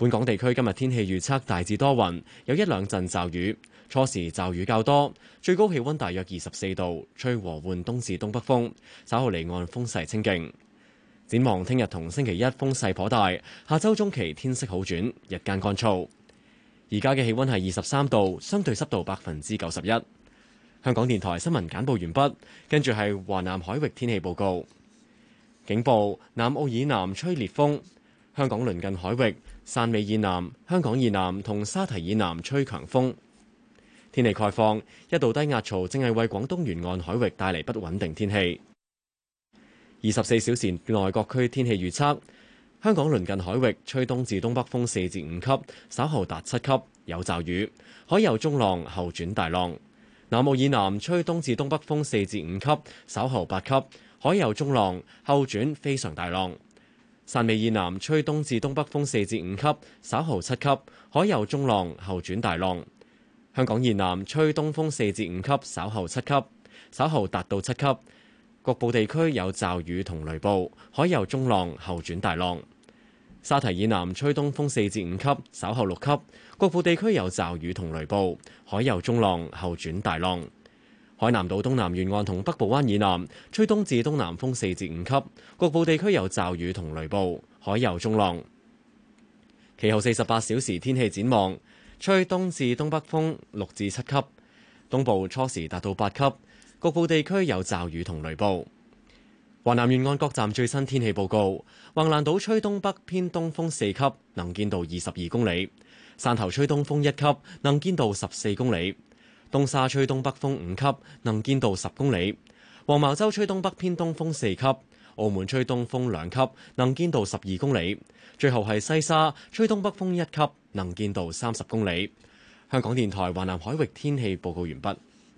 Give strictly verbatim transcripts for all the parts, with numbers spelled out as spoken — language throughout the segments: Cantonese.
本港地區今日天氣預測大致多雲，有一兩陣驟雨，初時驟雨較多，最高氣溫大約二十四度，吹和緩東至東北風，稍後離岸風勢清勁。展望聽日同星期一風勢頗大，下週中期天色好轉，日間乾燥。而家嘅氣溫係二十三度，相對濕度百分之九十一。香港電台新聞簡報完畢，跟住係華南海域天氣報告。警報：南澳以南吹烈風，香港鄰近海域、汕尾以南、香港以南同沙提以南吹強風。天氣概況：一道低壓槽正係為廣東沿岸海域帶嚟不穩定天氣。二十四小時內各區天氣預測：香港鄰近海域吹東至東北風四至五級，稍後達七級，有驟雨，海有中浪，後轉大浪。南澳以南吹東至東北風四至五級，稍後八級，海有中浪，後轉非常大浪。汕尾以南吹東至東北風四至五級，稍後七級，海有中浪，後轉大浪。香港以南吹東風四至五級，稍後七級，稍後達到七級。局部地區有驟雨同雷暴，海有中浪，後轉大浪。沙提以南吹東風四至五級，稍後六級，局部地區有驟雨同雷暴，海有中浪，後轉大浪。海南島東南沿岸同北部灣以南吹東至東南風四至五級，局部地區有驟雨同雷暴，海有中浪。其後四十八小時天氣展望，吹東至東北風六至七級，東部初時達到八級。局部地區有驟雨同雷暴。華南沿岸各站最新天氣報告：橫瀾島吹東北偏東風四級，能見度二十二公里；汕頭吹東風一級，能見度十四公里；東沙吹東北風五級，能見度十公里；黃茅洲吹東北偏東風四級；澳門吹東風兩級，能見度十二公里；最後係西沙吹東北風一級，能見度三十公里。香港電台華南海域天氣報告完畢。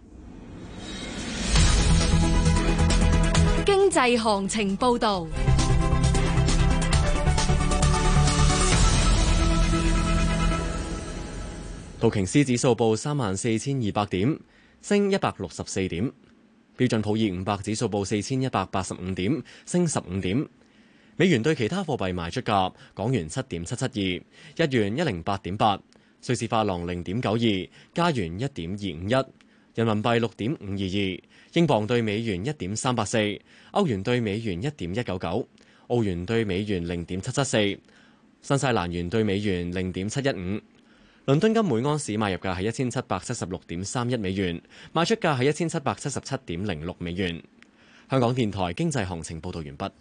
經濟行情報導。 道瓊斯指數報三萬四千二百點，升一百六十四點。標準普爾五百指數報四千一百八十五點，升十五點。美元對其他貨幣賣出價：港元七點七七二，日元一零八點八，瑞士法郎零點九二，加元一點二五一，人民幣六點五二二，英鎊對美元一點三八四，歐元對美元一點一九九，澳元對美元零點七七四，新西蘭元對美元零點七一五。倫敦金每盎司買入價係一千七百七十六點三一美元，賣出價係一千七百七十七點零六美元。香港電台經濟行情報導完畢。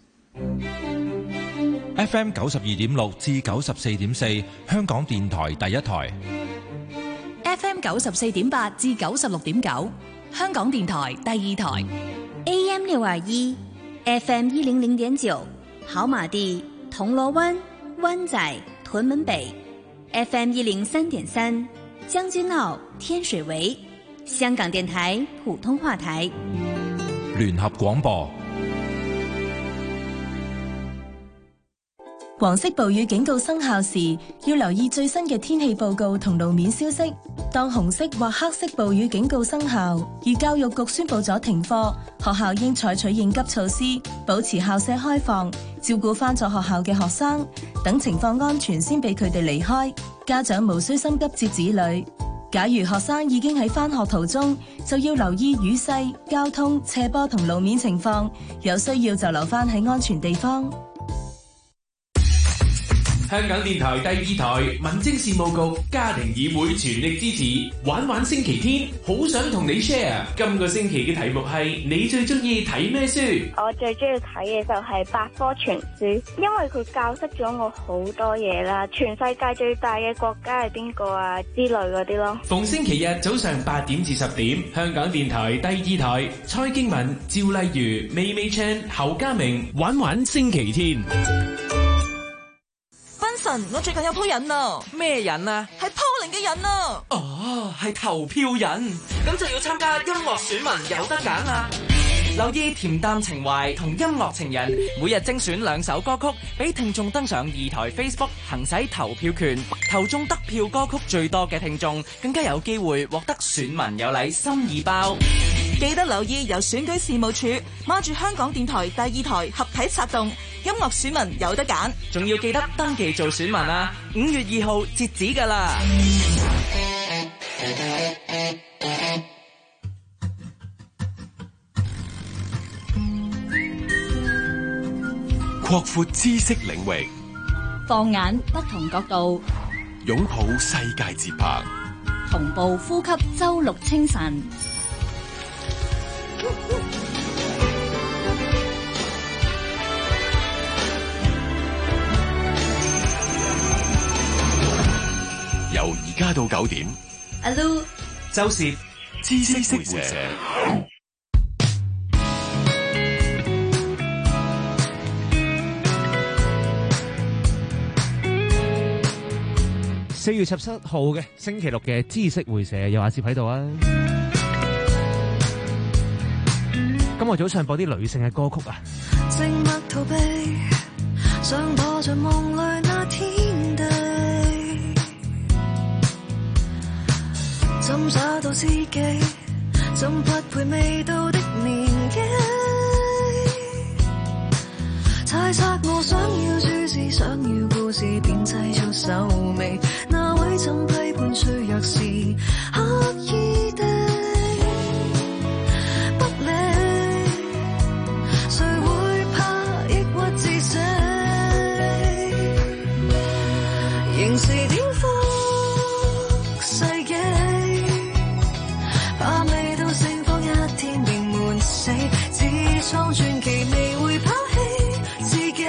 F M 九十二點六至九十四點四，香港電台第一台。 F M 九十四點八至九十六點九，香港電台第二台。 A M 六二一 ，F M 一零零點九，跑馬地、銅鑼灣、灣仔、屯門北 ，F M 一零三點三，將軍澳、天水圍，香港電台普通話台。 聯合廣播。 黃色暴雨警告生效時，要留意最新嘅天氣報告同路面消息。當紅色或黑色暴雨警告生效，而教育局宣布咗停課，學校應採取應急措施，保持校舍開放，照顧返咗學校嘅學生，等情況安全先俾佢哋離開。家長無需心急接子女。假如學生已經喺返學途中，就要留意雨勢、交通、斜坡同路面情況，有需要就留返喺安全地方。 香港電台第二台民政事務局家庭議會全力支持玩玩星期天，好想同你 share。今個星期嘅題目係你最中意睇咩書？ 我最中意睇嘅就係百科全書，因為佢教識咗我好多嘢啦。全世界最大嘅國家係邊個啊？之類嗰啲咯。 逢星期日早上八點至十點，香港電台第二台，蔡經文、趙麗如、美美 Chan、侯家明玩玩星期天。 神，我最近有鋪癮啊！咩癮啊？係 polling 嘅癮啊！ 哦，係投票癮，咁就要參加音樂選民有得揀啦！ 留意甜淡情懷同音樂情人，每日精選兩首歌曲，俾聽眾登上二台 Facebook 行使投票權，投中得票歌曲最多嘅聽眾，更加有機會獲得選民有禮心意包。 記得留意由選舉事務處孖住香港電台第二台合體策動，音樂選民有得揀， 仲要記得登記做選民啊！五月二號截止㗎啦。 擴闊知識領域， 放眼不同角度， 擁抱世界節拍， 同步呼吸周六清晨。 由而家到九點， 阿 Lu、 周攝知識會社。 四月十七號嘅星期六嘅知識會社有阿攝喺度啊！今日早上播啲女性嘅歌曲啊！ 靜默逃避，想破着夢裏那天地，怎找到知己，怎匹配未到的年紀，猜測我想要注視，想要故事，便製造手尾。那位怎批判脆弱是刻意的不理，誰會怕抑鬱致死？仍是顛覆世紀，怕未到盛放一天便悶死，自創傳奇未會拋棄自己，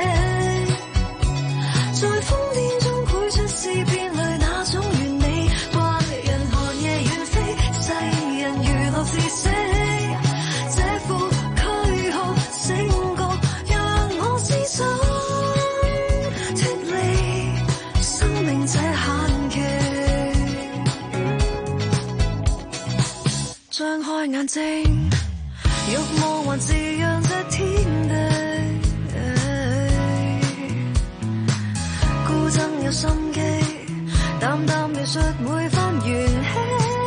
在瘋癲中繪出詩篇裏那種完美，怪人寒夜遠飛，世人娛樂至死，這副軀殼醒覺讓我思想脫離生命這限期，張開眼睛，欲望還滋養這天地，孤爭有心機，淡淡描述每番元氣，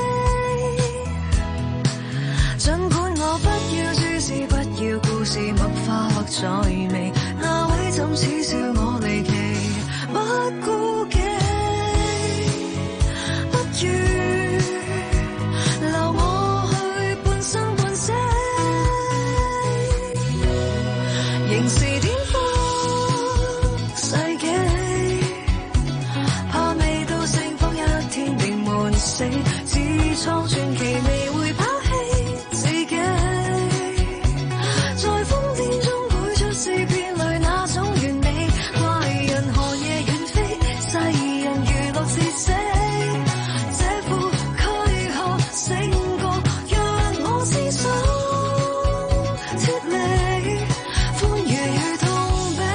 儘管我不要注視，不要故事，默化或在味，那位怎恥笑我離奇，不顧忌，不如留我去半生半死，仍是顛覆世紀，怕未到盛放一天便悶死，自創傳奇未會拋棄自己，在瘋癲中繪出詩篇裏那種完美，怪人寒夜遠飛，世人娛樂至死，這副軀殼醒覺讓我思想脫離歡愉與痛悲，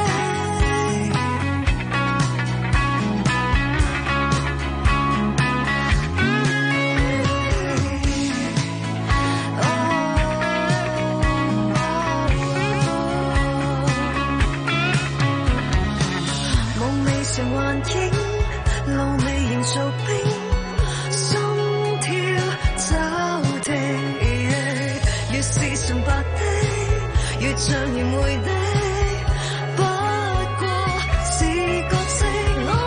夢未成幻影，路未仍做冰，心跳走地，越是純白的，越像愚昧的，不過是角色，我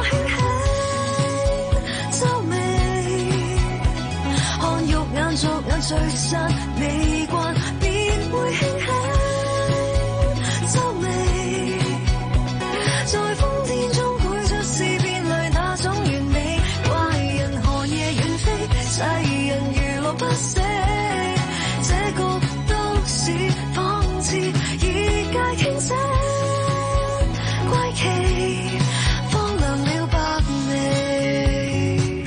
輕輕皺眉，看肉眼作眼最sad，未慣便會輕輕皺眉，在瘋癲中繪出詩篇裏那種完美，怪人寒夜遠飛，世人娛樂不死，這個都市仿似已界傾瀉，歸期荒涼了百味，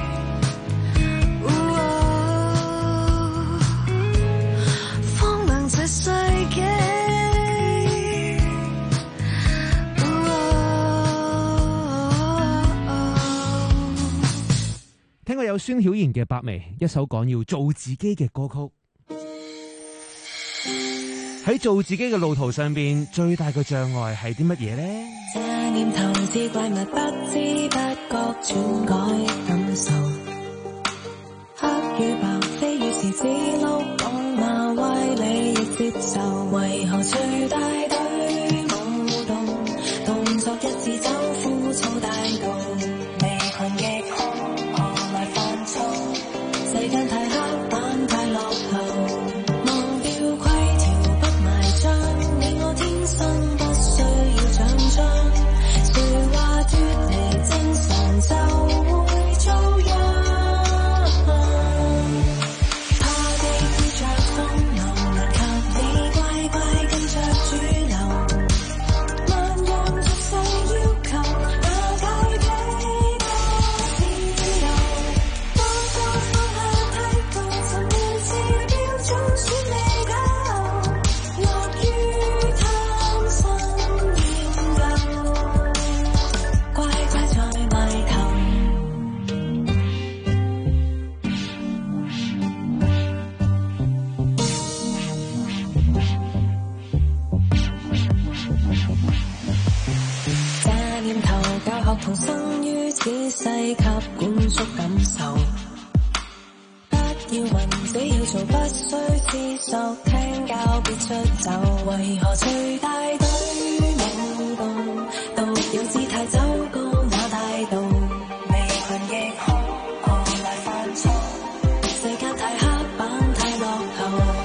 荒涼這世紀。 聽過有孫曉妍嘅《百味》，一首講要做自己嘅歌曲。喺做自己嘅路途上邊，最大嘅障礙係啲乜嘢呢？ 這念頭是怪物，不知不覺篡改感受，黑與白，非與是指鹿講鬧。 仔細及灌縮感受。不要問，只要做，不需思索，聽教別出走。為何隨大隊舞動，獨有姿態走高那態度，未群亦可何來犯錯？世界太刻板太落後。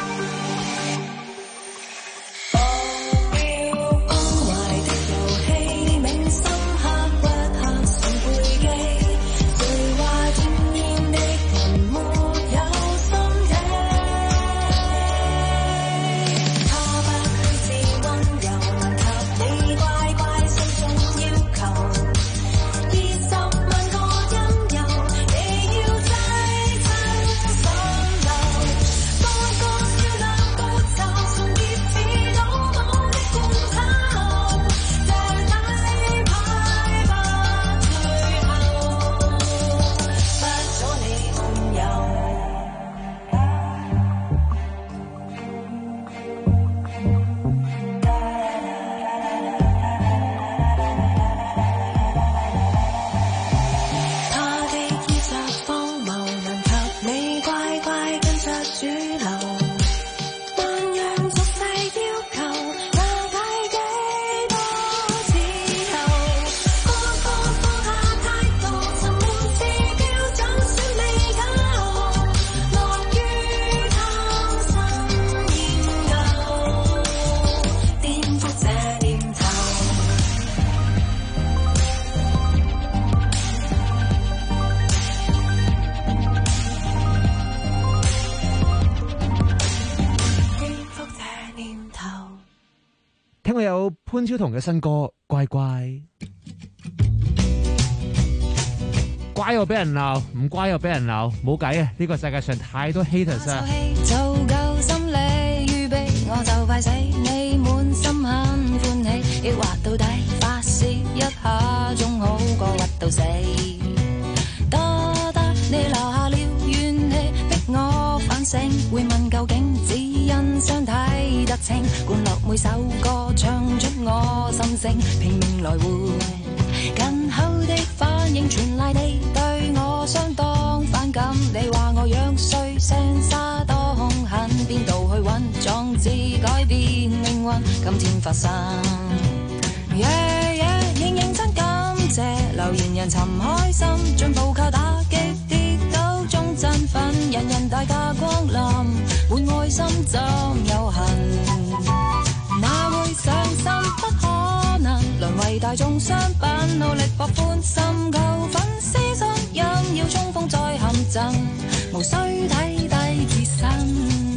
潘超彤嘅新歌《乖乖》，乖又俾人鬧，唔乖又俾人鬧，冇計啊！呢個世界上太多 haters 啊！ 就夠心理預備，我就快死，你滿心很歡喜，抑或到底發泄一下，總好過屈到死。多得你留下了怨氣，逼我反省，會問究竟只因相睇得清，灌落每首歌，唱出我心聲，拼命來回。近後的反應全賴你對我相當反感，你話我樣衰，聲沙多兇狠，邊度去揾壯志改變命運？今天發生，耶耶，認認真感謝留言人尋開心，進步靠打擊，跌倒中振奮，人人大駕光臨，滿愛心怎有痕？哪會上心？不可能淪為大眾商品，努力博歡心，求粉絲信任，要衝鋒再陷陣，無需睇低自身。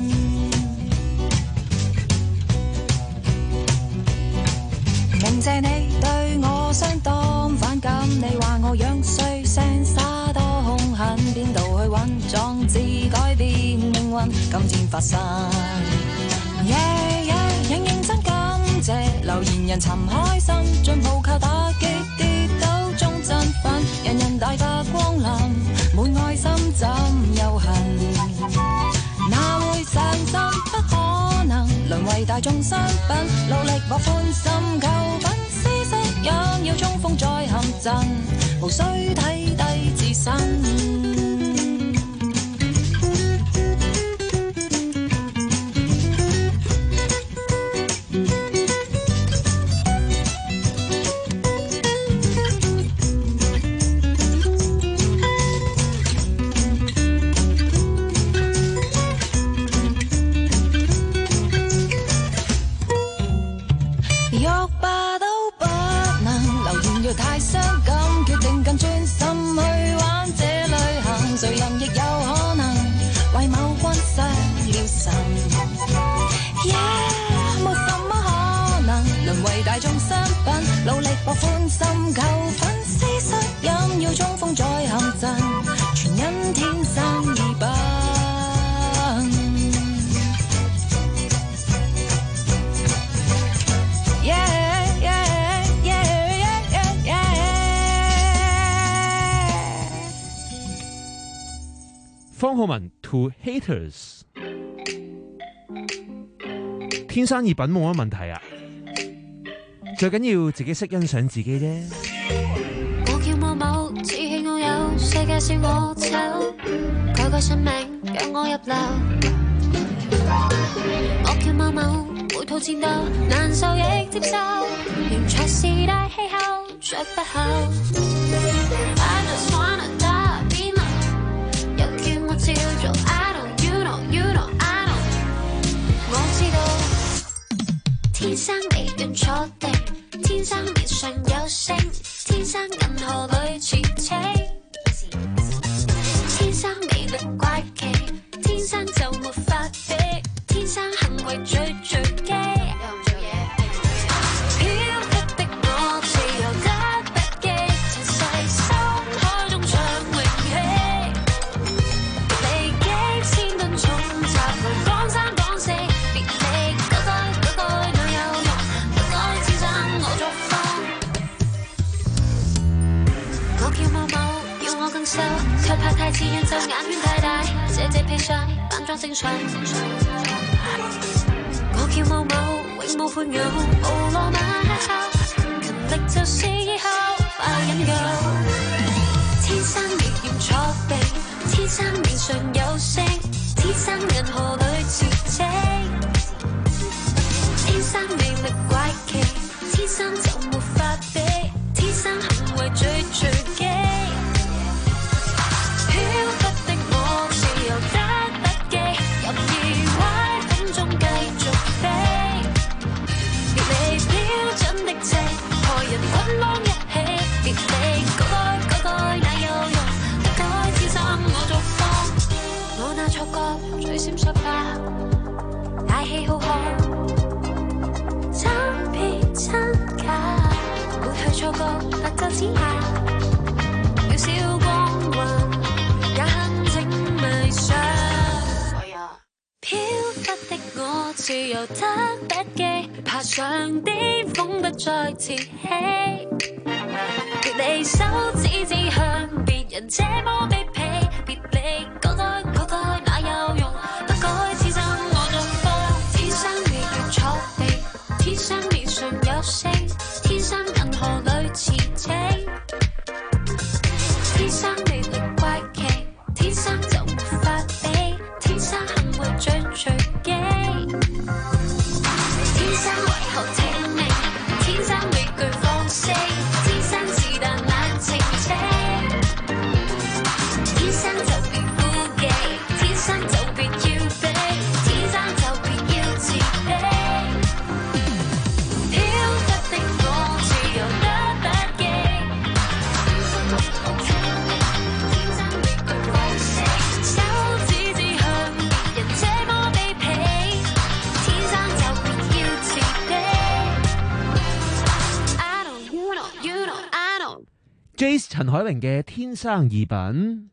明謝你對我相當反感，你話我樣衰，聲沙多兇狠，邊度去揾壯志改變命運？今天發生，耶耶，認認真感謝留言人尋開心，進步靠打擊，跌倒中振奮，人人大駕光臨，滿愛心怎有痕？哪會上心？不可能淪為大眾商品，努力博歡心，求粉絲信任，要衝鋒再陷陣，無需睇低自身。努力博歡心，求粉絲信任，要衝鋒再陷陣，全因天生異稟。Yeah, yeah, yeah, yeah, yeah. 方浩文 To Haters， 天生異稟冇乜問題啊！最緊要自己識欣賞自己啫。 我叫某某介紹我走，改個新名讓我入流。我叫某某，每套戰鬥難受亦接受，原來是大氣候着不厚。I just wanna die 邊路，又叫我照做 I don't you know you know I don't。 我知道天生未願坐定，天生面上有星，天生銀河裏傳情，天生魅力怪奇，天生就沒法比，天生行為最最基。又唔做嘢，飄忽的我自由得不羈，塵世深海中唱榮喜，離幾千噸重雜路講三講四，別理嗰該嗰該哪有用，不該天生我作風。我叫某某，要我更瘦，卻怕太似樣就眼圈太大，這這披上扮裝正常。我叫某某，永無歡憂，無羅馬後，勤力就是以後快引誘。天生未願坐定，天生面上有星，天生銀河裏絕跡，天生魅力怪奇，天生就沒法比，天生行為最最基。飄忽的我自由得不羈，任意歪風中繼續飛，別理標準的值，害人滾浪一起，別理嗰該嗰該哪有用，不該天生我作風。我那錯覺最閃爍吧，大氣浩瀚，真別真假，抹去錯覺白晝之下，渺小光環也很精迷上。飄忽的我自由得不羈，爬上巔峰不再自欺，別理手指指向別人這麼卑鄙，別理嗰該嗰該哪有用，不該天生我作風。天生未願坐定，天生面上有星，天生銀河裏馳騁，天生魅力怪奇，天生就沒法比，天生行為最最基，天生為後聽命，天生畏懼放肆，天生自彈冷靜清，天生就別顧忌，天生就別要比，天生就別要自卑。飄忽的我自由得不羈，天生畏懼放肆，手指指向別人這麼卑鄙，天生就別要自卑。I don't you know you know I don't。 Jace 陳海榮嘅天生異品，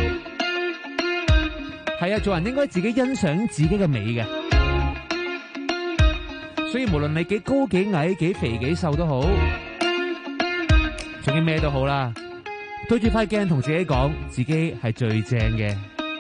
係啊，做人應該自己欣賞自己嘅美嘅，所以無論你幾高幾矮幾肥幾瘦都好，總之咩都好啦，對住塊鏡同自己講，自己係最正嘅。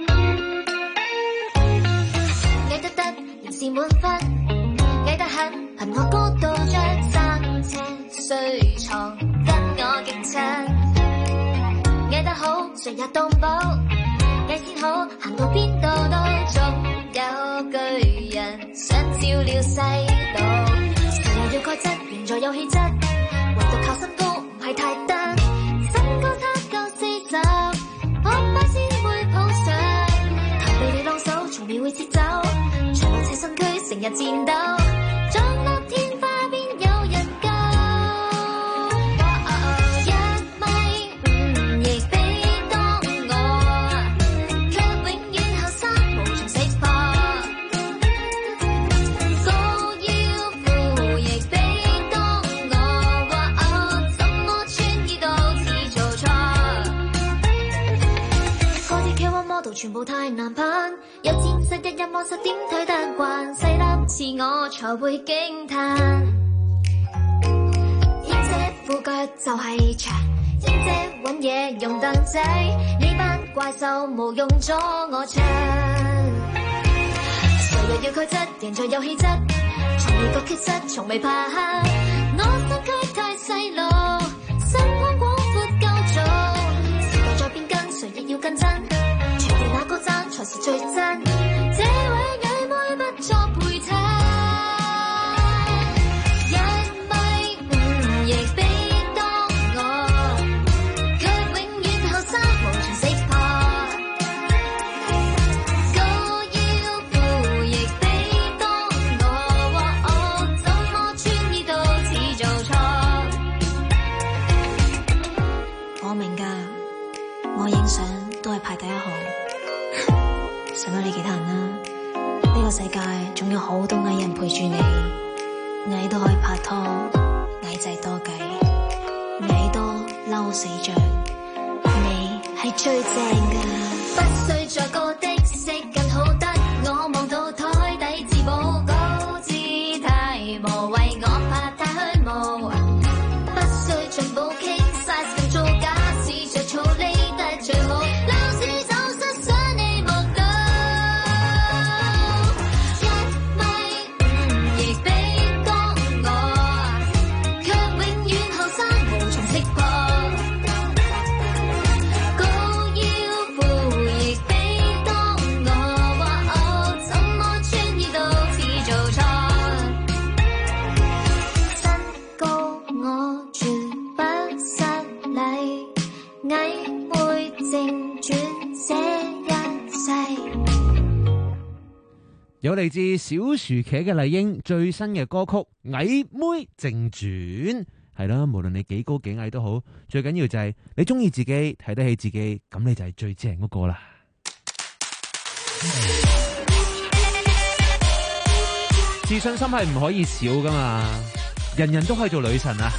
你得得人是滿分，矮得很，憑我高度將生車睡床跟我極親，矮得好誰也當寶，矮先好行到邊度都總有巨人想照料世道，成日要鈣質，現在有氣質，唯獨靠身高唔係太得，身高差夠四十，我快先會抱上，頭被你浪手，從未會撤走，長路斜身軀成日戰鬥，撞落天花邊有人救。一米五亦比當我，卻永遠後生無從識破。高腰褲亦比當我，怎麼穿衣都似做錯。嗰啲 K one model 全部太難攀，有戰實日日望實點睇得慣，細粒似我才會驚嘆。英姐副腳就係長，英姐揾嘢用凳仔，呢班怪獸無用咗我唱。成日要鈣質，人在有氣質，從未覺缺失，從未怕黑。我身軀太細路，身寬廣闊夠做，時代在變更，誰我明㗎，我影相都係排第一行。想咗你其他人啦，呢個世界仲有好多矮人陪住你，矮都可以拍拖，矮仔多計，矮多嬲死着，你係最正㗎。 不需再個的色更好得，我望到台底自報高姿態，無謂我怕太虛無，不需進步傾 size 更造假，試着操呢得最好，鬧市走失想你望到，一米五亦比當我，卻永遠後生無從識破。 有嚟自小薯茄嘅麗英最新嘅歌曲《矮妹正傳》，係啦，無論你幾高幾矮都好，最緊要就係你中意自己，睇得起自己，咁你就係最正嗰個啦。自信心係唔可以少噶嘛，人人都可以做女神啊！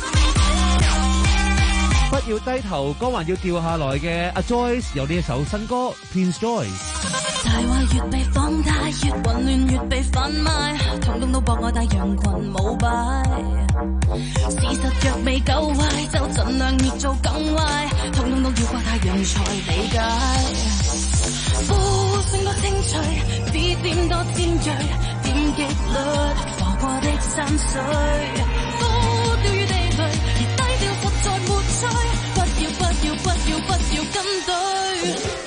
不要低頭，光環要掉下來嘅阿 Joyce 有呢一首新歌 Prince Joyce。 大話越被放大，越混亂越被販賣，統統都博我帶羊群舞擺。事實若未夠壞，就盡量越做更壞，統統都要怪太陽才理解。呼聲多清脆，比尖多尖銳，點擊率浮過的山水，高調與地雷，而低調實在沒趣，不要不要不要不要跟隊。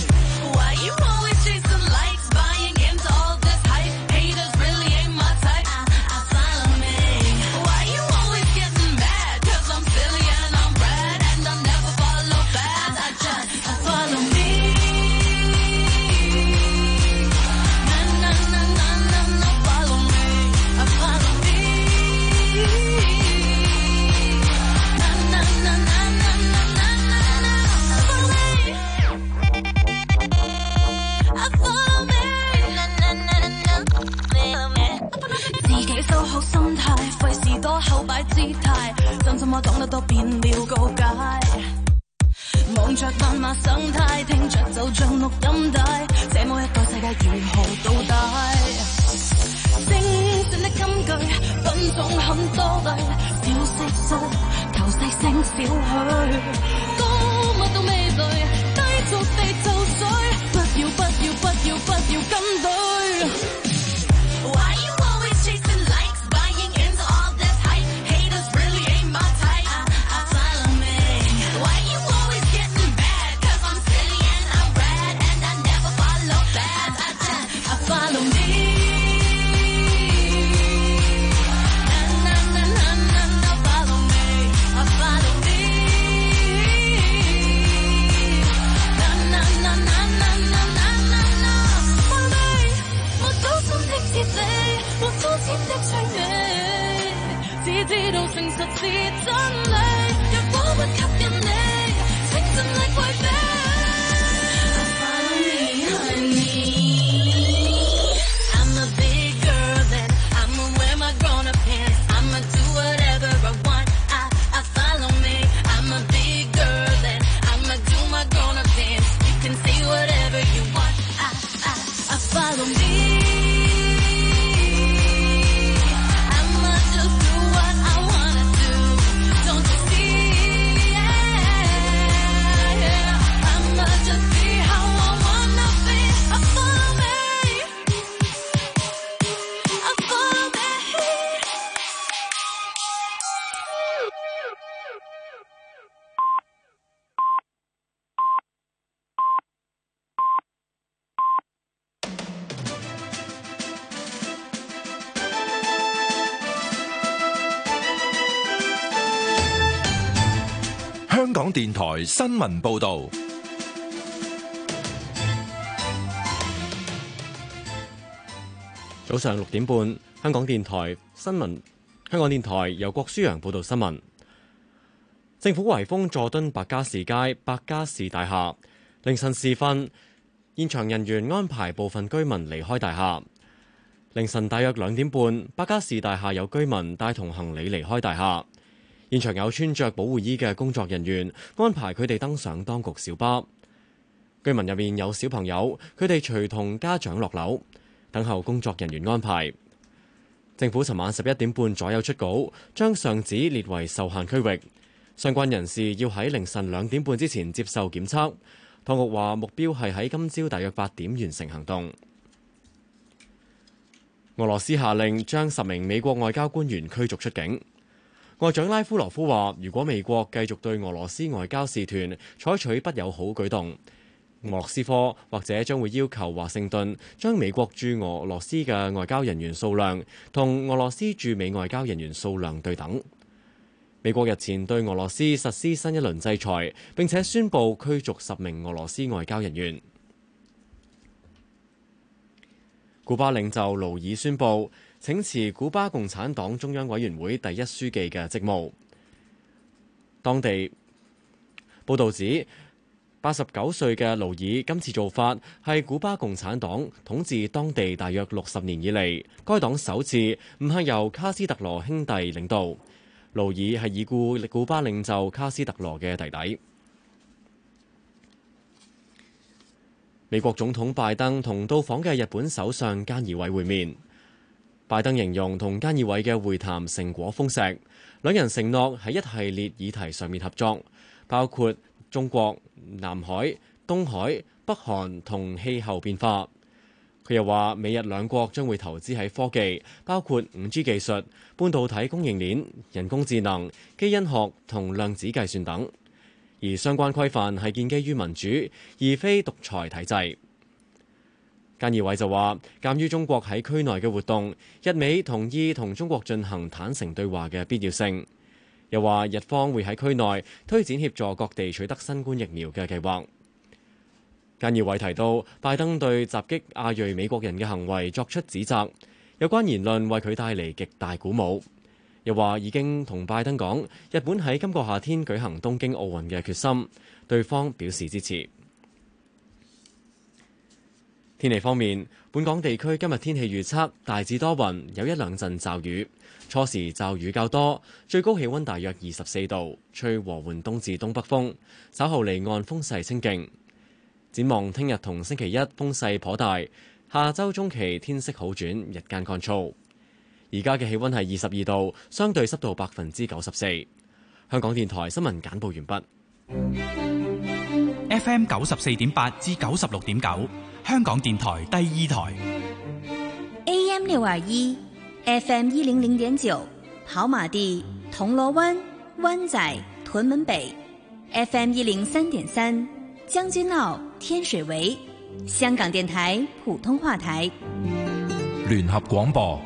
真心話講得多變了告解，望着萬馬生態，聽着就像錄音帶，這麼一個世界如何倒帶？精選的金句，品種很多類，小色色，求細聲少許，高密到味蕾，低俗地就水，不要不要不要不要跟隊。只知道誠實是真理，若果不吸引你，請盡力迴避。I'm a big girl then I'ma wear my grown up pants, I'ma do whatever I want, I, I follow me. I'm a big girl then I'ma do my grown up dance, you can say whatever you want, I, I, I follow me. 香港電台新聞報道， 早上六點半，香港電台新聞，香港電台由郭舒揚報道新聞。 政府圍封佐敦白加士街白加士大廈，凌晨時分，現場人員安排部分居民離開大廈。凌晨大約兩點半，白加士大廈有居民帶同行李離開大廈，現場有穿着保護衣嘅工作人員安排佢哋登上當局小巴。居民入面有小朋友，佢哋隨同家長落樓，等候工作人員安排。政府尋晚十一點半左右出稿，將上址列為受限區域，相關人士要喺凌晨兩點半之前接受檢測。當局話目標係喺今朝大約八點完成行動。俄羅斯下令將十名美國外交官員驅逐出境。外長拉夫羅夫話，如果美國繼續對俄羅斯外交使團採取不友好舉動，莫斯科或者將會要求華盛頓將美國駐俄羅斯嘅外交人員數量同俄羅斯駐美外交人員數量對等。美國日前對俄羅斯實施新一輪制裁，並且宣布驅逐十名俄羅斯外交人員。古巴領袖盧爾宣布請辭古巴共產黨中央委員會第一書記嘅職務。當地報導指，八十九歲嘅盧爾今次做法係古巴共產黨統治當地大約六十年以嚟，該黨首次唔係由卡斯特羅兄弟領導。盧爾係已故古巴領袖卡斯特羅嘅弟弟。美國總統拜登同到訪嘅日本首相菅義偉會面。拜登形容同菅義偉嘅會談成果豐碩，兩人承諾喺一系列議題上面合作，包括中國、南海、東海、北韓同氣候變化。佢又話，美日兩國將會投資喺科技，包括五 G 技術、半導體供應鏈、人工智能、基因學同量子計算等。而相關規範係建基於民主，而非獨裁體制。菅義偉就話，鑑於中國喺區內嘅活動，日美同意同中國進行坦誠對話嘅必要性。又話日方會喺區內推展協助各地取得新冠疫苗嘅計劃。菅義偉提到，拜登對襲擊亞裔美國人嘅行為作出指責，有關言論為佢帶嚟極大鼓舞。又話已經同拜登講日本喺今個夏天舉行東京奧運嘅決心，對方表示支持。天氣方面，本港地區今日天氣預測大致多雲，有一兩陣驟雨，初時驟雨較多，最高氣溫大約二十四度，吹和緩東至東北風，稍後離岸風勢清勁。展望聽日同星期一風勢頗大，下周中期天色好轉，日間乾燥。而家嘅氣溫係二十二度，相對濕度百分之九十四。香港電台新聞簡報完畢。 F M 九十四點八至九十六點九，香港電台第二台。 A M 六二一，F M 一零零點九，跑馬地、銅鑼灣、灣仔、屯門北 ，F M 一零三點三，將軍澳、天水圍，香港電台普通話台。 聯合廣播。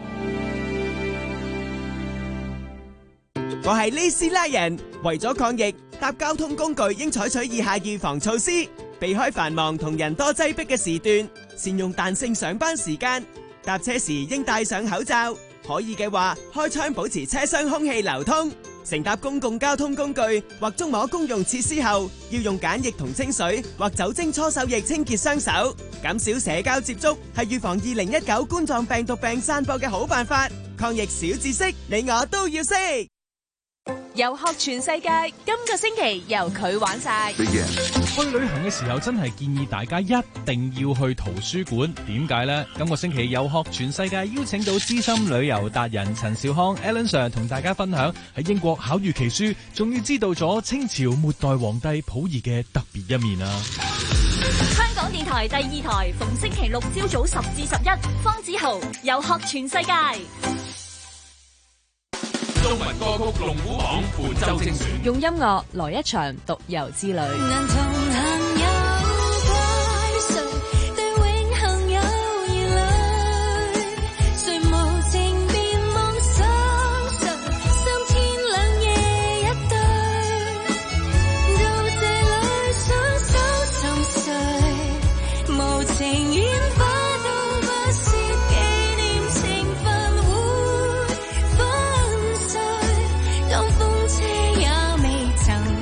我係呢斯拉人，為咗抗疫，搭交通工具應採取以下預防措施：避開繁忙同人多擠迫嘅時段，善用彈性上班時間，搭車時應戴上口罩，可以嘅話開窗保持車廂空氣流通。乘搭公共交通工具或觸摸公用設施後，要用梘液同清水或酒精搓手液清潔雙手。減少社交接觸係預防二零一九冠狀病毒病散播嘅好辦法。抗疫小知識，你我都要識。 遊學全世界，今個星期由佢玩晒。 去旅行嘅時候，真係建議大家一定要去圖書館。點解呢？今個星期遊學全世界邀請到資深旅遊達人陳少康 Alan Sir 同大家分享喺英國考閱奇書，仲要知道咗清朝末代皇帝溥儀嘅特別一面啊！ 香港電台第二台，逢星期六朝早十至十一，方子豪遊學全世界。 中文歌曲龍虎榜本周精選， 用音樂來一場獨遊之旅。 當風車也未曾 ，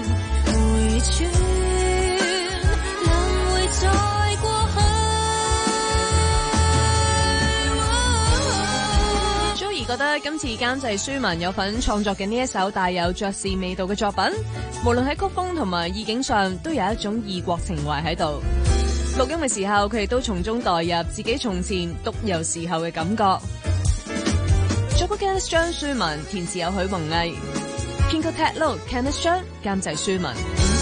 今次監製舒文有份創作嘅呢一首帶有爵士味道嘅作品，無論喺曲風同埋意境上都有一種異國情懷喺度。錄音嘅時候，佢哋都從中代入自己從前獨遊時候嘅感覺。作曲 Kenneth 張舒文，填詞有許宏毅，編曲 Ted Lo Kenneth 張，監製舒文。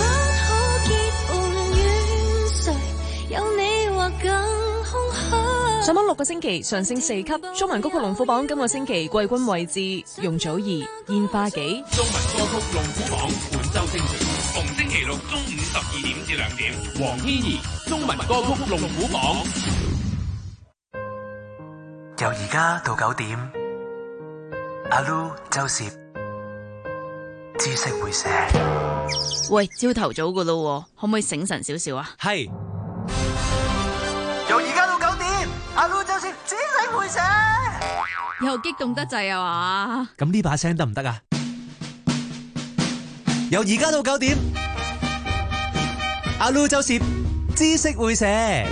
上榜六個星期，上升四級。中文歌曲龍虎榜今個星期季軍位置，容祖兒《煙花幾》。 中文歌曲龍虎榜本周精選，逢星期六中午十二點至兩點。黃天怡中文歌曲龍虎榜。 由而家到九點，阿 Lu 周攝知識會寫。 喂，朝頭早噶咯，可唔可以醒神少少啊？ 係。由而家到九點，阿 Lu 周攝知識會寫。 又激動得滯啊嘛？ 咁呢把聲得唔得啊？由而家到九點，阿 Lu 周攝知識會寫。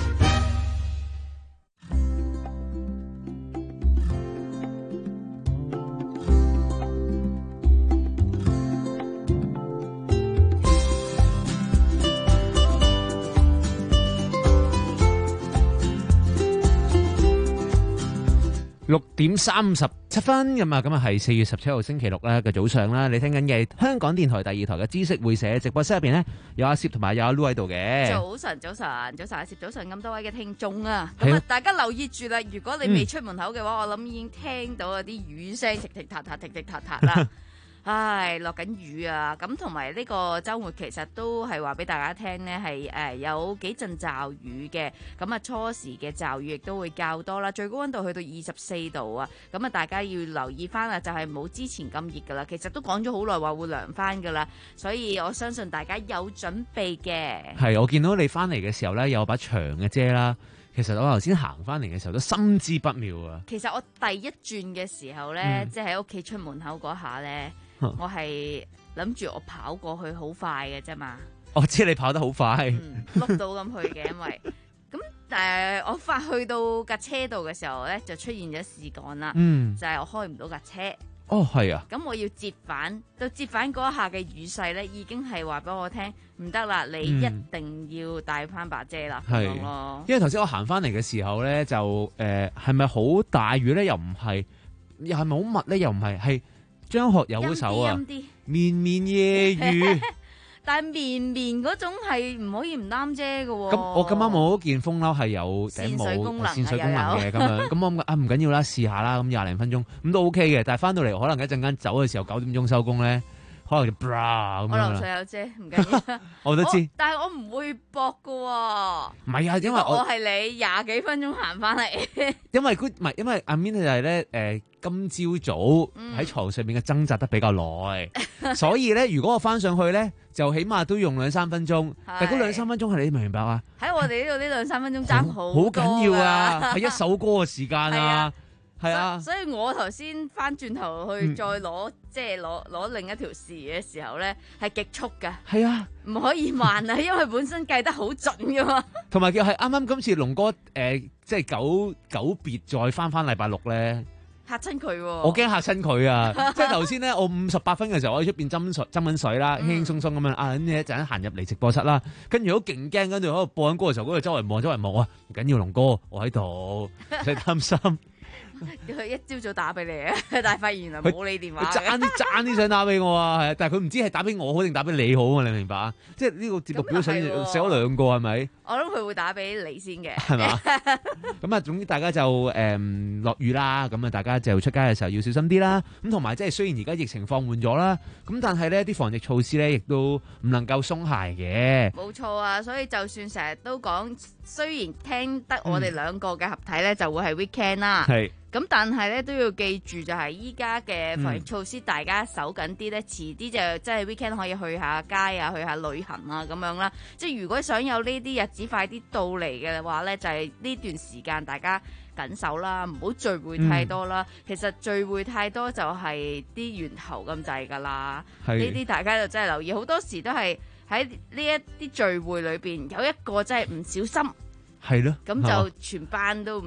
六點三十七分咁啊，咁啊係四月十七號星期六咧嘅早上啦。你聽緊嘅香港電台第二台嘅知識會社直播室入邊呢，有阿攝同埋有阿 Lu 喺度嘅。 早晨，早晨，早晨，阿攝，早晨，咁多位嘅聽眾啊，咁啊，大家留意住啦。如果你未出門口嘅話，嗯、我諗已經聽到有啲雨聲，滴滴嗒嗒，滴滴嗒嗒啦。唉，落緊雨啊！咁同埋呢個週末其實都係話俾大家聽呢，係誒有幾陣驟雨嘅。咁啊初時嘅驟雨亦都會較多啦，最高溫度去到二十四度啊！咁啊大家要留意翻啊，就係冇之前咁熱噶啦。其實都講咗好耐話會涼翻噶啦，所以我相信大家有準備嘅。 係，我見到你翻嚟嘅時候呢，有把長嘅遮啦。其實我頭先行翻嚟嘅時候都心知不妙啊！ 其實我第一轉嘅時候呢，嗯、即係喺屋企出門口嗰下呢。我係諗住我跑過去好快嘅啫嘛， 我知你跑得好快， 碌、嗯、到咁去嘅，因為咁誒、呃，我發去到架車度嘅時候咧，就出現咗事幹啦，嗯、就係我開唔到架車。 哦，係啊， 咁我要折返，到折返嗰一下嘅雨勢咧，已經係話俾我聽，唔得啦，你一定要帶翻把遮啦，咁樣咯。 因為頭先我行翻嚟嘅時候咧，就誒係咪好大雨咧？又唔係，又係咪好密咧？又唔係，係。張學友嗰首啊，綿綿夜雨， 但係綿綿嗰種係唔可以唔擔遮嘅喎。 咁我今晚冇件風褸係有頂帽扇水功能嘅咁樣，咁我啊唔緊要啦，試下啦，咁廿零分鐘咁都 OK 嘅。但係翻到嚟可能一陣間走嘅時候九點鐘收工咧，可能就 bra 咁樣啦。 我樓上有遮，唔緊要。 我都知， 但係我唔會駁嘅喎。 唔係啊，因為我我係你廿幾分鐘行翻嚟。 因為唔係因為阿 Min 就係咧誒。今朝早喺床上面嘅掙扎得比較耐，嗯、所以咧，如果我翻上去咧，就起碼都用兩三分鐘。但嗰兩三分鐘係你明唔明白啊？ 喺我哋呢度呢兩三分鐘爭好好緊要啊！係一首歌嘅時間啊，係啊。 所以我頭先翻轉頭去再攞、嗯、即係攞攞另一條匙嘅時候咧，係極速㗎。 係啊， 唔可以慢啊，因為本身計得好準㗎嘛。 同埋叫係啱啱今次龍哥誒、呃，即係久久別再翻翻禮拜六咧。 嚇親佢喎！ 我驚嚇親佢啊！即係頭先咧，我五十八分嘅時候，我喺出邊斟水斟緊水啦，輕輕鬆鬆咁樣啊，咁一陣行入嚟直播室啦，跟住好勁驚，跟住喺度播緊歌嘅時候，嗰度周圍望周圍望啊，唔緊要，龍哥我喺度，唔使擔心。 佢一朝早打俾你啊，但係發現原來冇你電話。 佢爭啲爭啲想打俾我啊，係啊，但係佢唔知係打俾我好定打俾你好啊，你明白啊？即係呢個節目表寫寫咗兩個係咪？ 我諗佢會打俾你先嘅， 係嘛？咁啊，總之大家就誒落雨啦，咁啊大家就出街嘅時候要小心啲啦。咁同埋即係雖然而家疫情放緩咗啦，咁但係呢啲防疫措施咧亦都唔能夠鬆懈嘅。 冇錯啊，所以就算成日都講，雖然聽得我哋兩個嘅合體咧，就會係 weekend 啦。 係。 咁但係咧都要記住，就係依家嘅防疫措施，大家守緊啲咧，遲啲就即係 weekend 可以去下街啊，去下旅行啊咁樣啦。即係如果想有呢啲日子快啲到嚟嘅話咧，就係呢段時間大家緊守啦，唔好聚會太多啦。嗯、其實聚會太多就係啲源頭咁滯㗎啦。呢啲大家就真係留意，好多時都係喺呢一啲聚會裏邊有一個真係唔小心， 係咯， 咁就全班都唔。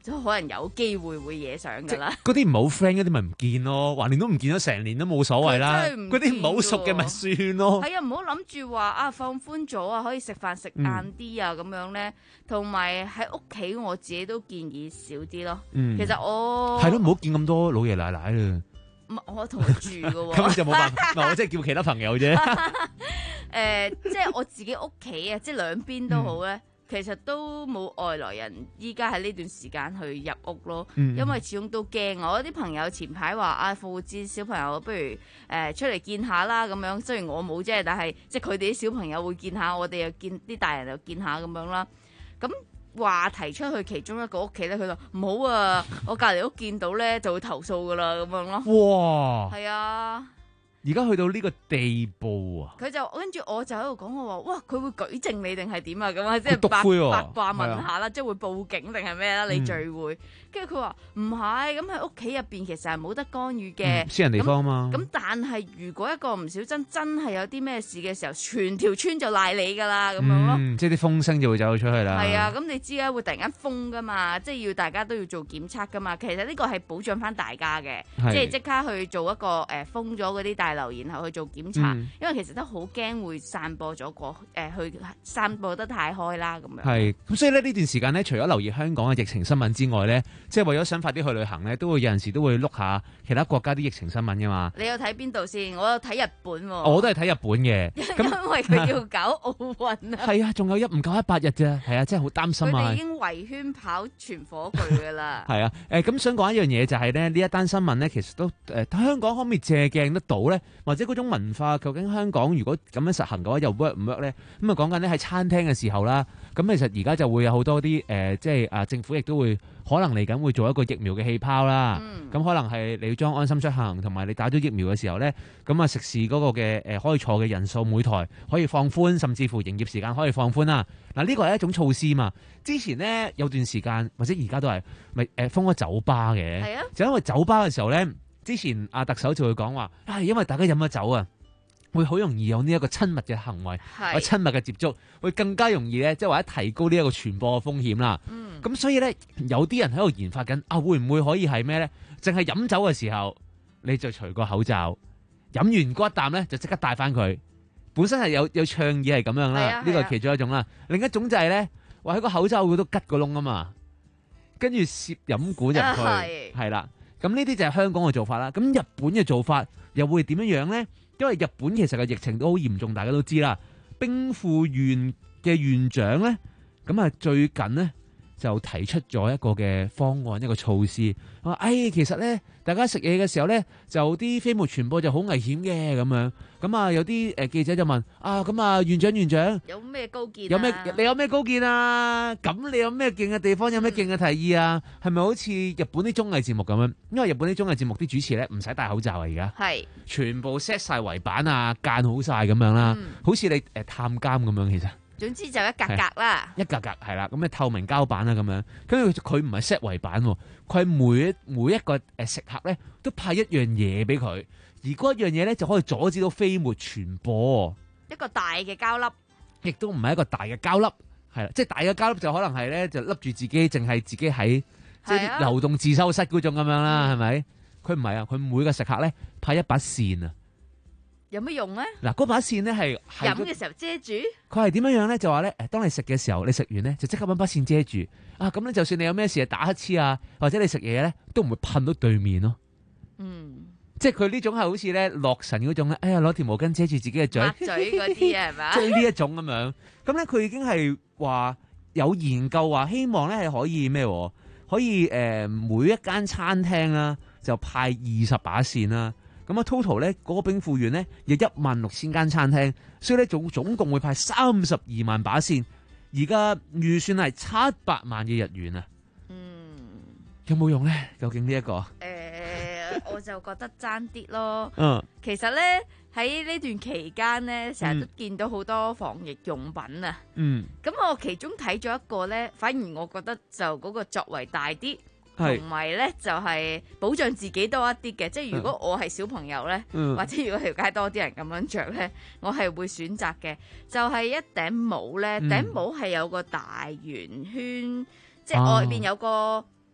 就可能有機會會惹上㗎啦。 嗰啲唔好 friend 嗰啲咪唔見咯，橫掂都唔見咗成年都冇所謂啦。嗰啲唔好熟嘅咪算咯。 係啊，唔好諗住話啊放寬咗啊，可以食飯食晏啲啊咁樣咧。同埋喺屋企我自己都建議少啲咯。 嗯、 其實我係咯，唔好見咁多老爺奶奶啦。 唔，我同佢住㗎喎。 咁就冇辦法，我即係叫其他朋友啫。 誒、呃，即係我自己屋企啊，即係兩邊都好咧。嗯其實都冇外來人，依家喺呢段時間去入屋咯，嗯、因為始終都驚。我啲朋友前排話啊，復活節小朋友不如誒、呃、出嚟見下啦咁樣。雖然我冇啫，但係即係佢哋啲小朋友會見下，我哋又見啲大人又見下咁樣啦。咁話提出去其中一個屋企咧，佢話唔好啊，我隔離屋見到咧就會投訴噶啦咁樣咯。哇！係啊。 而家去到呢個地步啊！ 佢就跟住我就喺度講我話，哇！佢會舉證你定係點啊？咁啊，即係八八卦問下啦，即係會報警定係咩啦？你聚會，跟住佢話唔係，咁喺屋企入邊其實係冇得干預嘅、 嗯，私人地方嘛。 咁但係如果一個唔小心真係有啲咩事嘅時候，全條村就賴你㗎啦，咁樣咯。 嗯，即係啲風聲就會走出去啦。 係啊，咁你知啦，會突然間封㗎嘛，即係要大家都要做檢測㗎嘛。其實呢個係保障翻大家嘅，即係即刻去做一個誒、呃、封咗嗰啲大樓，然後去做檢查，嗯、因為其實都好驚會散播咗過誒，去、呃、散播得太開啦咁樣。 係咁，所以咧呢段時間咧，除咗留意香港嘅疫情新聞之外咧，即係為咗想快啲去旅行咧，都會有陣時都會碌下其他國家啲疫情新聞噶嘛。 你有睇邊度先？我有睇日本喎、哦。 我都係睇日本嘅， 因為佢要搞奧運啊。 係啊，仲有一唔夠一百日啫，係啊，真係好擔心啊。 佢哋已經圍圈跑全火炬噶啦。 係啊，誒咁想講一樣嘢就係咧，呢一單新聞咧，其實都誒、呃、香港可唔可以借鏡得到咧？或者嗰種文化究竟香港如果咁樣實行嘅話，又 work 唔 work 咧？咁啊講緊咧喺餐廳嘅時候啦，咁其實而家就會有好多啲誒、呃，即係啊政府亦都會可能嚟緊會做一個疫苗嘅氣泡啦。咁、嗯、可能係你要裝安心出行，同埋你打咗疫苗嘅時候咧，咁啊食肆嗰個嘅誒、呃、可以坐嘅人數每台可以放寬，甚至乎營業時間可以放寬啦。嗱呢個係一種措施嘛。之前咧有段時間或者而家都係咪誒封咗酒吧嘅？係啊，就因為酒吧嘅時候咧，之前阿特首就會講話，啊因為大家飲咗酒啊，會好容易有呢一個親密嘅行為，或親密嘅接觸，會更加容易咧，即係或者提高呢一個傳播嘅風險啦。咁、嗯、所以咧，有啲人喺度研發緊，啊會唔會可以係咩咧？淨係飲酒嘅時候，你就除個口罩，飲完嗰一啖咧就即刻戴翻佢。本身係有有倡議係咁樣啦，呢個係其中一種啦。另一種就係咧，話喺個口罩嗰度吉個窿啊嘛，跟住攝飲管入去，係啦。咁呢啲就係香港嘅做法啦。咁日本嘅做法又會點樣樣咧？因為日本其實嘅疫情都好嚴重，大家都知啦。兵庫縣嘅縣長咧，咁啊最近咧就提出咗一個嘅方案，一個措施。話誒、哎，其實咧，大家食嘢嘅時候咧，就啲飛沫傳播就好危險嘅咁樣。咁啊，有啲誒記者就問啊，咁啊，縣長縣長有咩高見、啊？ 有咩？你有咩高見啊？咁你有咩勁嘅地方？有咩勁嘅提議啊？係咪好似日本啲綜藝節目咁樣？因為日本啲綜藝節目啲主持咧唔使戴口罩啊，而家係全部 set 晒圍板啊，間好晒咁樣啦，嗯、好似你誒探監咁樣，其實。 總之就一格格啦， 一格格係啦，咁嘅透明膠板啦咁樣，跟住佢唔係 set 圍板，佢係每一每一個誒食客咧都派一樣嘢俾佢，而嗰一樣嘢咧就可以阻止到飛沫傳播。 一個大嘅膠粒， 亦都唔係一個大嘅膠粒，係啦，即係大嘅膠粒就可能係咧就笠住自己，淨係自己喺即係流動自修室嗰種咁樣啦，係咪？佢唔係啊，佢每個食客咧派一把扇啊。 有乜用咧？ 嗱，嗰把扇咧係飲嘅時候遮住。 佢係點樣樣咧？就話咧，誒，當你食嘅時候，你食完咧就即刻搵把扇遮住。啊，咁咧就算你有咩事啊，打乞嗤啊，或者你食嘢咧，都唔會噴到對面咯。嗯，即係佢呢種係好似咧洛神嗰種咧，哎呀，攞條毛巾遮住自己嘅嘴， 抹嘴嗰啲係嘛？ 即係呢一種咁樣。咁咧佢已經係話有研究話，希望咧係可以咩？可以誒、呃，每一間餐廳啦，就派二十把扇啦。咁啊，total 咧嗰個兵庫縣咧有一萬六千間餐廳，所以咧總總共會派三十二萬把扇，而家預算係七百萬嘅日元啊。嗯，有冇用咧？究竟呢、這、一個？誒、 呃，我就覺得爭啲咯。 嗯， 其實咧喺呢段期間咧，成日都見到好多防疫用品啊。嗯，咁我其中睇咗一個咧，反而我覺得就嗰個作為大啲。同埋咧就係、是、保障自己多一啲嘅，即係如果我係小朋友咧，嗯、或者如果條街多啲人咁樣着咧，我係會選擇嘅。就係、是、一頂帽咧，嗯、頂帽係有個大圓圈，即係外邊有個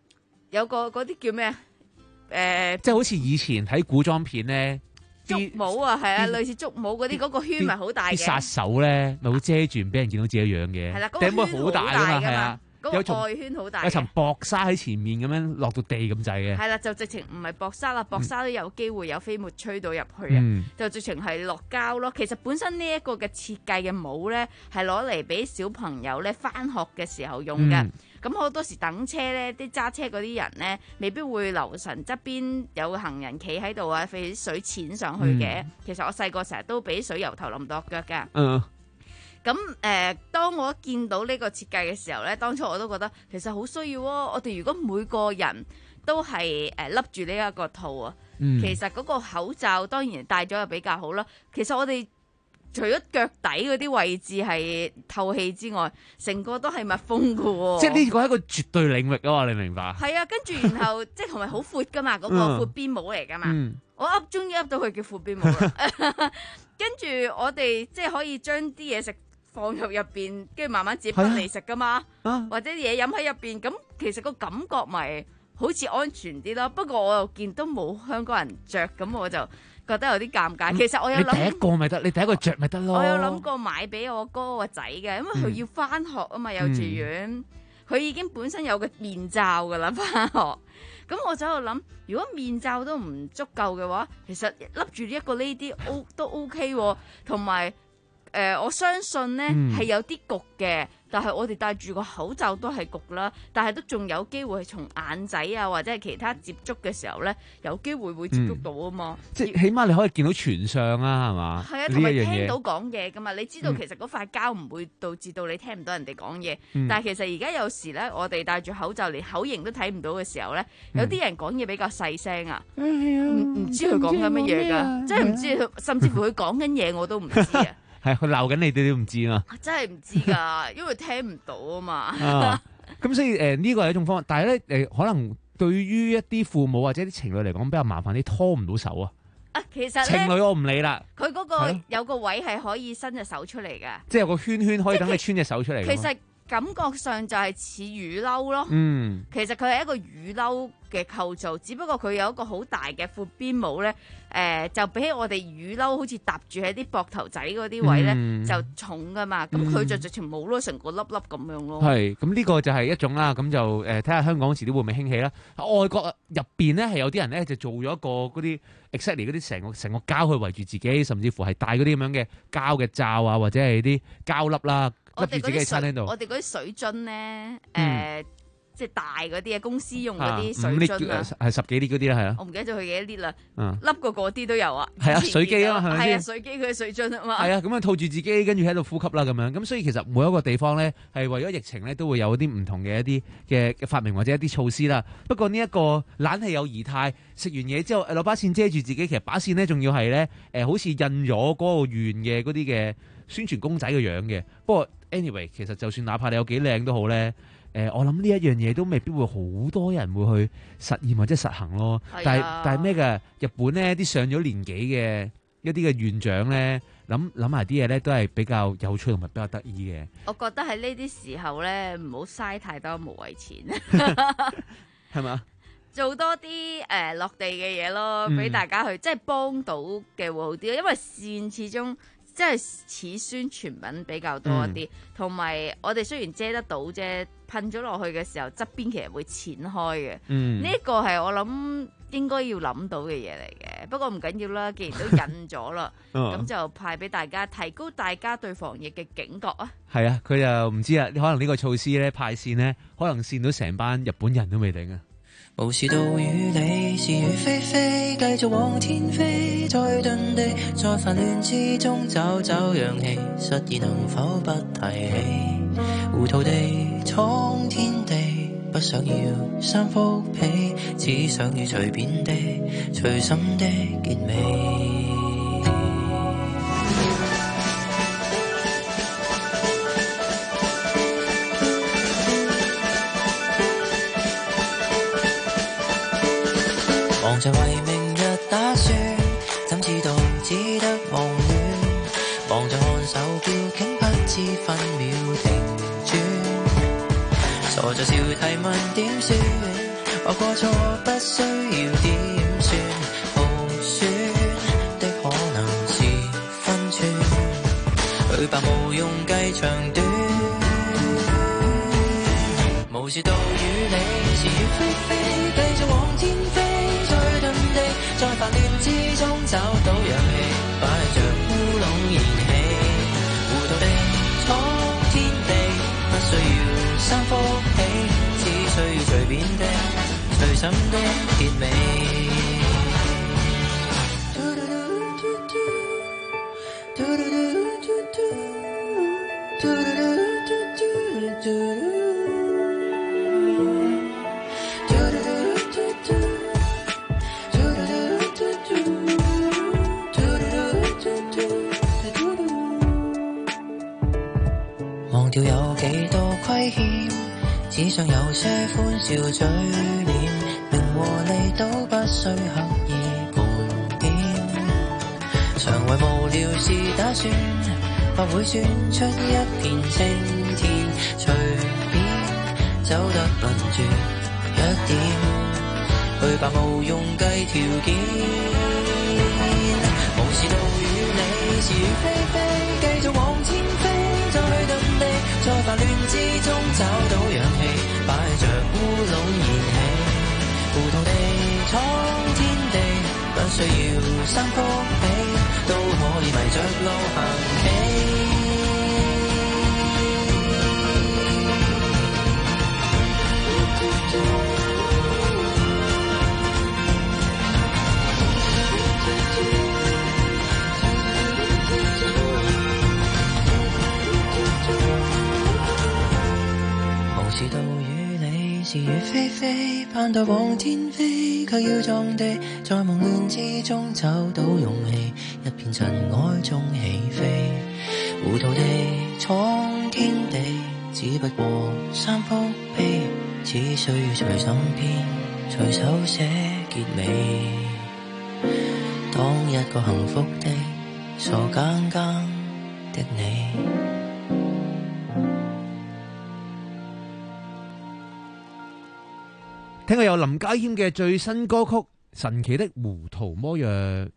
有個嗰啲叫咩啊？誒， 即係好似以前睇古裝片咧， 竹帽啊，係啊，類似竹帽嗰啲，嗰個圈咪好大嘅。 啲殺手咧，咪會遮住唔俾人見到自己樣嘅。 係啦，嗰個圈好大㗎嘛，係啊。嗰個外圈好大， 有層薄紗喺前面咁樣落到地咁滯嘅。 係啦，就直情唔係薄紗啦，薄紗都有機會有飛沫吹到入去啊！嗯、就直情係落膠咯。其實本身呢一個嘅設計嘅帽咧，係攞嚟俾小朋友咧返學嘅時候用嘅。咁好、嗯、多時等車咧，啲揸車嗰啲人咧，未必會留神側邊有個行人企喺度啊，俾水濺上去嘅。嗯、其實我細個成日都俾水由頭淋到腳㗎。嗯。咁誒、呃，當我見到呢個設計嘅時候咧，當初我都覺得其實好需要喎。我哋如果每個人都係誒笠住呢一個套啊，嗯、其實嗰個口罩當然戴咗就比較好啦。其實我哋除咗腳底嗰啲位置係透氣之外，成個都係密封㗎喎。 即係呢個係一個絕對領域啊嘛，你明白？ 係啊，跟住然後即係同埋好闊㗎嘛，嗰、嗰個闊邊帽嚟㗎嘛。嗯、我噏終於噏到佢叫闊邊帽啦。跟住我哋即係可以將啲嘢食放入入邊，跟住慢慢接翻嚟食噶嘛，啊、或者嘢飲喺入邊，咁其實個感覺咪好似安全啲咯。不過我又見都冇香港人着，咁我就覺得有啲尷尬。其實我有諗， 你第一個咪得，你第一個着咪得咯。 我有諗過買俾我哥個仔嘅，因為佢要翻學啊嘛，幼稚園，佢、嗯、已經本身有個面罩噶啦，翻學。咁我就喺度諗，如果面罩都唔足夠嘅話，其實笠住呢一個呢啲 O 都 OK 喎，同埋。誒、呃，我相信咧係、嗯、有啲焗嘅，但係我哋戴住個口罩都係焗啦，但係都仲有機會係從眼仔啊或者係其他接觸嘅時候咧，有機會會接觸到啊嘛。 嗯、即係起碼你可以見到全相啊，係嘛？ 係啊，同埋聽到講嘢噶嘛。你知道其實嗰塊膠唔會導致到你聽唔到人哋講嘢，嗯、但係其實而家有時咧，我哋戴住口罩連口型都睇唔到嘅時候咧，有啲人講嘢比較細聲啊，唔唔、嗯、知佢講緊乜嘢噶，即係唔知，甚至乎佢講緊嘢我都唔知啊。 係佢鬧緊你哋都唔知啊！ 真係唔知噶，因為聽唔到啊嘛。咁、 啊、所以誒呢個係一種方法，但係咧誒可能對於一啲父母或者啲情侶嚟講比較麻煩啲，拖唔到手啊。 啊，其實情侶我唔理啦。 佢嗰個有個位係可以伸隻手出嚟嘅， 即係有個圈圈可以等你穿隻手出嚟。 其實感覺上就係似雨褸咯。 嗯， 其實佢係一個雨褸嘅構造，只不過佢有一個好大嘅闊邊帽咧。誒、呃、就比起我哋雨褸好似搭住喺啲膊頭仔嗰啲位咧，嗯、就重噶嘛。咁佢、嗯、就直情冇咯，成個粒粒咁樣咯。係， 咁呢個就係一種啦。咁就誒睇下香港遲啲會唔會興起啦。外國入邊咧係有啲人咧就做咗一個嗰啲 exactly 嗰啲成個成個膠去圍住自己，甚至乎係戴嗰啲咁樣嘅膠嘅罩啊，或者係啲膠粒啦，笠住自己喺餐廳度。 我哋嗰啲水樽咧，誒、呃。嗯即係大嗰啲啊，公司用嗰啲水樽啊， 係十幾列嗰啲啦，係啊。 我唔記得咗佢幾多列啦，笠過嗰啲都有啊。 係啊，水機啊嘛，係咪先？ 係啊，水機佢嘅水樽啊嘛。 係啊，咁樣套住自己，跟住喺度呼吸啦，咁樣。咁所以其實每一個地方咧，係為咗疫情咧，都會有啲唔同嘅一啲嘅發明或者一啲措施啦。不過呢一個懶係有儀態，食完嘢之後攞把扇遮住自己，其實把扇咧仲要係咧誒，好似印咗嗰個圓嘅嗰啲嘅宣傳公仔嘅樣嘅。不過 anyway， 其實就算哪怕你有幾靚都好咧。誒、呃，我諗呢一樣嘢都未必會好多人會去實驗或者實行咯。啊、但係但係咩嘅？日本呢啲上咗年紀嘅一啲嘅院長咧，諗諗埋啲嘢咧，都係比較有趣同埋比較得意嘅。 我覺得喺呢啲時候咧，唔好嘥太多無謂錢， 係嘛？ 做多啲誒、呃、落地嘅嘢咯，俾大家去、嗯、即係幫到嘅會好啲，因為線始終。即係似宣傳品比較多一啲，同埋、嗯、我哋雖然遮得到啫，噴咗落去嘅時候側邊其實會濺開嘅。呢一、嗯、個係我諗應該要諗到嘅嘢嚟嘅。不過唔緊要啦，既然都印咗啦，咁、哦、就派俾大家，提高大家對防疫嘅警覺啊！ 係啊，佢就唔知啊，可能呢個措施咧派線咧，可能線到成班日本人都未定啊！ 無視道與理，是與非非，繼續往天飛，再遁地，在煩亂之中找找氧氣，失意能否不提起？糊塗地闖天地，不想要三幅被，只想要隨便地，隨心的結尾。忙着為明日打算，怎知道只得忙亂？忙着看手錶，竟不知分秒停轉。傻着笑提問點算？ 我過錯不需要點算，好選的可能是分寸，去吧無用計長短，無視道與理，是與非非，繼續往天飛，再遁地，在煩亂之中找到氧氣，擺着烏龍燃起，糊塗地闖天地，不需要三福氣，只需要隨便的隨心的結尾。忘掉有幾多虧欠，只想有些歡笑嘴臉，名和利都不需刻意盤點，常為無聊事打算，或會算出一片青天，隨便走得笨拙一點，去吧無用計條件，無視道與理，是與非非，繼續往前飛，再遁地，在煩亂之中找到氧氣，擺着烏龍燃起，糊塗地闖天地，不需要三福氣，都可以迷着路行起。是道與理，是與非非，盼待往天飛，卻要撞地，在夢亂之中找到勇氣，一片塵埃中起飛，糊塗地闖天地，只不過三幅被，只需要隨心編，隨手寫結尾，當一個幸福的傻更更的你。 聽過有林家謙嘅最新歌曲《神奇的糊塗魔藥》，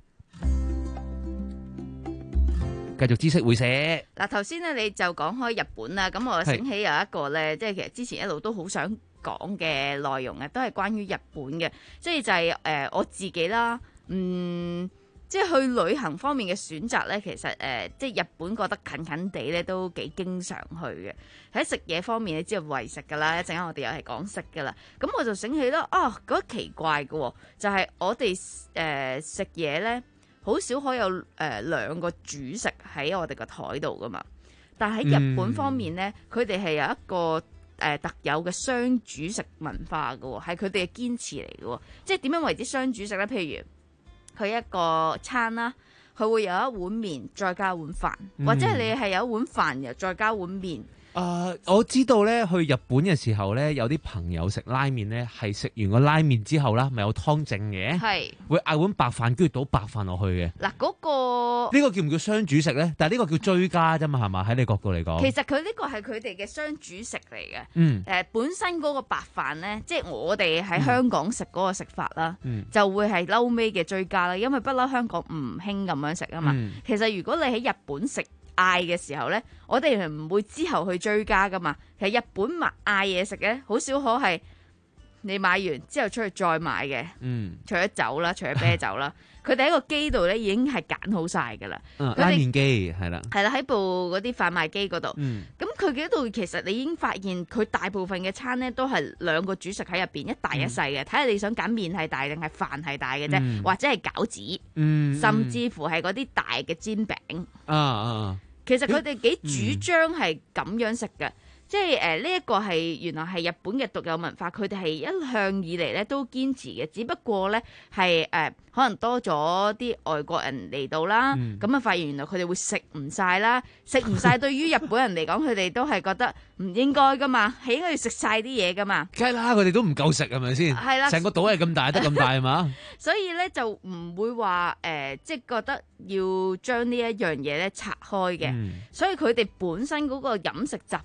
繼續知識會寫。 嗱，頭先咧你就講開日本啦，咁我醒起有一個咧，即係其實之前一路都好想講嘅內容啊，都係關於日本嘅，即係就係、是、誒、呃、我自己啦，嗯。即係去旅行方面嘅選擇咧，其實誒、呃，即係日本覺得近近地咧都幾經常去嘅。喺食嘢方面，你知道為食噶啦，一陣間我哋又係講食噶啦。咁我就醒起啦，啊，覺得奇怪嘅、哦，就係、是、我哋誒食嘢咧，好少可有誒、呃、兩個主食喺我哋個台度噶嘛。但係喺日本方面咧，佢哋係有一個誒、呃、特有嘅雙主食文化嘅喎，係佢哋嘅堅持嚟嘅喎。即係點樣為之雙主食咧？譬如佢一個餐啦，佢會有一碗麵再加一碗飯，嗯、或者係你係有一碗飯又再加一碗麵。 誒、呃，我知道咧，去日本嘅時候咧，有啲朋友食拉麵咧，係食完個拉麵之後啦，咪有湯剩嘅，係會嗌碗白飯，跟住倒白飯落去嘅。嗱，嗰個呢個叫唔叫雙主食咧？但係呢個叫追加啫嘛，係嘛？喺你角度嚟講， 其實佢呢個係佢哋嘅雙主食嚟嘅。 嗯， 誒、呃，本身嗰個白飯咧，即係我哋喺香港食嗰個食法啦， 嗯、 就會係嬲尾嘅追加啦，因為不嬲香港唔興咁樣食啊嘛。嗯、其實如果你喺日本食嗌嘅時候呢，我哋係唔會之後去追加噶嘛。其實日本買嗌嘢食呢，好少可係你買完之後出去再買嘅。嗯，除咗酒啦，除咗啤酒啦，佢哋喺個機度呢已經係揀好晒噶啦。 嗯，拉麵機係啦， 係啦，喺部嗰啲販賣機嗰度。 嗯， 咁佢嗰度其實你已經發現佢大部分嘅餐呢都係兩個主食喺入邊，一大一細嘅。睇下、嗯、你想揀麵係大定係飯係大嘅啫，嗯、或者係餃子，嗯、甚至乎係嗰啲大嘅煎餅。 啊啊！ 其實佢哋幾主張係咁樣食嘅，嗯、即係誒呢一個係原來係日本嘅獨有文化，佢哋係一向以嚟咧都堅持嘅，只不過咧係誒可能多咗啲外國人嚟到啦，咁啊、嗯、發現原來佢哋會食唔晒啦，食唔晒對於日本人嚟講，佢哋都係覺得唔應該噶嘛，係應該要食晒啲嘢噶嘛。 梗係啦，佢哋都唔夠食係咪先？係啦，成個島係咁大，得咁大係嘛？ 所以咧就唔會話誒、呃，即係覺得要將呢一樣嘢咧拆開嘅。嗯、所以佢哋本身嗰個飲食習慣咧，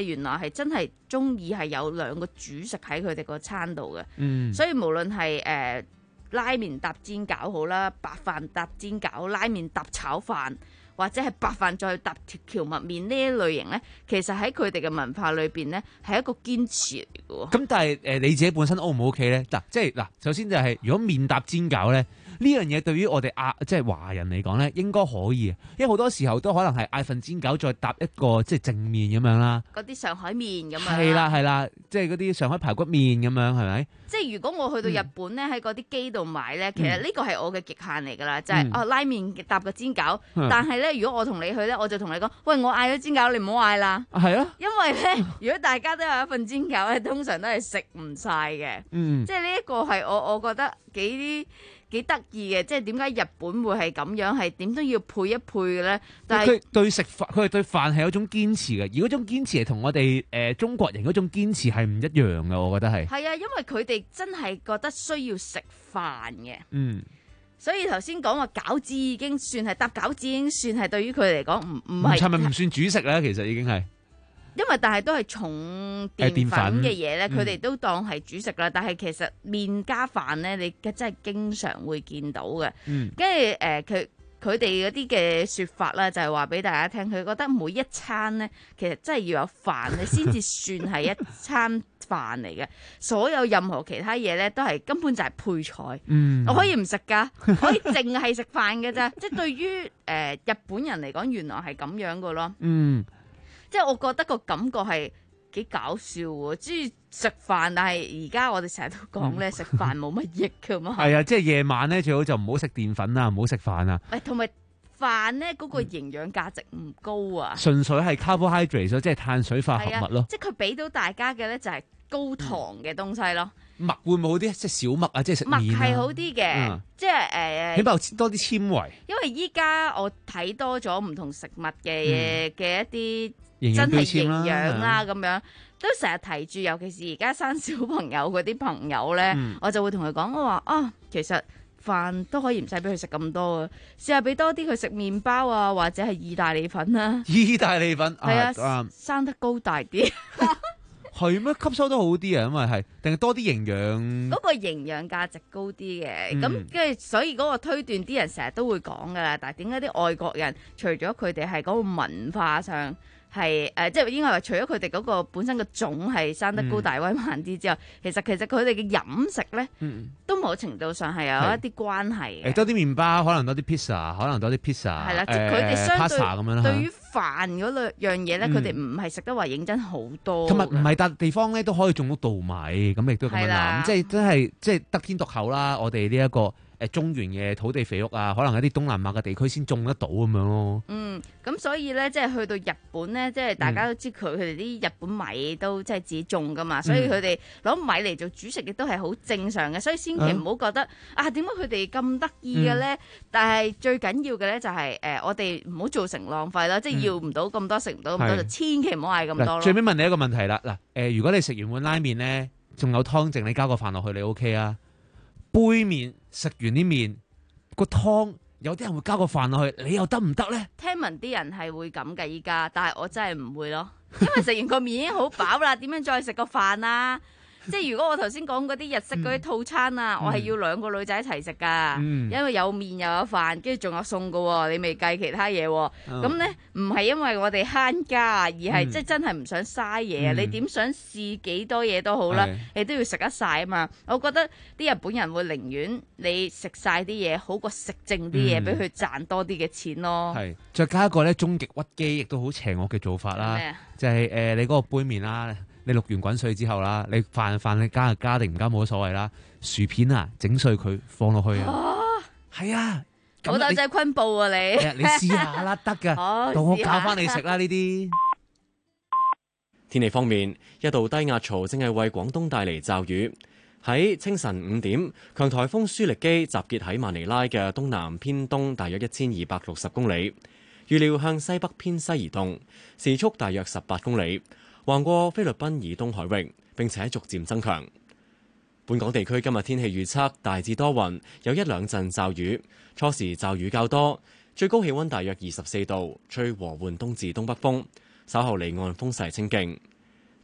原來係真係中意係有兩個主食喺佢哋個餐度嘅。 嗯， 所以無論係誒拉麵搭煎餃好啦，白飯搭煎餃，拉麵搭炒飯，或者係白飯再搭蕎麥麵呢一類型咧，其實喺佢哋嘅文化裏邊咧係一個堅持嚟嘅喎。 咁但係誒你自己本身 O 唔 O K 咧？嗱，即係嗱，首先就係如果麵搭煎餃咧，呢樣嘢對於我哋亞即係華人嚟講咧，應該可以，因為好多時候都可能係嗌份煎餃再搭一個即係正麵咁樣啦。 嗰啲上海麵咁樣。 係啦係啦，即係嗰啲上海排骨麵咁樣係咪？ 即係如果我去到日本咧，喺嗰啲機度買咧，其實呢個係我嘅極限嚟㗎啦，就係、是、 嗯、 哦拉麵搭個煎餃， 嗯、 但係咧如果我同你去咧，我就同你講，喂，我嗌咗煎餃，你唔好嗌啦。 係啊， 因為咧，如果大家都有一份煎餃咧，通常都係食唔晒嘅。 嗯， 即係呢一個係我我覺得幾幾得意嘅，即係點解日本會係咁樣，係點都要配一配嘅咧？但係佢對食飯，佢係對飯係有一種堅持嘅，而嗰種堅持係同我哋誒、呃、中國人嗰種堅持係唔一樣嘅，我覺得係。 係啊，因為佢哋真係覺得需要食飯嘅。 嗯。 所以頭先講話餃子已經算係搭餃子已經算係對於佢哋嚟講唔唔係。 係咪唔算主食咧？其實已經係。 因為但係都係重澱粉嘅嘢咧，佢哋都當係主食啦。嗯、但係其實麵加飯咧，你真係經常會見到嘅。跟住誒，佢佢哋嗰啲嘅説法啦，就係話俾大家聽，佢覺得每一餐咧，其實真係要有飯，你先至算係一餐飯嚟嘅。所有任何其他嘢咧，都係根本就係配菜。嗯、我可以唔食㗎，可以淨係食飯嘅啫。即係對於誒、呃、日本人嚟講，原來係咁樣嘅咯。嗯。即係我覺得個感覺係幾搞笑喎，即係食飯，但係而家我哋成日都講咧，食飯冇乜益㗎嘛。係啊，即係夜晚咧最好就唔好食澱粉啦，唔好食飯啊。 誒，同埋飯咧嗰個營養價值唔高啊。 純粹係 carbohydrate 即係碳水化合物咯。 即係佢俾到大家嘅咧就係高糖嘅東西咯。 麥會唔會好啲？即係小麥啊，即係食麵啊。 麥係好啲嘅，嗯、即係誒。呃、 起碼多啲纖維。因為依家我睇多咗唔同食物嘅嘅、嗯、一啲。 真係營養啦，咁樣都成日提住，尤其是而家生小朋友嗰啲朋友咧，嗯、我就會同佢講，我話啊，其實飯都可以唔使俾佢食咁多嘅，試下俾多啲佢食麵包啊，或者係意大利粉啦。 意大利粉係啊， 啊生得高大啲。 係咩？吸收得好啲啊，因為係定係多啲營養。 嗰個營養價值高啲嘅，咁跟住所以嗰個推斷啲人成日都會講噶啦。但係點解啲外國人除咗佢哋係嗰個文化上？係誒、呃，即係應該話，除咗佢哋嗰個本身個種係生得高大威猛啲之外，嗯、其實其實佢哋嘅飲食咧，嗯、都某程度上係有一啲關係嘅。 誒多啲麵包，可能多啲 pizza，可能多啲 pizza。係啦， 即係佢哋相對咁樣對於飯嗰類樣嘢咧，佢哋唔係食得話認真好多。 同埋唔係笪地方咧都可以種到稻米，咁亦都咁樣諗，即係真係即係得天獨厚啦。我哋呢一個。誒中原嘅土地肥沃啊，可能一啲東南亞嘅地區先種得到咁樣咯。嗯， 咁所以咧，即係去到日本咧，即係大家都知佢佢哋啲日本米都即係自己種噶嘛，嗯、所以佢哋攞米嚟做主食亦都係好正常嘅，所以千祈唔好覺得、嗯、啊點解佢哋咁得意嘅咧？嗯、但係最緊要嘅咧就係、是、誒、呃、我哋唔好造成浪費啦，嗯、即係要唔到咁多食唔到咁多就千祈唔好嗌咁多咯。 最尾問你一個問題啦，嗱誒，如果你食完碗拉麵咧，仲有湯剩，你加個飯落去，你 OK 啊？杯麵食完啲麵個湯，有啲人會加個飯落去，你又得唔得咧？ 聽聞啲人係會咁嘅依家，但係我真係唔會咯，因為食完個麵已經好飽啦，點樣再食個飯啊？即係如果我頭先講嗰啲日式嗰啲套餐啊，嗯、我係要兩個女仔一齊食噶，嗯、因為有麵又有飯，跟住仲有餸噶喎，你未計其他嘢喎。咁咧唔係因為我哋慳家，而係即係真係唔想嘥嘢啊！嗯、你點想試幾多嘢都好啦，嗯、你都要食得晒啊嘛。我覺得啲日本人會寧願你食晒啲嘢，好過食剩啲嘢，俾佢賺多啲嘅錢咯。 係，再加一個咧，終極屈機，亦都好邪惡嘅做法啦，就係、是、誒、呃、你嗰個杯麵啦。你淥完滾水之後啦，你飯飯你加就加定唔加冇乜所謂啦。薯片啊，整碎佢放落去啊，係啊， 好大隻昆布啊你， 你試下啦，得噶，到我教翻你食啦呢啲。 天氣方面，一道低壓槽正係為廣東帶嚟驟雨。喺清晨五點，強颱風舒力基集結喺馬尼拉嘅東南偏東，大約一千二百六十公里，預料向西北偏西移動，時速大約十八公里。橫過菲律賓以東海域，並且逐漸增強。本港地區今日天氣預測大致多雲，有一兩陣驟雨，初時驟雨較多，最高氣溫大約二十四度，吹和緩東至東北風，稍後離岸風勢清勁。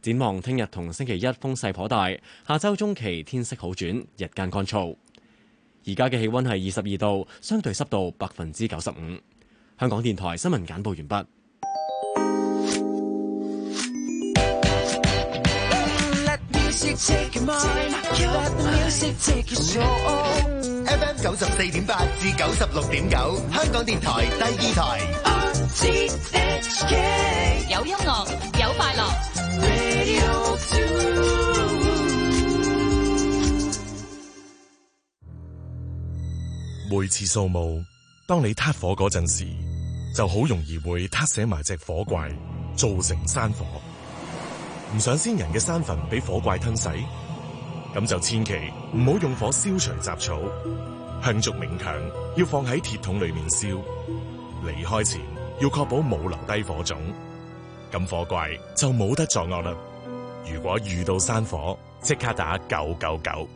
展望聽日同星期一風勢頗大，下週中期天色好轉，日間乾燥。而家嘅氣溫係二十二度，相對濕度百分之九十五。香港電台新聞簡報完畢。 F M 九十四點八至九十六點九，香港電台第二台。 有音樂，有快樂。 每次掃墓，當你撻火嗰陣時，就好容易會撻死埋隻火怪，造成山火。唔想先人嘅山墳俾火怪吞噬，咁就千祈唔好用火燒除雜草。香燭冥鏹要放喺鐵桶裏面燒，離開前要確保冇留低火種，咁火怪就冇得作惡啦。如果遇到山火，即刻打九九九。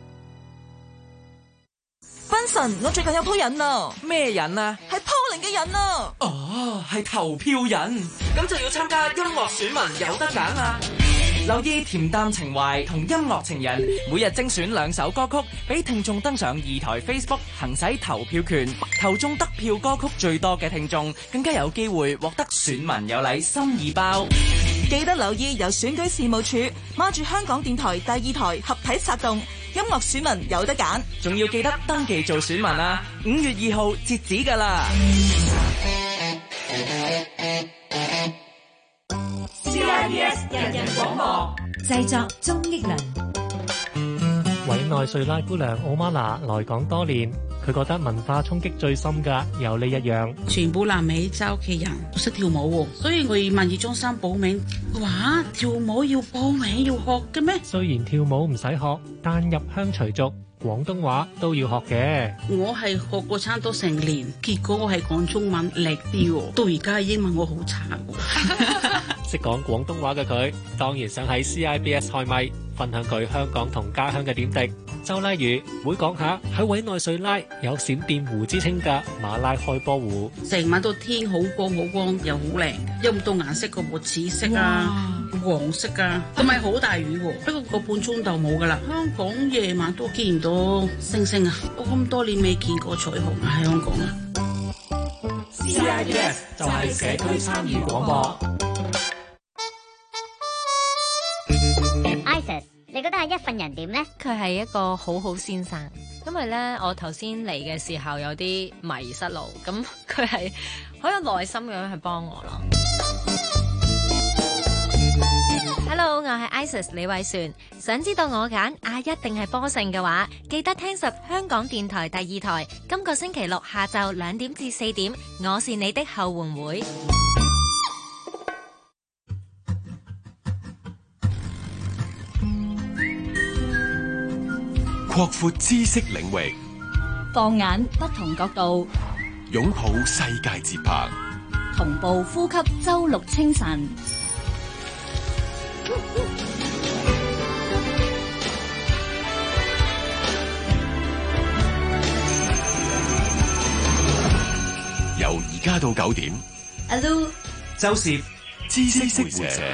斌神，我最近有鋪癮啊！ 咩癮啊？ 係鋪靈嘅癮啊！ 哦，係投票癮，咁就要參加音樂選民有得揀啊！留意恬淡情懷同音樂情人，每日精選兩首歌曲，俾聽眾登上二台 Facebook 行使投票權，投中得票歌曲最多嘅聽眾，更加有機會獲得選民有禮心意包。 記得留意由選舉事務處孖住香港電台第二台合體策動，音樂選民有得揀， 仲要記得登記做選民啊！五月二號截止㗎啦。 C I B S 人人廣播製作鍾益良。 委內瑞拉姑娘奧瑪娜來港多年，佢覺得文化衝擊最深㗎有呢一樣。 全部南美洲嘅人都識跳舞，所以我去文藝中心報名。哇，跳舞要報名要學嘅咩？ 雖然跳舞唔使學，但入鄉隨俗，廣東話都要學嘅。 我係學過差唔多成年，結果我係講中文叻啲喎，到而家英文我好差喎。 識講廣東話嘅佢，當然想喺 C I B S 開咪，分享佢香港同家鄉嘅點滴。就例如會講下喺委內瑞拉有閃電湖之稱嘅馬拉開波湖， 成晚到天好光好光又好靚，有唔到顏色個喎，紫色啊、黃色啊，同埋好大雨喎。不過個半鐘就冇噶啦。香港夜晚都見唔到星星啊！我咁多年未見過彩虹啊，喺香港啊。 C I B S 就係社區參與廣播。 Isis， 你覺得係一份人點呢？ 佢係一個好好先生，因為咧我頭先嚟嘅時候有啲迷失路，咁佢係好有耐心咁樣去幫我咯。Hello， 我係 Isis 李慧璇，想知道我揀啊一定係波勝嘅話，記得聽實香港電台第二台，今個星期六下晝兩點至四點，我是你的後援會。 擴闊知識領域， 放眼不同角度， 擁抱世界節拍， 同步呼吸周六清晨。 由而家到九點， 阿 Lu 周攝知識會社。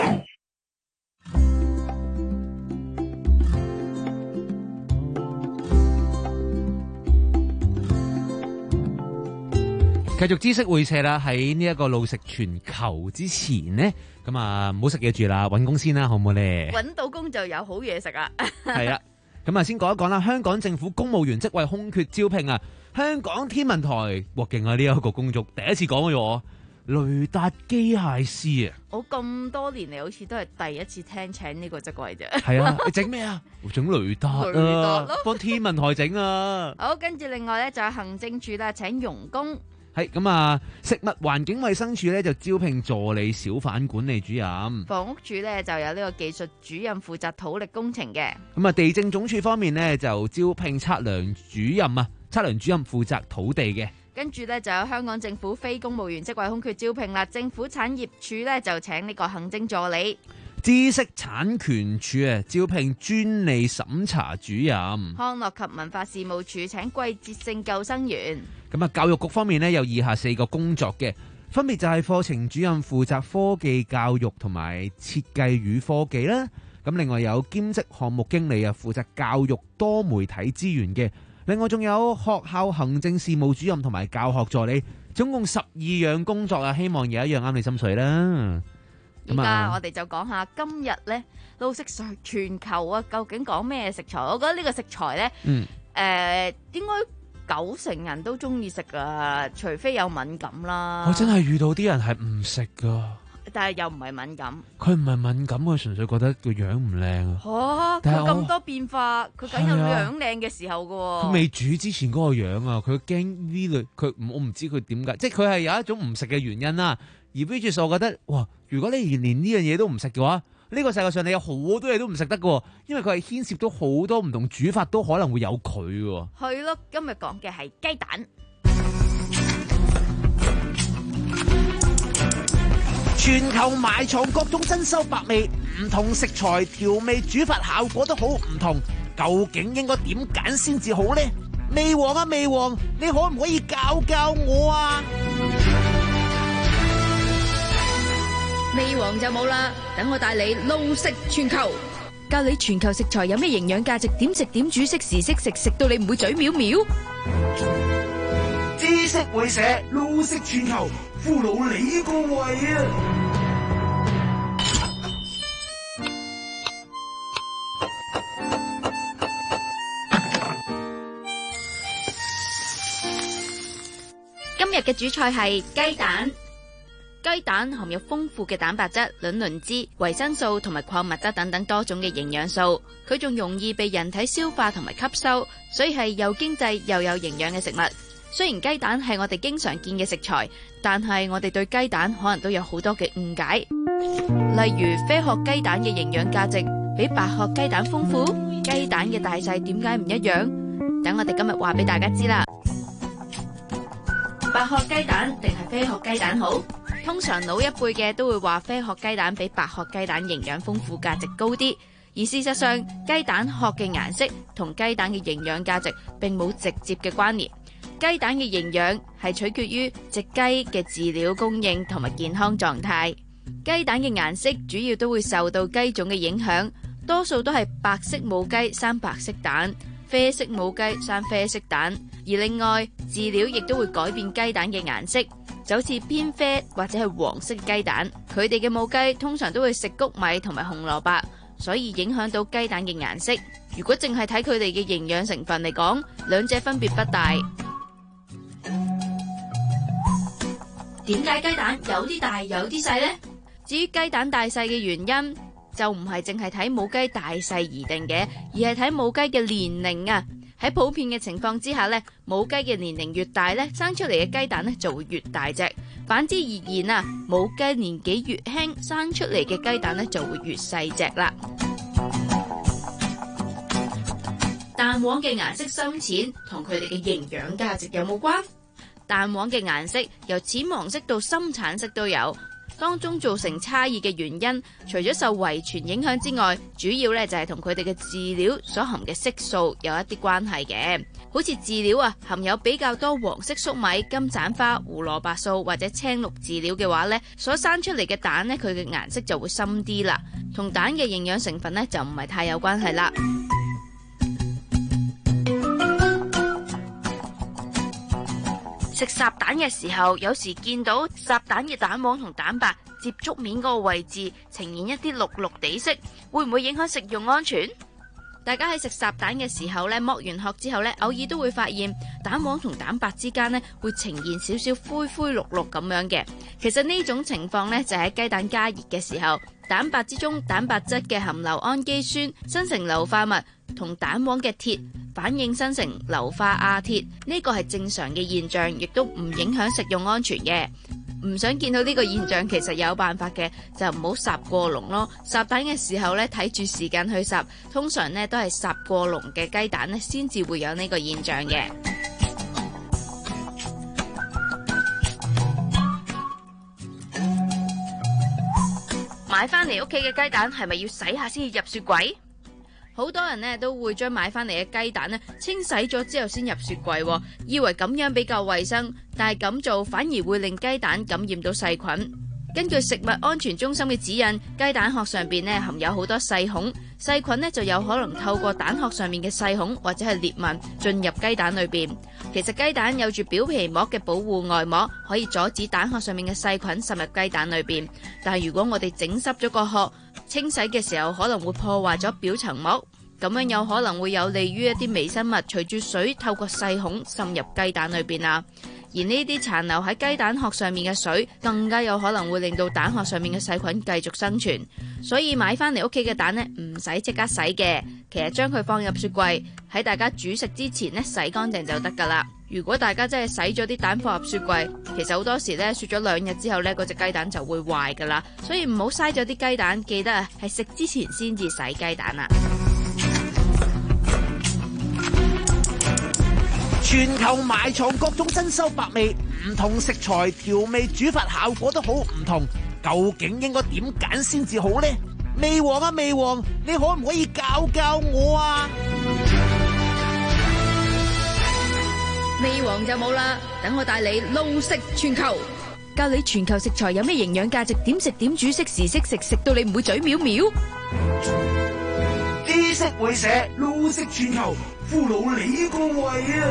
繼續知識會社啦，喺呢一個路食全球之前呢，咁啊唔好食嘢住啦，揾工先啦，好唔好咧？ 揾到工就有好嘢食啊！ 係啦，咁啊先講一講啦，香港政府公務員職位空缺招聘啊，香港天文台哇勁啊！呢一個工作第一次講嘅喎，雷達機械師啊！ 我咁多年嚟好似都係第一次聽請呢個職位啫。 係啊，你整咩啊？整雷達啊，幫天文台整啊！ 好，跟住另外咧就有行政處啦，請傭工。 係咁啊！食物環境衛生署咧就招聘助理小販管理主任， 房屋署咧就有呢個技術主任負責土力工程嘅。 咁啊，地政總署方面呢，就招聘測量主任啊，測量主任負責土地嘅。 跟住咧就有香港政府非公務員職位空缺招聘啦，政府產業署咧就請呢個行政助理。 知識產權署啊，招聘專利審查主任。 康樂及文化事務署請季節性救生員。 咁啊，教育局方面呢，有以下四個工作嘅： 分別就係課程主任負責科技教育同埋設計與科技啦。咁另外有兼職項目經理啊，負責教育多媒體資源嘅。另外仲有學校行政事務主任同埋教學助理，總共十二樣工作啊。希望有一樣啱你心水啦。 而家我哋就講下今日呢，露食全球啊，究竟講咩食材？我覺得呢個食材呢，嗯，誒、呃，應該九成人都中意食啊，除非有敏感啦。 我真係遇到啲人係唔食噶， 但係又唔係敏感。 佢唔係敏感，佢純粹覺得個樣唔靚啊。 哦，佢咁多變化，佢梗有樣靚嘅時候噶。 佢未煮之前嗰個樣啊，佢驚呢類，佢我唔知佢點解，即係佢係有一種唔食嘅原因啦。而 Bridget 我覺得，哇！如果你連呢樣嘢都唔食嘅話，呢個世界上你有好多嘢都唔食得嘅，因為佢係牽涉到好多唔同煮法，都可能會有佢嘅。 係咯，今日講嘅係雞蛋。 全球埋藏各種珍饈百味，唔同食材調味煮法效果都好唔同，究竟應該點揀先至好呢？味王啊味王，你可唔可以教教我啊？ 味王就冇啦，等我帶你露食全球，教你全球食材有咩營養價值，點食點煮，識時識食，食到你唔會嘴藐藐。 知識會社，露食全球，俘虜你個胃啊！ 今日嘅主菜係雞蛋。雞蛋含有豐富嘅蛋白質、卵磷脂、維生素同埋礦物質等等多種嘅營養素，佢仲容易被人體消化同埋吸收，所以係又經濟又有營養嘅食物。雖然雞蛋係我哋經常見嘅食材，但係我哋對雞蛋可能都有好多嘅誤解，例如啡殼雞蛋嘅營養價值比白殼雞蛋豐富，雞蛋嘅大細點解唔一樣？等我哋今日話俾大家知啦。白殼雞蛋定係啡殼雞蛋好？通常老一輩嘅都會話啡殼雞蛋比白殼雞蛋營養豐富，價值高啲。而事實上，雞蛋殼嘅顏色同雞蛋嘅營養價值並冇直接嘅關聯。雞蛋嘅營養係取決於隻雞嘅飼料供應同埋健康狀態。雞蛋嘅顏色主要都會受到雞種嘅影響，多數都係白色母雞生白色蛋，啡色母雞生啡色蛋。而另外，飼料亦都會改變雞蛋嘅顏色。就好似偏啡或者係黃色雞蛋，佢哋嘅母雞通常都會食谷米同埋紅蘿蔔，所以影響到雞蛋嘅顏色。如果淨係睇佢哋嘅營養成分嚟講，兩者分別不大。點解雞蛋有啲大有啲細呢？至於雞蛋大細嘅原因，就唔係淨係睇母雞大細而定嘅，而係睇母雞嘅年齡啊。喺普遍嘅情況之下咧，母雞嘅年齡越大咧，生出嚟嘅雞蛋咧就會越大隻。反之而言啊，母雞年紀越輕，生出嚟嘅雞蛋咧就會越細隻啦。蛋黃嘅顏色深淺同佢哋嘅營養價值有冇關？蛋黃嘅顏色由淺黃色到深橙色都有。當中造成差異嘅原因，除咗受遺傳影響之外，主要咧就係同佢哋嘅飼料所含嘅色素有一啲關係嘅。好似飼料啊，含有比較多黃色粟米、金盞花、胡蘿蔔素或者青綠飼料嘅話咧，所生出嚟嘅蛋咧，佢嘅顏色就會深啲啦。同蛋嘅營養成分咧就唔係太有關係啦。食烚蛋嘅時候，有時見到烚蛋嘅蛋黃同蛋白接觸面嗰個位置呈現一啲綠綠地色，會唔會影響食用安全？大家喺食烚蛋嘅時候咧，剝完殼之後咧，偶爾都會發現蛋黃同蛋白之間咧會呈現少少灰灰綠綠咁樣嘅。其實呢種情況咧就喺雞蛋加熱嘅時候，蛋白之中蛋白質嘅含硫氨基酸生成硫化物，同蛋黃嘅鐵反應生成硫化亞鐵，呢個係正常嘅現象，亦都唔影響食用安全嘅。唔想見到呢個現象，其實有辦法嘅，就唔好烚過籠咯。烚蛋嘅時候咧，睇住時間去烚，通常咧都係烚過籠嘅雞蛋咧，先至會有呢個現象嘅。買翻嚟屋企嘅雞蛋係咪要洗下先至入雪櫃？ 好多人呢都會將買翻嚟嘅雞蛋呢清洗咗之後先入雪櫃，以為咁樣比較衛生，但係咁做反而會令雞蛋感染到細菌。根據食物安全中心嘅指引，雞蛋殼上邊呢含有好多細孔，細菌呢就有可能透過蛋殼上面嘅細孔或者係裂紋進入雞蛋裏邊。其實雞蛋有住表皮膜嘅保護外膜，可以阻止蛋殼上面嘅細菌滲入雞蛋裏邊。但係如果我哋整濕咗個殼，清洗嘅時候可能會破壞咗表層膜，咁樣有可能會有利於一啲微生物隨住水透過細孔滲入雞蛋裏邊啊。而呢啲殘留喺雞蛋殼上面嘅水，更加有可能會令到蛋殼上面嘅細菌繼續生存。所以買翻嚟屋企嘅蛋呢，唔使即刻洗嘅，其實將佢放入雪櫃，喺大家煮食之前呢，洗乾淨就得噶啦。如果大家真係洗咗啲蛋放入雪櫃，其實好多時呢，雪咗兩日之後呢，嗰隻雞蛋就會壞噶啦。所以唔好嘥咗啲雞蛋，記得啊係食之前先至洗雞蛋啊。 全球埋藏各種珍饈百味，唔同食材調味煮法效果都好唔同，究竟應該點揀先至好呢？味王啊味王，你可唔可以教教我啊？ 味王就冇啦，等我帶你撈食全球，教你全球食材有咩營養價值，點食點煮，識時識食，食到你唔會嘴藐藐。 知識會社撈食全球，俘虜你個胃啊！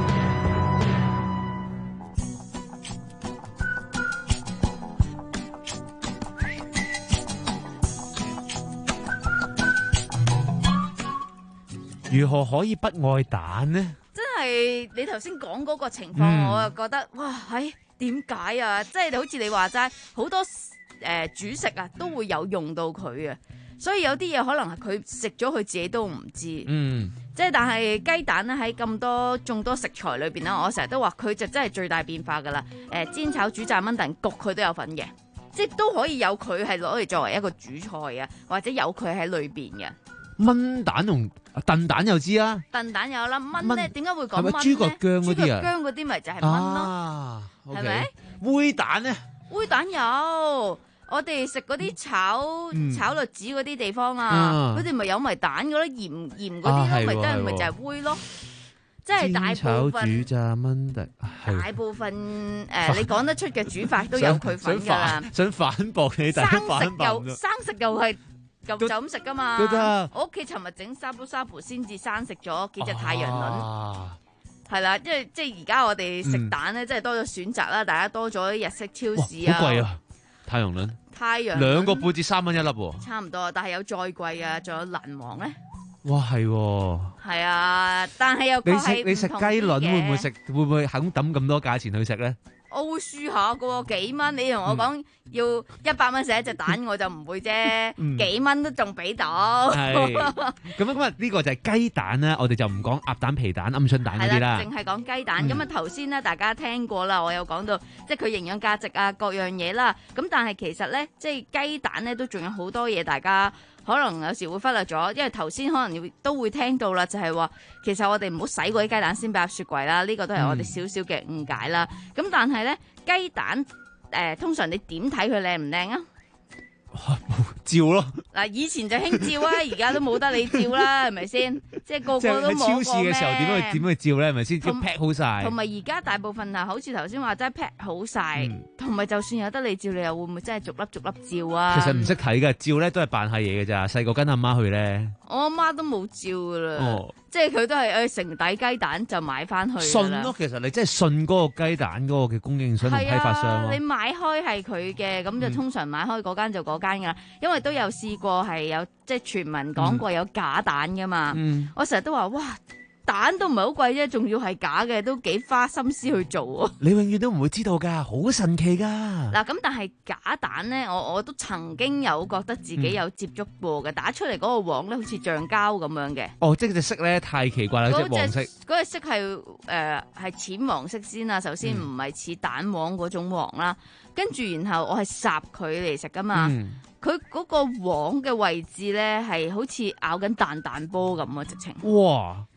如何可以不愛蛋呢？ 真係你頭先講嗰個情況， 嗯、 我就覺得哇，係點解啊？即係好似你話齋，好多誒、呃、煮食啊都會有用到佢啊，所以有啲嘢可能係佢食咗佢自己都唔知。 嗯， 即係但係雞蛋咧喺咁多眾多食材裏邊咧，我成日都話佢就真係最大變化噶啦。誒、呃、煎炒煮炸炆燉焗佢都有份嘅，即係都可以有佢係攞嚟作為一個主菜啊，或者有佢喺裏邊嘅。 炆蛋同燉蛋又知啊， 燉蛋有啦，炆咧點解會講炆咧？ 豬腳薑嗰啲啊， 豬腳薑嗰啲咪就係炆咯，係咪？ 煨蛋咧？ 煨蛋有，我哋食嗰啲炒、嗯、炒栗子嗰啲地方啊，佢哋咪有埋蛋嗰啲鹽鹽嗰啲咯，咪真係咪就係煨咯？即係大部分煮炸炆燉， 大部分誒、呃、你講得出嘅煮法都有佢份㗎啦。 想反駁你，但係反駁又生食又係。就就咁食噶嘛，我屋企尋日整沙煲沙煲先至生食咗幾隻太陽輪，係啦、啊，因為即係而家我哋食蛋咧，即係多咗選擇啦，大家多咗日式超市啊， 好貴啊，太陽輪， 太陽兩個半至三蚊一粒喎， 差唔多，但係有再貴啊，仲有蘭王咧， 哇係， 係啊，但係又你食你食雞輪會唔會食？會唔會肯抌咁多價錢去食咧？ 我會輸下個幾蚊，你同我講要一百蚊食一隻蛋，我就唔會啫，嗯、幾蚊都仲俾到。係咁咁啊，呢個就係雞蛋啦，我哋就唔講鴨蛋、皮蛋、鵪鶉蛋嗰啲啦， 淨係講雞蛋。咁啊頭先咧，大家聽過啦，我有講到即係佢營養價值啊，各樣嘢啦。咁但係其實咧，即係雞蛋咧都仲有好多嘢，大家可能有時會忽略咗，因為頭先可能都會聽到啦，就係話其實我哋唔好洗過啲雞蛋先擺入雪櫃啦，呢、這個都係我哋少少嘅誤解啦。咁、嗯、但係咧雞蛋誒、呃，通常你點睇佢靚唔靚啊？ 照咯， 嗱以前就興照啊，而家都冇得你照啦，係咪先？即係個個都冇過咩？ 超市嘅時候點樣去點樣去照咧？係咪先？要 pack 好晒。同埋而家大部分啊，好似頭先話齋 pack 好晒，同埋、嗯、就算有得你照，你又會唔會真係逐粒逐粒照啊？ 其實唔識睇嘅，照咧都係扮下嘢嘅咋。細個跟阿媽去咧， 我阿媽都冇照噶啦。哦即係佢都係誒成底雞蛋就買翻去信咯，其實你真係信嗰個雞蛋嗰個嘅供應商同批發商、啊、 你買開係佢嘅，咁就通常買開嗰間就嗰間噶啦。嗯、因為都有試過係有即係傳聞講過有假蛋噶嘛。嗯、我成日都話哇，蛋都唔係好貴啫，仲要係假嘅，都幾花心思去做啊！ 你永遠都唔會知道噶，好神奇噶。 嗱咁，但係假蛋咧，我我都曾經有覺得自己有接觸過嘅，嗯、打出嚟嗰個黃咧，好似橡膠咁樣嘅。哦， 即係隻色咧太奇怪啦，隻黃色。 嗰隻色係誒係淺黃色先啦，首先唔係似蛋黃嗰種黃啦，跟住、嗯、然後我係烚佢嚟食噶嘛，佢嗰、嗯、個黃嘅位置咧係好似咬緊蛋蛋波咁啊，直情。 哇！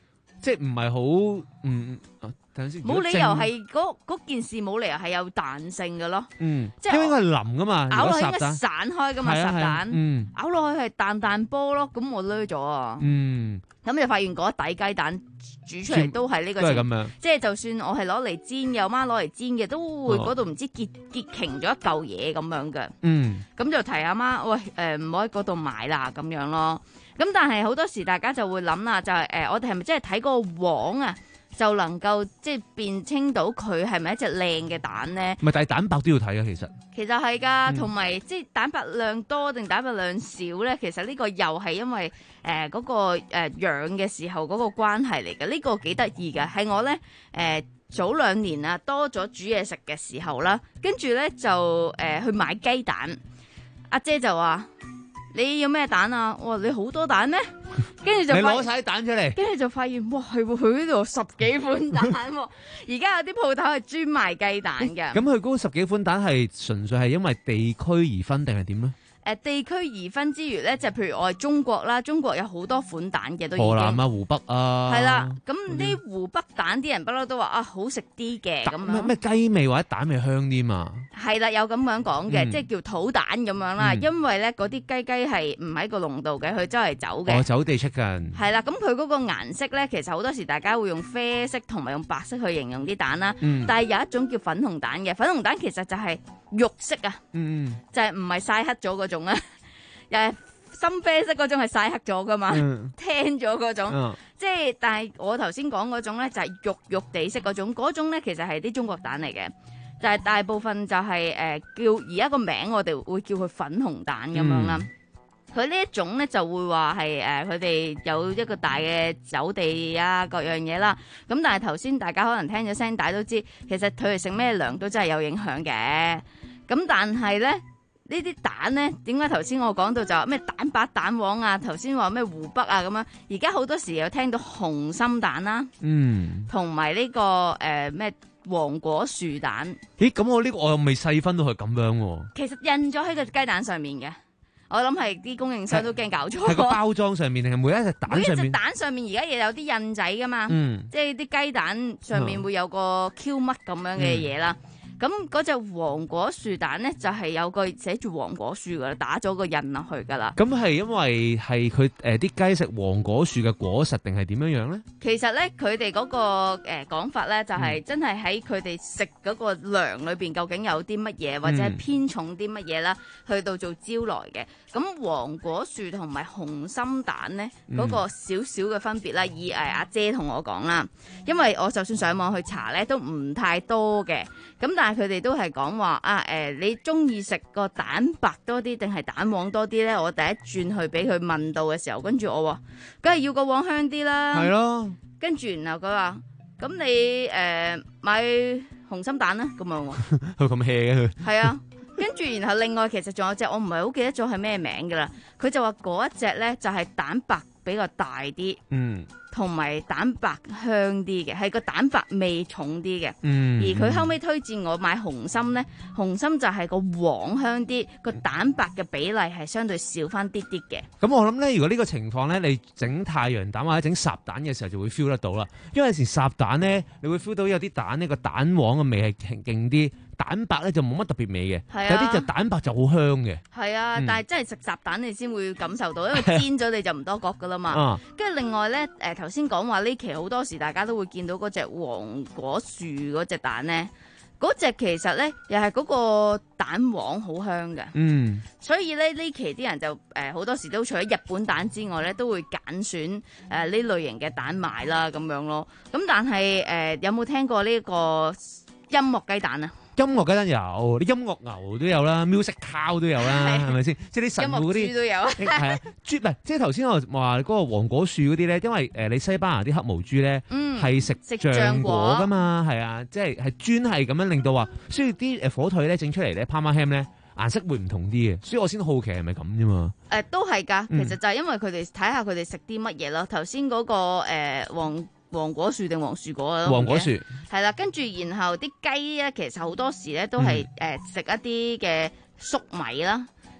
即係唔係好嗯。等陣先， 冇理由係嗰嗰件事冇理由係有彈性嘅咯。 嗯， 即係因為應該係腍噶嘛， 咬落去應該如果烚蛋散開噶嘛，烚蛋， 嗯， 咬落去係彈彈波咯，咁我攣咗啊。 嗯， 咁就發現嗰底雞蛋煮出嚟都係呢個情， 都係咁樣。即係就算我係攞嚟煎，有媽攞嚟煎嘅，都會嗰度唔知結結瓊咗一嚿嘢咁樣嘅。 嗯， 咁就提阿媽，喂，誒唔好喺嗰度買啦咁樣咯。咁但係好多時大家就會諗啦，就係、是、誒、呃、我哋係咪真係睇嗰個黃啊？就能夠即係辨清到佢係咪一隻靚嘅蛋咧？ 唔係，但係蛋白都要睇啊，其實。 其實係㗎，同嗯埋即係蛋白量多定蛋白量少咧，其實呢個又係因為誒嗰、呃嗰個誒、呃、養嘅時候嗰個關係嚟嘅。呢、呢個幾得意嘅，係我咧誒、呃、早兩年啊多咗煮嘢食嘅時候啦，跟住咧就誒、呃、去買雞蛋，阿姐就話：你要咩蛋啊？我話你好多蛋咩？跟住就你攞晒啲蛋出嚟， 跟住就發現哇，係喎，佢呢度十幾款蛋喎。而家有啲鋪頭係專賣雞蛋嘅。 咁佢嗰十幾款蛋係純粹係因為地區而分定係點咧？ 誒地區而分之餘咧，就譬如我係中國啦，中國有好多款蛋嘅都已經。 河南啊、湖北啊。 係啦，咁啲湖北蛋啲人不嬲都話啊好食啲嘅咁樣。 咩咩雞味或者蛋味香啲嘛？ 係啦，有咁樣講嘅， 嗯即係叫土蛋咁樣啦。 嗯因為咧嗰啲雞雞係唔喺個籠度嘅，佢周圍走嘅。 哦，走地出緊。 係啦，咁佢嗰個顏色咧，其實好多時大家會用啡色同埋用白色去形容啲蛋啦。 嗯但係有一種叫粉紅蛋嘅，粉紅蛋其實就係肉色啊， 嗯就係唔係曬黑咗嗰種啊，又係深啡色嗰種係曬黑咗噶嘛， 嗯聽咗嗰種。 嗯即係，但係我頭先講嗰種咧，就係肉肉地色嗰種，嗰種咧其實係啲中國蛋嚟嘅，就係大部分就係、是、誒、呃、叫而家個名我哋會叫佢粉紅蛋咁樣啦。佢呢一種咧就會話係誒佢哋有一個大嘅走地啊各樣嘢啦。咁但係頭先大家可能聽咗聲帶都知，其實佢哋食咩糧都真係有影響嘅。咁但係咧。呢啲蛋咧，點解頭先我講到就話咩蛋白蛋黃啊？頭先話咩湖北啊咁樣，而家好多時有聽到紅心蛋啦， 嗯， 同埋呢個誒咩黃果樹蛋。 咦，咁我呢個我又未細分到係咁樣喎。 其實印咗喺個雞蛋上面嘅，我諗係啲供應商都驚搞錯。 係個包裝上面定係每一隻蛋上面？ 每一隻蛋上面而家亦有啲印仔噶嘛， 嗯即係啲雞蛋上面會有個 Q 乜咁樣嘅嘢啦。咁嗰隻黃果樹蛋咧，就係、是、有個寫住黃果樹噶啦，打咗個印落去噶啦。 咁係因為係佢誒啲雞食黃果樹嘅果實定係點樣樣咧？ 其實咧，佢哋嗰個誒講、呃、法咧，就係、是、 嗯真係喺佢哋食嗰個糧裏邊，究竟有啲乜嘢，或者係偏重啲乜嘢啦，去到做招來嘅。咁黃果樹同埋紅心蛋咧，嗰、 嗯個少少嘅分別啦，以誒阿姐同我講啦，因為我就算上網去查咧，都唔太多嘅。咁但係佢哋都係講話啊，誒、呃，你中意食個蛋白多啲定係蛋黃多啲咧？我第一轉去俾佢問到嘅時候，跟住我話，梗係要個黃香啲啦。 係咯。 跟住然後佢話，咁你誒、呃、買紅心蛋啦，咁樣喎。 佢咁 hea 嘅佢。 係啊。跟住然後另外其實仲有隻我唔係好記得咗係咩名噶啦，佢就話嗰一隻咧就係蛋白比較大啲。 嗯。 同埋蛋白香啲嘅，係個蛋白味重啲嘅。 嗯， 而佢後尾推薦我買紅心咧，紅心就係個黃香啲，個蛋白嘅比例係相對少翻啲啲嘅。 咁我諗咧，如果呢個情況咧，你整太陽蛋或者整烚蛋嘅時候就會 feel 得到啦。因為有時烚蛋咧，你會 feel 到有啲蛋呢個蛋黃嘅味係勁啲，蛋白咧就冇乜特別味嘅。 係啊， 有啲就蛋白就好香嘅。 係啊， 嗯、 但係真係食烚蛋你先會感受到，因為煎咗你就唔多覺噶啦嘛。 啊， 跟住另外咧，誒頭先講話呢期好多時大家都會見到嗰隻黃果樹嗰隻蛋咧，嗰隻其實咧又係嗰個蛋黃好香嘅。 嗯，所以咧呢期啲人就誒好、呃、多時都除咗日本蛋之外咧，都會揀選誒呢、呃、類型嘅蛋買啦咁樣咯。咁但係誒、呃、有冇聽過呢個音樂雞蛋啊？ 音樂雞蛋有，啲音樂牛都有啦 ，music cow 都有啦，係咪先？即係啲神父嗰啲， 音樂豬都有。 係啊，豬唔係，即係頭先我話嗰個黃果樹嗰啲咧，因為誒你西班牙啲黑毛豬咧，係食橡果噶嘛，係啊，即係係專係咁樣令到話，所以啲誒火腿咧整出嚟咧 Parma ham 咧顏色會唔同啲嘅，所以我先好奇係咪咁啫嘛。 誒、呃、都係㗎， 嗯、 其實就係因為佢哋睇下佢哋食啲乜嘢咯。頭先嗰個誒、呃、黃。黃果樹定黃樹果啊？ 黃果樹係啦，跟住然後啲雞咧，其實好多時咧都係誒食一啲嘅粟米啦。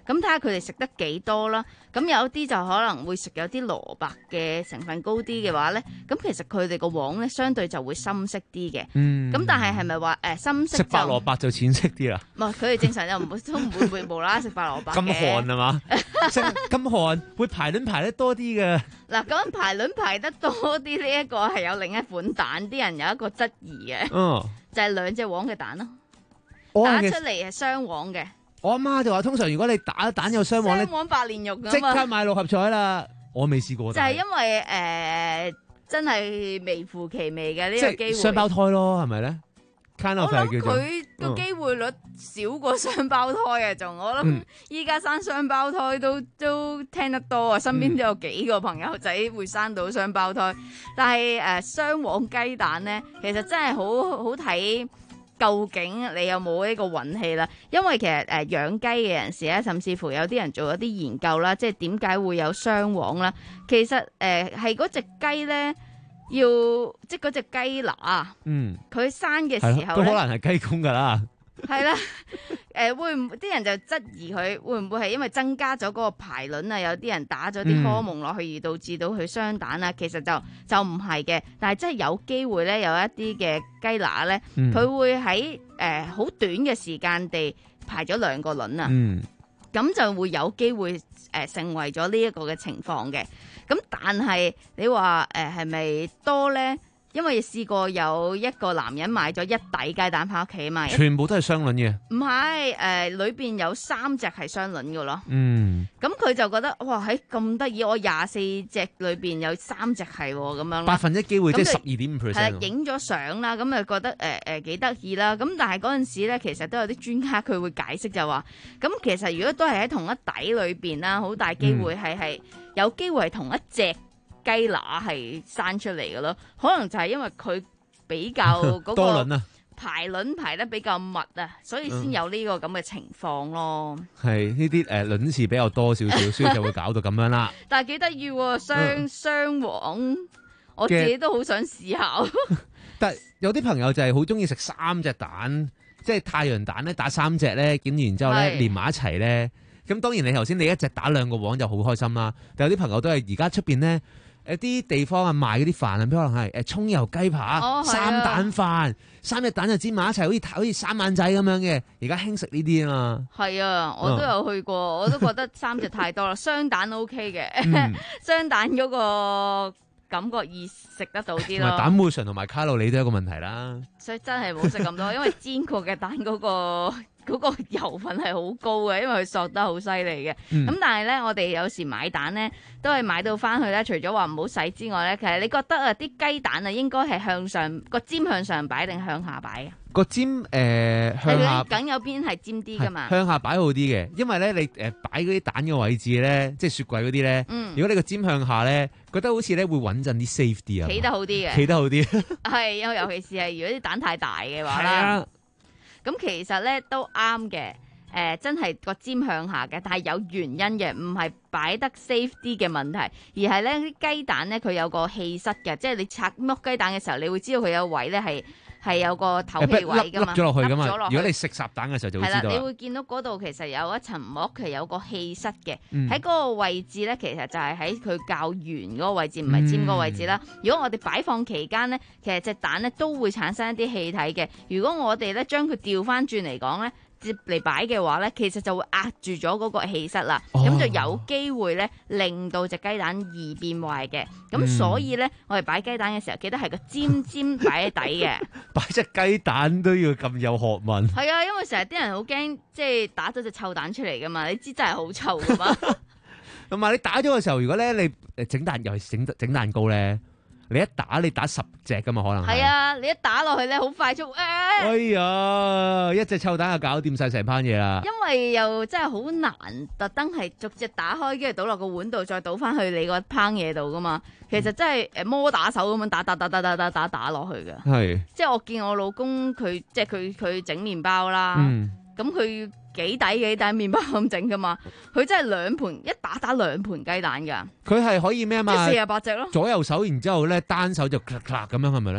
咁睇下佢哋食得幾多啦。咁有啲就可能會食有啲蘿蔔嘅成分高啲嘅話咧，咁其實佢哋個黃咧相對就會深色啲嘅。 嗯， 咁但係係咪話誒深色食白蘿蔔就淺色啲啦？ 唔係，佢哋正常就唔會都唔會會無啦啦食白蘿蔔嘅。 咁寒係嘛？食咁寒會排卵排得多啲嘅。 嗱，咁排卵排得多啲呢一個係有另一款蛋，啲人有一個質疑嘅， 嗯， 就係兩隻黃嘅蛋咯， 我打出嚟係雙黃嘅。 我阿媽就話，通常如果你打蛋有雙黃咧， 雙黃白蓮肉㗎嘛， 即刻買六合彩啦。我未試過， 就係因為誒、呃、真係微乎其微嘅呢個機會。 雙胞胎咯，係咪咧？我諗佢個機會率少過雙胞胎嘅，仲我諗依家生雙胞胎都都聽得多啊！身邊都有幾個朋友仔會生到雙胞胎，但係誒雙黃雞蛋咧，其實真係好好睇。究竟你有冇呢個運氣啦？因為其實誒、呃、養雞嘅人士咧，甚至乎有啲人做咗啲研究啦，即係點解會有雙黃啦？其實誒係嗰隻雞咧，要即係嗰隻雞乸，嗯，佢生嘅時候都可能係雞公噶啦。 係啦，誒、呃、會唔啲人就質疑佢會唔會係因為增加咗嗰個排卵啊？有啲人打咗啲荷蒙落去而導致到佢雙蛋啊？其實就就唔係嘅，但係真係有機會咧，有一啲嘅雞乸咧，佢、嗯、會喺誒好短嘅時間地排咗兩個卵啊，咁、嗯、就會有機會誒、呃、成為咗呢一個嘅情況嘅。咁但係你話誒係咪多咧？因為試過有一個男人買咗一底雞蛋翻屋企嘛， 全部都係雙卵嘅。唔係，誒裏邊有三隻係雙卵嘅咯。 嗯，咁佢就覺得哇，喺咁得意，我廿四隻裏邊有三隻係咁樣。 百分一機會即係十二點五 percent。 係啦，影咗相啦，咁就覺得誒誒幾得意啦。咁但係嗰陣時咧，其實都有啲專家佢會解釋就話，咁其實如果都係喺同一底裏邊啦，好大機會係係、嗯、有機會係同一隻雞乸係生出嚟嘅咯，可能就係因為佢比較嗰個排卵排得比較密啊，所以先有呢個咁嘅情況咯。 係呢啲誒卵次比較多少少，所以就會搞到咁樣啦。 但係幾得意喎，雙雙黃，我自己都好想試下。 但係有啲朋友就係好中意食三隻蛋，即係太陽蛋咧打三隻咧，咁然之後咧連埋一齊咧。咁當然你頭先你一隻打兩個黃就好開心啦。但有啲朋友都係而家出邊咧。誒啲地方啊賣嗰啲飯啊，可能係誒葱油雞扒、哦、三蛋飯，三隻蛋就煎埋一齊，好似好似三眼仔咁樣嘅。而家興食呢啲啊嘛。係啊， 我都有去過，嗯、我都覺得三隻太多啦，雙蛋 OK 嘅，嗯、雙蛋嗰個感覺易食得到啲咯。 膽固醇同埋卡路里都係一個問題啦。 所以真係冇食咁多，因為煎過嘅蛋嗰、嗰個。嗰個油分係好高嘅，因為佢索得好犀利嘅。咁、嗯、但係咧，我哋有時買蛋咧，都係買到翻去咧。除咗話唔好洗之外咧，其實你覺得啊，啲雞蛋啊，應該係向上個尖向上擺定向下擺啊？ 個尖誒、呃、向下， 梗有邊係尖啲噶嘛？ 向下擺好啲嘅，因為咧你誒擺嗰啲蛋嘅位置咧，即係雪櫃嗰啲咧。嗯、如果你個尖向下咧，覺得好似咧會穩陣啲 safe 啲啊，企得好啲嘅， 企得好啲。 係，因為尤其是係如果啲蛋太大嘅話啦。咁其實咧都啱嘅，誒、呃、真係個尖向下嘅，但係有原因嘅，唔係擺得 safe 啲嘅問題，而係咧啲雞蛋咧佢有個氣室嘅，即係你拆剝雞蛋嘅時候，你會知道佢有位咧係係有個透氣位噶嘛， 凹咗落去噶嘛。如果你食烚蛋嘅時候就會知道。係啦， 你會見到嗰度其實有一層膜，其實有個氣室嘅，喺、嗯、嗰個位置咧，其實就係喺佢較圓嗰個位置，唔係尖嗰個位置啦。嗯、如果我哋擺放期間咧，其實隻蛋咧都會產生一啲氣體嘅。如果我哋咧將佢調翻轉嚟講咧，接嚟擺嘅話咧，其實就會壓住咗嗰個氣室啦，咁、哦、就有機會咧令到隻雞蛋易變壞嘅。咁、嗯、所以咧，我哋擺雞蛋嘅時候，記得係個尖尖擺喺底嘅。 擺隻雞蛋都要咁有學問。 係啊，因為成日啲人好驚，即係打咗隻臭蛋出嚟噶嘛，你知真係好臭噶嘛。 同埋你打咗嘅時候，如果咧你誒整蛋又係整整蛋糕咧。你一打你打十隻噶嘛，可能係啊！你一打落去咧，好快速誒！ 哎呀，一隻臭蛋就搞掂晒成班嘢啦！ 因為又真係好難，特登係逐隻打開，跟住倒落個碗度，再倒翻去你個烹嘢度噶嘛。其實真係誒摩打手咁樣打打打打打打打打落去噶。係，即係我見我老公佢即係佢佢整麵包啦，咁佢、嗯。幾底幾底麵包咁整噶嘛？佢真係兩盤一打打兩盤雞蛋噶。 佢係可以咩嘛？ 即係四十八隻咯。 左右手，然之後咧單手就咔咔咁樣係咪咧？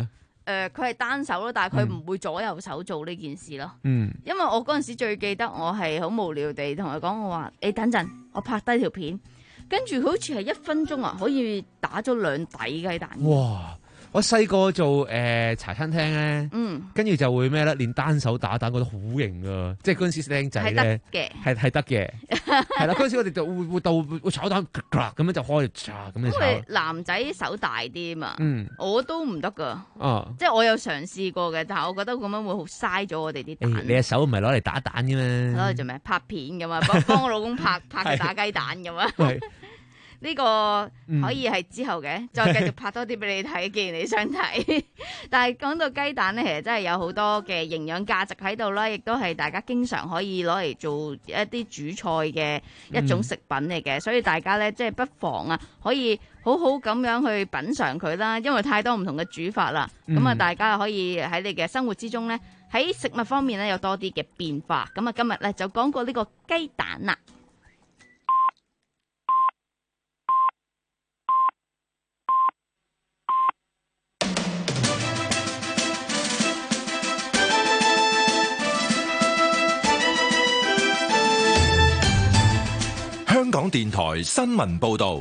誒佢係單手咯，但係佢唔會左右手做呢件事咯。 嗯， 因為我嗰陣時最記得我係好無聊地同佢講，我話你等陣，我拍低條片，跟住佢好似係一分鐘啊，可以打咗兩底雞蛋。 哇！我細個做誒、呃、茶餐廳咧， 嗯， 跟住就會咩咧，練單手打蛋，覺得好型啊！即係嗰陣時僆仔咧，係係得嘅，係啦。嗰陣時我哋就會會到會炒蛋咁樣就開，咁樣炒。 因為男仔手大啲嘛， 嗯， 我都唔得噶， 哦， 即係我有嘗試過嘅，但係我覺得咁樣會好嘥咗我哋啲蛋。 誒你隻手唔係攞嚟打蛋嘅咩？ 攞嚟做咩？拍片㗎嘛，幫幫我老公拍拍佢打雞蛋咁嘛。呢個可以係之後嘅，嗯、再繼續拍多啲俾你睇。既然你想睇，但係講到雞蛋咧，其實真係有好多嘅營養價值喺度啦，亦都係大家經常可以攞嚟做一啲主菜嘅一種食品嚟嘅，嗯、所以大家咧即係不妨啊，可以好好咁樣去品嚐佢啦，因為太多唔同嘅煮法啦。咁啊、嗯，大家可以喺你嘅生活之中咧，喺食物方面咧有多啲嘅變化。咁啊，今日咧就講過呢個雞蛋啦。 香港電台新聞報道，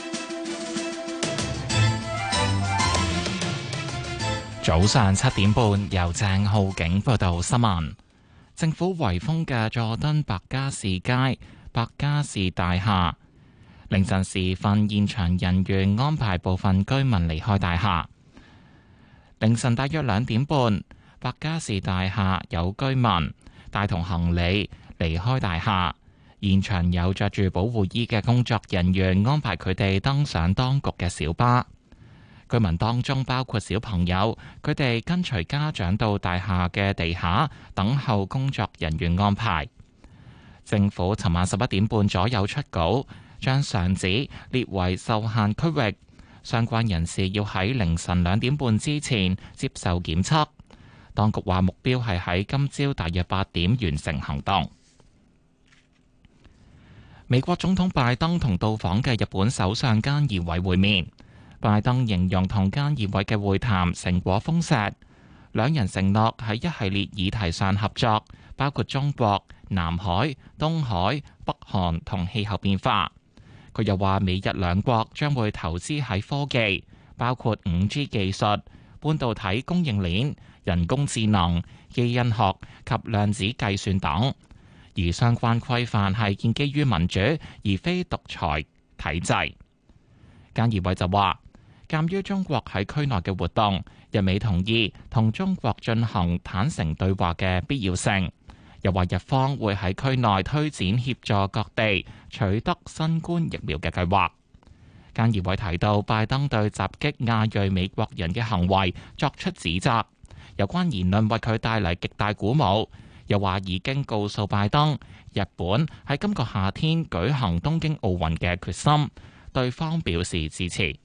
早上七點半，由鄭浩景報道新聞。政府圍封嘅佐敦白加士街白加士大廈，凌晨時分，現場人員安排部分居民離開大廈。凌晨大約兩點半，白加士大廈有居民帶同行李離開大廈。現場有着住保護衣嘅工作人員安排佢哋登上當局嘅小巴。居民當中包括小朋友，佢哋跟隨家長到大廈嘅地下等候工作人員安排。政府尋晚十一點半左右出稿，將上址列為受限區域，相關人士要喺凌晨兩點半之前接受檢測。當局話目標係喺今朝大約八點完成行動。美國總統拜登同到訪嘅日本首相菅義偉會面，拜登形容同菅義偉嘅會談成果豐碩，兩人承諾喺一系列議題上合作，包括中國、南海、東海、北韓同氣候變化。佢又話美日兩國將會投資喺科技，包括五 G 技術、半導體供應鏈、人工智能、基因學及量子計算等。而相關規範係建基於民主，而非獨裁體制。菅義偉就話，鑑於中國喺區內嘅活動，日美同意同中國進行坦誠對話嘅必要性。又話日方會喺區內推展協助各地取得新冠疫苗嘅計劃。菅義偉提到，拜登對襲擊亞裔美國人嘅行為作出指責，有關言論為佢帶嚟極大鼓舞。又話已經告訴拜登，日本喺今個夏天舉行東京奧運嘅決心，對方表示支持。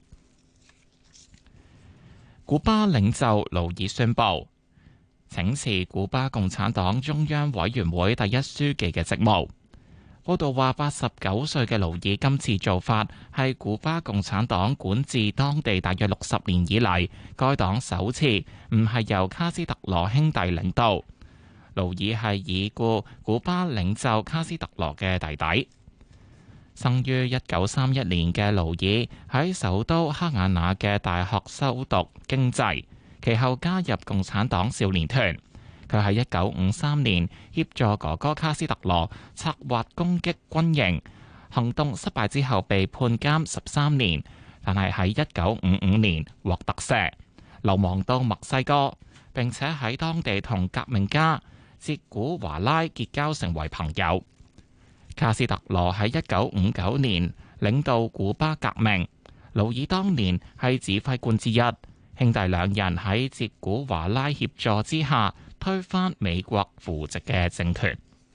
古巴領袖勞爾宣布請辭古巴共產黨中央委員會第一書記嘅職務。報道話，八十九歲嘅勞爾今次做法係古巴共產黨管治當地大約六十年以嚟，該黨首次唔係由卡斯特羅兄弟領導。勞爾係已故古巴領袖卡斯特羅嘅弟弟。生於一九三一年嘅勞爾喺首都哈瓦那嘅大學修讀經濟，其後加入共產黨少年團。佢喺一九五三年協助哥哥卡斯特羅策劃攻擊軍營，行動失敗之後被判監十三年，但係喺一九五五年獲特赦，流亡到墨西哥，並且喺當地同革命家哲古華拉結交成為朋友。卡斯特羅喺一九五九年領導古巴革命，勞爾當年係指揮官之一。兄弟兩人喺哲古華拉協助之下推翻美國扶植嘅政權。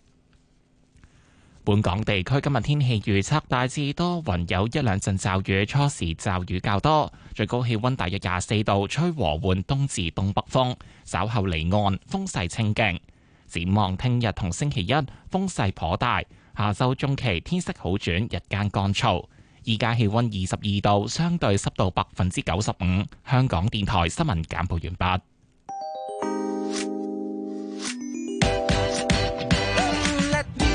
本港地區今日天氣預測大致多雲，有一兩陣驟雨，初時驟雨較多，最高氣溫大約廿四度，吹和緩東至東北風，稍後離岸風勢清勁。展望聽日同星期一風勢頗大，下周中期天色好轉，日間乾燥。依家氣溫二十二度，相對濕度百分之九十五。香港電台新聞簡報完畢。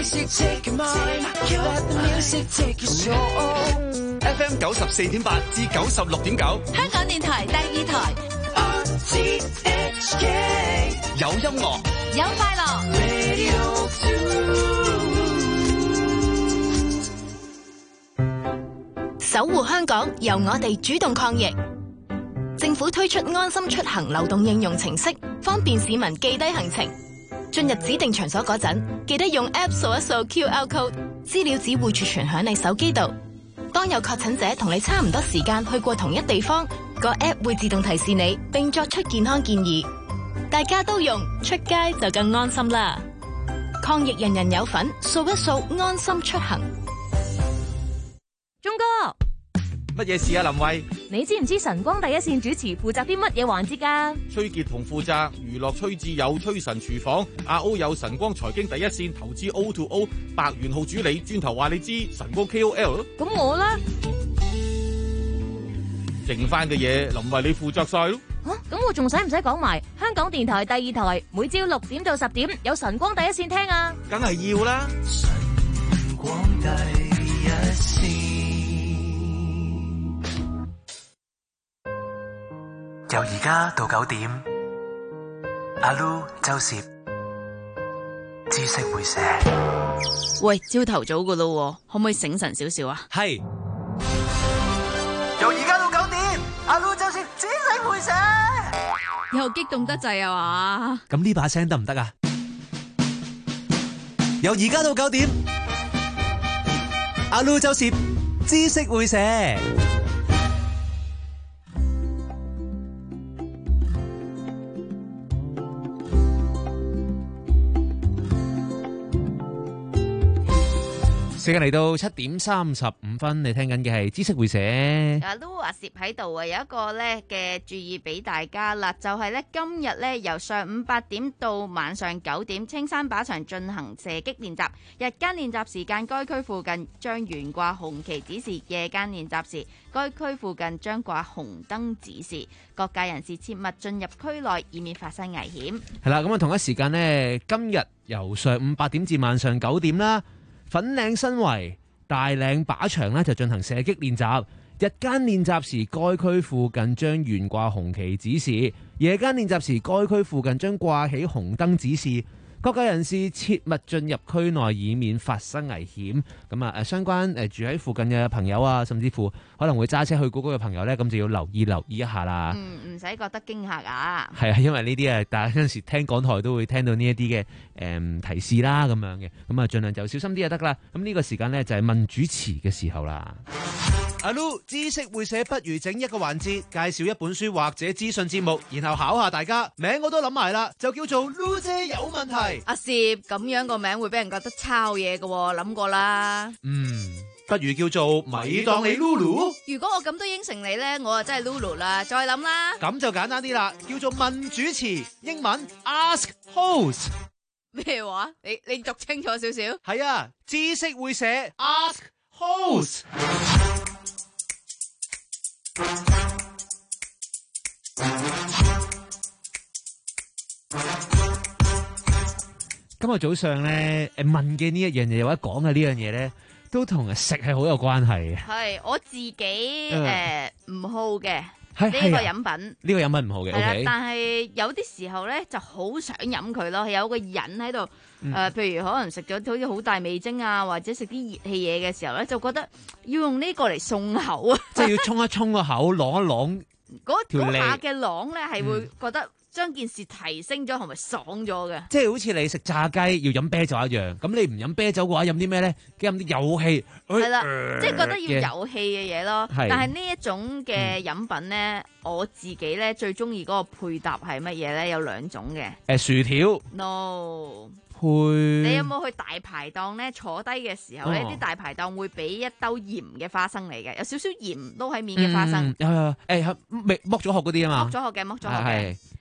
F M 九十四點八至九十六點九， 香港電台第二台。 有音樂， 有快樂。守護香港，由我哋主動抗疫。政府推出安心出行流動應用程式，方便市民記低行程。進入指定場所嗰陣，記得用 App 掃一掃 Q R code， 資料只會儲存響你手機度。當有確診者同你差唔多時間去過同一地方，個 App 會自動提示你，並作出健康建議。大家都用，出街就更安心啦！抗疫人人有份，掃一掃安心出行。 鐘哥， 乜嘢事啊？林慧， 你知唔知晨光第一線主持負責啲乜嘢環節㗎？ 崔傑同負責娛樂，崔智有崔神廚房，阿 O 有晨光財經第一線投資 O to O， 白元浩主理專頭話你知晨光 K O L 咯。 咁我呢？ 剩翻嘅嘢林慧你負責晒咯。 咁、啊、我仲使唔使講埋香港電台第二台每朝六點到十點有晨光第一線聽啊？ 梗係要啦！晨光第一線， 由而家到九點，阿 Lu 周攝知識會社。 喂，朝頭早噶咯，可唔可以醒神少少啊？ 係。 由而家到九點，阿 Lu 周攝知識會社。 又激動得滯啊嘛！ 咁呢把聲得唔得啊？由而家到九點，阿 Lu 周攝知識會社。時間嚟到七點三十五分，你聽緊嘅係知識會社。 阿 Lu 阿攝喺度啊，有一個咧嘅注意俾大家啦，就係咧今日咧由上午八點到晚上九點，青山靶場進行射擊練習。日間練習時間，該區附近將懸掛紅旗指示；夜間練習時，該區附近將掛紅燈指示。各界人士切勿進入區內，以免發生危險。 係啦，咁啊同一時間呢，今日由上午八點至晚上九點啦。粉嶺新圍大嶺靶場咧就進行射擊練習，日間練習時該區附近將懸掛紅旗指示，夜間練習時該區附近將掛起紅燈指示。各界人士切勿進入區內，以免發生危險。咁啊，誒相關誒住喺附近嘅朋友啊，甚至乎可能會揸車去嗰個嘅朋友呢，咁就要留意留意一下啦。 嗯，唔使覺得驚嚇啊。 係啊，因為呢啲啊，大家有陣時聽港台都會聽到呢一啲嘅誒提示啦，咁樣嘅，咁啊盡量就小心啲就得啦。咁呢個時間呢，就係問主持嘅時候啦。阿 Lu 知識會社，不如整一個環節，介紹一本書或者資訊節目，然後考下大家。名我都諗埋啦，就叫做 Lu 姐有問題。 阿攝咁樣個名會俾人覺得抄嘢嘅，諗過啦。 嗯，不如叫做咪當你 Lulu。 如果我咁都應承你呢，我啊真係 Lulu 啦。再諗啦。 咁就簡單啲啦，叫做問主持，英文 Ask Host。 咩話？你你讀清楚少少。 係啊，知識會社 Ask Host。今日早上咧，誒問嘅呢一樣嘢或者講嘅呢樣嘢咧，都同食係好有關係嘅。 係我自己誒唔好嘅呢個飲品， 呢個飲品唔好嘅。 係啦， OK？ 但係有啲時候咧就好想飲佢咯，有個癮喺度誒，譬如可能食咗好似好大味精啊，或者食啲熱氣嘢嘅時候咧，就覺得要用呢個嚟送口啊， 即係要沖一沖個口，啷一啷嗰條脷嗰下嘅啷咧，係會覺得將件事提升咗，同埋爽咗嘅。 即係好似你食炸雞要飲啤酒一樣，咁你唔飲啤酒嘅話，飲啲咩咧？飲啲有氣， 係啦， 呃、 即係覺得要有氣嘅嘢咯。 係但係呢一種嘅飲品咧，嗯、我自己咧最中意嗰個配搭係乜嘢咧？有兩種嘅。 誒，薯條。 No。 配。 你有冇去大排檔咧？坐低嘅時候咧，啲、 哦、 大排檔會俾一兜鹽嘅花生嚟嘅，有少少鹽撈喺面嘅花生。 誒誒，誒，未剝咗殼嗰啲啊嘛。 剝咗殼嘅，剝咗殼嘅。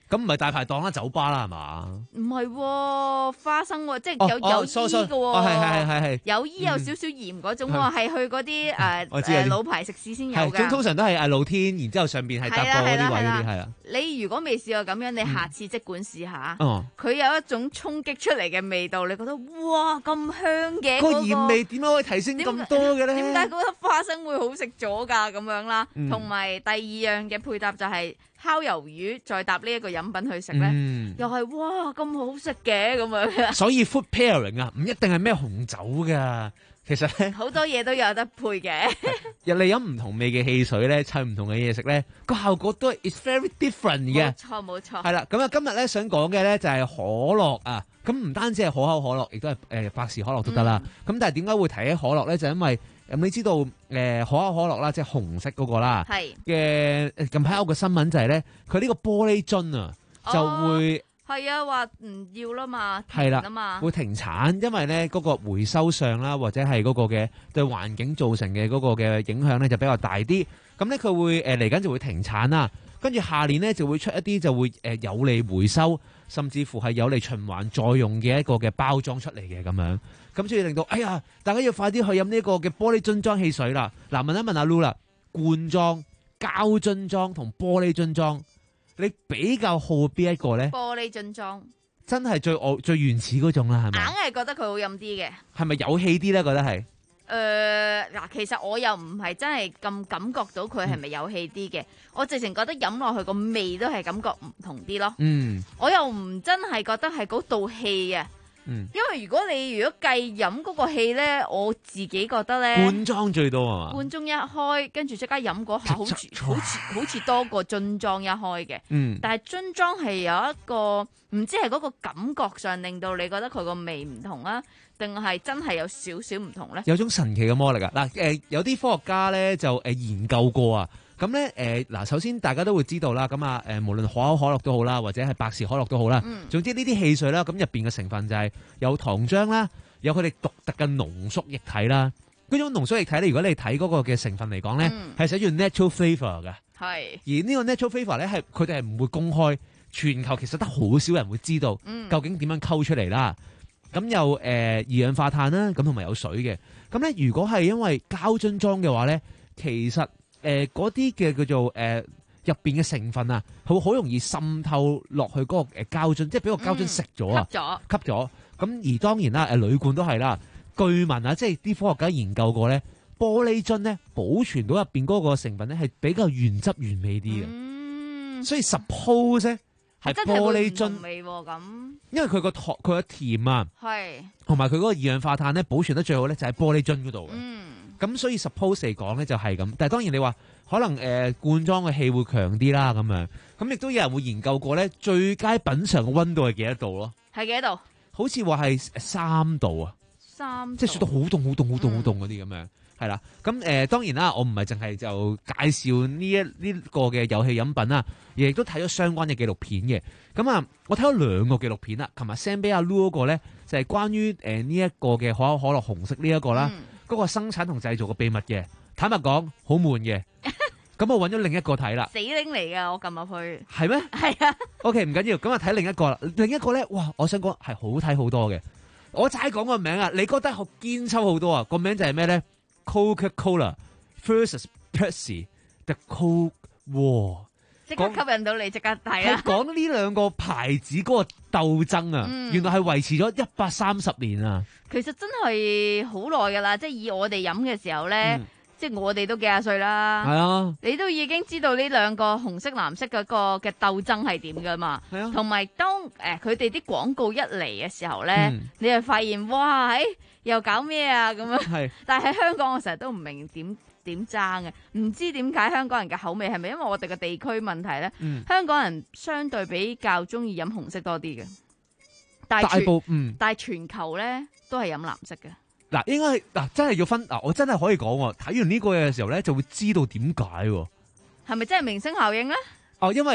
咁唔係大排檔啦，酒吧啦係嘛？ 唔係喎，花生喎，即係有有衣嘅喎， 哦係係係係有衣有少少鹽嗰種喎，係去嗰啲誒誒老牌食肆先有㗎。 咁通常都係誒露天，然之後上邊係搭過嗰啲位嗰啲係啊。 你如果未試過咁樣，你下次即管試下。 哦， 佢有一種衝擊出嚟嘅味道，你覺得哇咁香嘅個鹽味點解可以提升咁多嘅咧？ 點解嗰粒花生會好食咗㗎？咁樣啦， 嗯同埋第二樣嘅配搭就係烤魷魚，再搭呢一個飲品去食咧， 嗯又係哇咁好食嘅咁樣。 所以 food pairing 啊，唔一定係咩紅酒㗎，其實咧好多嘢都有得配嘅。 你飲唔同味嘅汽水咧，砌唔同嘅嘢食咧，個效果都係 it's very different 嘅。 冇錯冇錯。 係啦，咁啊今日咧想講嘅咧就係可樂啊，咁唔單止係可口可樂，亦都係誒百事可樂都得啦。咁、嗯、但係點解會提起可樂咧？就因為咁你知道誒、呃、可口可樂啦，即係紅色嗰個啦嘅近排有個新聞就係咧，佢呢個玻璃樽啊就會係啊話唔要啦嘛， 係啦啊嘛， 會停產，因為咧嗰、那個回收上啦，或者係嗰個嘅對環境造成嘅嗰個嘅影響咧就比較大啲。咁咧佢會誒嚟緊就會停產啦，跟住下年咧就會出一啲就會誒有利回收，甚至乎係有利循環再用嘅一個嘅包裝出嚟嘅咁樣。咁所以令到，哎呀，大家要快啲去飲呢個嘅玻璃樽裝汽水啦！嗱，問一問阿 Lu 啦，罐裝、膠樽裝同玻璃樽裝，你比較好邊一個咧？ 玻璃樽裝真係最我最原始嗰種啦，係咪？ 硬係覺得佢好飲啲嘅。 係咪有氣啲咧？覺得係？ 誒嗱，其實我又唔係真係咁感覺到佢係咪有氣啲嘅，我直情覺得飲落去個味都係感覺唔同啲咯。 嗯， 我又唔真係覺得係嗰道氣啊。 嗯， 因為如果你如果計飲嗰個氣咧，我自己覺得咧， 罐裝最多啊嘛。 罐裝一開，跟住即刻飲嗰下，好似好似好似多過樽裝一開嘅。 嗯， 但係樽裝係有一個唔知係嗰個感覺上令到你覺得佢個味唔同啊，定係真係有少少唔同咧？ 有種神奇嘅魔力啊！嗱，誒有啲科學家咧就誒研究過啊。咁咧誒嗱，首先大家都會知道啦，咁啊誒，無論可口可樂都好啦，或者係百事可樂都好啦，嗯、總之呢啲汽水啦，咁入邊嘅成分就係有糖漿啦，有佢哋獨特嘅濃縮液體啦。嗰種濃縮液體咧，如果你睇嗰個嘅成分嚟講咧，係、嗯、寫住 natural flavour 嘅。係。而呢個 natural flavour 咧，係佢哋係唔會公開，全球其實得好少人會知道究竟點樣溝出嚟啦。咁、嗯、有誒、呃、二氧化碳啦，咁同埋有水嘅。咁咧，如果係因為膠樽裝嘅話咧，其實誒嗰啲嘅叫做誒入邊嘅成分啊，好好容易滲透落去嗰個誒膠樽，即係俾個膠樽食咗啊，吸咗，吸咗。咁而當然啦，誒鋁罐都係啦。據聞啊，即係啲科學家研究過咧，玻璃樽咧保存到入邊嗰個成分咧係比較原汁原味啲嘅。嗯，所以 suppose 咧係玻璃樽味咁， 因為佢個糖佢個甜啊， 係同埋佢嗰個二氧化碳咧保存得最好咧就喺玻璃樽嗰度嘅。 嗯。 咁所以 suppose 嚟講咧就係咁，但係當然你話可能誒、呃、罐裝嘅氣會強啲啦咁樣，咁亦都有人會研究過咧最佳品嚐嘅溫度係幾多度咯？ 係幾多度？ 好似話係三度啊， 三即係雪到好凍好凍好凍好凍嗰啲咁樣，係啦。咁誒、呃、當然啦，我唔係淨係就介紹呢一呢個嘅有氣飲品啦，而亦都睇咗相關嘅紀錄片嘅。咁啊，我睇咗兩個紀錄片啦，琴日 send 俾阿 Lu 嗰個咧就係、是、關於誒呢一個嘅可口可樂紅色呢一個啦。嗯嗰、那個生產同製造嘅秘密嘅，坦白講好悶嘅。咁我揾咗另一個睇啦， 死拎嚟噶，我撳入去。 係咩？ 係啊。 OK， 唔緊要，咁啊睇另一個啦。另一個咧，哇！我想講係好睇好多嘅。我齋講個名啊，你覺得好堅抽好多啊？個名就係咩咧 ？Coca-Cola versus Pepsi The Coke War。 即刻吸引到你，即刻睇啊！ 係講呢兩個牌子嗰個鬥爭啊，嗯、原來係維持咗一百三十年啊！ 其實真係好耐噶啦，即係以我哋飲嘅時候咧，嗯、即係我哋都幾廿歲啦。係啊，你都已經知道呢兩個紅色、藍色嗰個嘅鬥爭係點噶嘛？係啊，同埋當誒佢哋啲廣告一嚟嘅時候咧，嗯、你就發現哇，誒又搞咩啊咁樣？係，但係喺香港我成日都唔明點。點爭嘅，唔知點解香港人嘅口味係咪因為我哋嘅地區問題咧？嗯、香港人相對比較中意飲紅色多啲嘅，但係全嗯，但係全球咧都係飲藍色嘅。 嗱，應該係嗱，真係要分嗱，我真係可以講，睇完呢個嘅時候咧，就會知道點解。係咪真係明星效應咧？ 哦，因為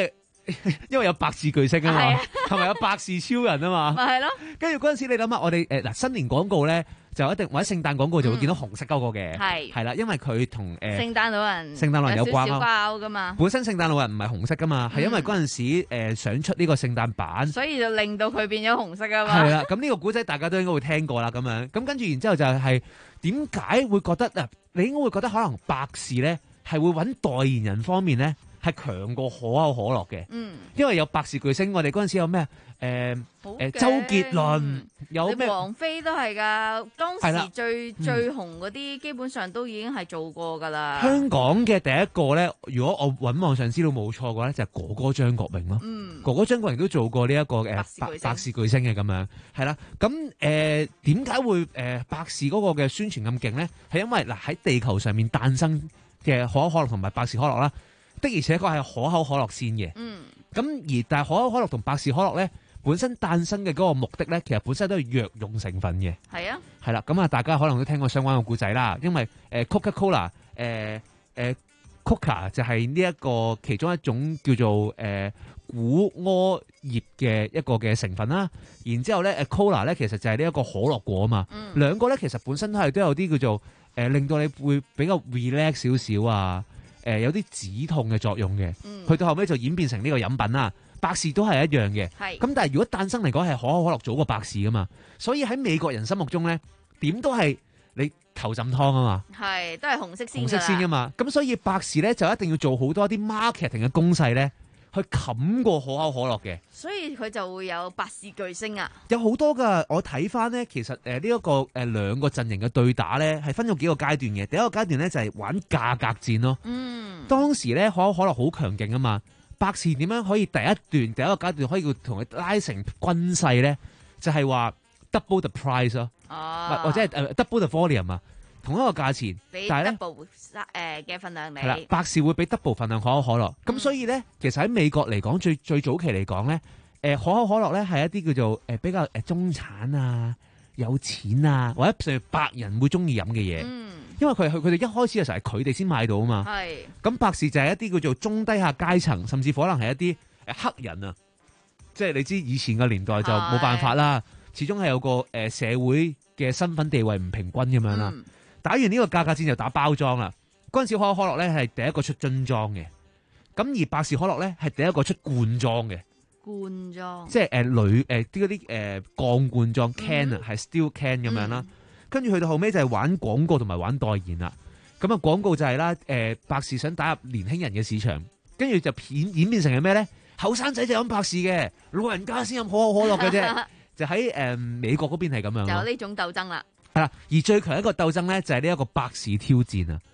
因為有百事巨星啊嘛，同埋有百事超人啊嘛， 咪係咯。 跟住嗰陣時你諗下，我哋誒嗱新年廣告咧就一定或者聖誕廣告就會見到紅色嗰個嘅，係係啦，因為佢同誒聖誕老人聖誕老人有關有少少掛鈎噶嘛。 本身聖誕老人唔係紅色噶嘛，係因為嗰陣時誒想出呢個聖誕版， 所以就令到佢變咗紅色啊嘛。 係啦，咁呢個古仔大家都應該會聽過啦，咁樣咁跟住然之後就係點解會覺得啊？你應該會覺得可能百事咧係會揾代言人方面咧係強過可口可樂嘅，嗯，因為有百事巨星，我哋嗰陣時有咩誒誒周杰倫，有咩王菲都係㗎，當時最嗯最紅嗰啲基本上都已經係做過㗎啦。 香港嘅第一個咧，如果我揾網上資料冇錯嘅話咧，就係哥哥張國榮咯。 嗯， 哥哥張國榮都做過呢一個誒百百事巨星嘅咁樣，係啦。咁誒點解會誒百事嗰個嘅宣傳咁勁咧？係因為嗱喺地球上面誕生嘅可口可樂同埋百事可樂啦，的而且確係可口可樂先嘅。嗯。咁而但係可口可樂同百事可樂咧，本身誕生嘅嗰個目的咧，其實本身都係藥用成分嘅。係啊。係啦，咁啊，大家可能都聽過相關嘅故仔啦。因為誒 Coca-Cola 誒誒 Coca 就係呢一個其中一種叫做誒古柯葉嘅一個嘅成分啦。然之後咧誒 Cola 咧其實就係呢一個可樂果啊嘛。嗯。兩個咧其實本身都係都有啲叫做誒令到你會比較 relax 少少啊。誒、呃、有啲止痛嘅作用嘅，嗯、去到後尾就演變成呢個飲品啦。百事都係一樣嘅，咁但係如果誕生嚟講係可口可樂早過百事噶嘛，所以喺美國人心目中咧，點都係你頭浸湯啊嘛， 係都係紅色先， 紅色先噶嘛。咁所以百事咧就一定要做好多啲 marketing 嘅攻勢咧，去冚過可口可樂嘅。 所以佢就會有百事巨星啊， 有好多噶。我睇翻咧，其實誒呢一個誒兩個陣營嘅對打咧，係分咗幾個階段嘅。第一個階段咧就係玩價格戰咯。嗯，當時咧可口可樂好強勁啊嘛。百事點樣可以第一段第一個階段可以同佢拉成均勢咧？就係、是、話 double the price 咯、啊，或者係誒 double the volume 啊，同一個價錢，但係咧 double 誒嘅份量你係啦，百事會俾 double 份量可口可樂。咁、嗯、所以咧，其實喺美國嚟講，最最早期嚟講咧，誒、呃、可口可樂咧係一啲叫做誒比較誒中產啊、有錢啊或者甚至白人會中意飲嘅嘢。嗯。因為佢佢佢哋一開始嘅時候係佢哋先買到啊嘛，咁百事就係一啲叫做中低下階層，甚至可能係一啲誒黑人啊，即係你知以前嘅年代就冇辦法啦，始終係有個誒社會嘅身份地位唔平均咁樣啦。嗯、打完呢個價格戰就打包裝啦。嗰陣時可口可樂咧係第一個出樽裝嘅，咁而百事可樂咧係第一個出罐裝嘅。 罐裝即係誒鋁誒啲嗰啲誒鋼罐裝 can 啊，係 steel can 咁樣啦。嗯跟住去到後尾就係玩廣告同埋玩代言啦。咁啊廣告就係、是、啦，誒、呃、百事想打入年輕人嘅市場，跟住就演演變成係咩咧？後生仔就飲百事嘅，老人家先飲可口可樂嘅啫。就喺誒、呃、美國嗰邊係咁樣。 有呢種鬥爭啦。 係啦，而最強一個鬥爭咧就係呢一個百事挑戰啊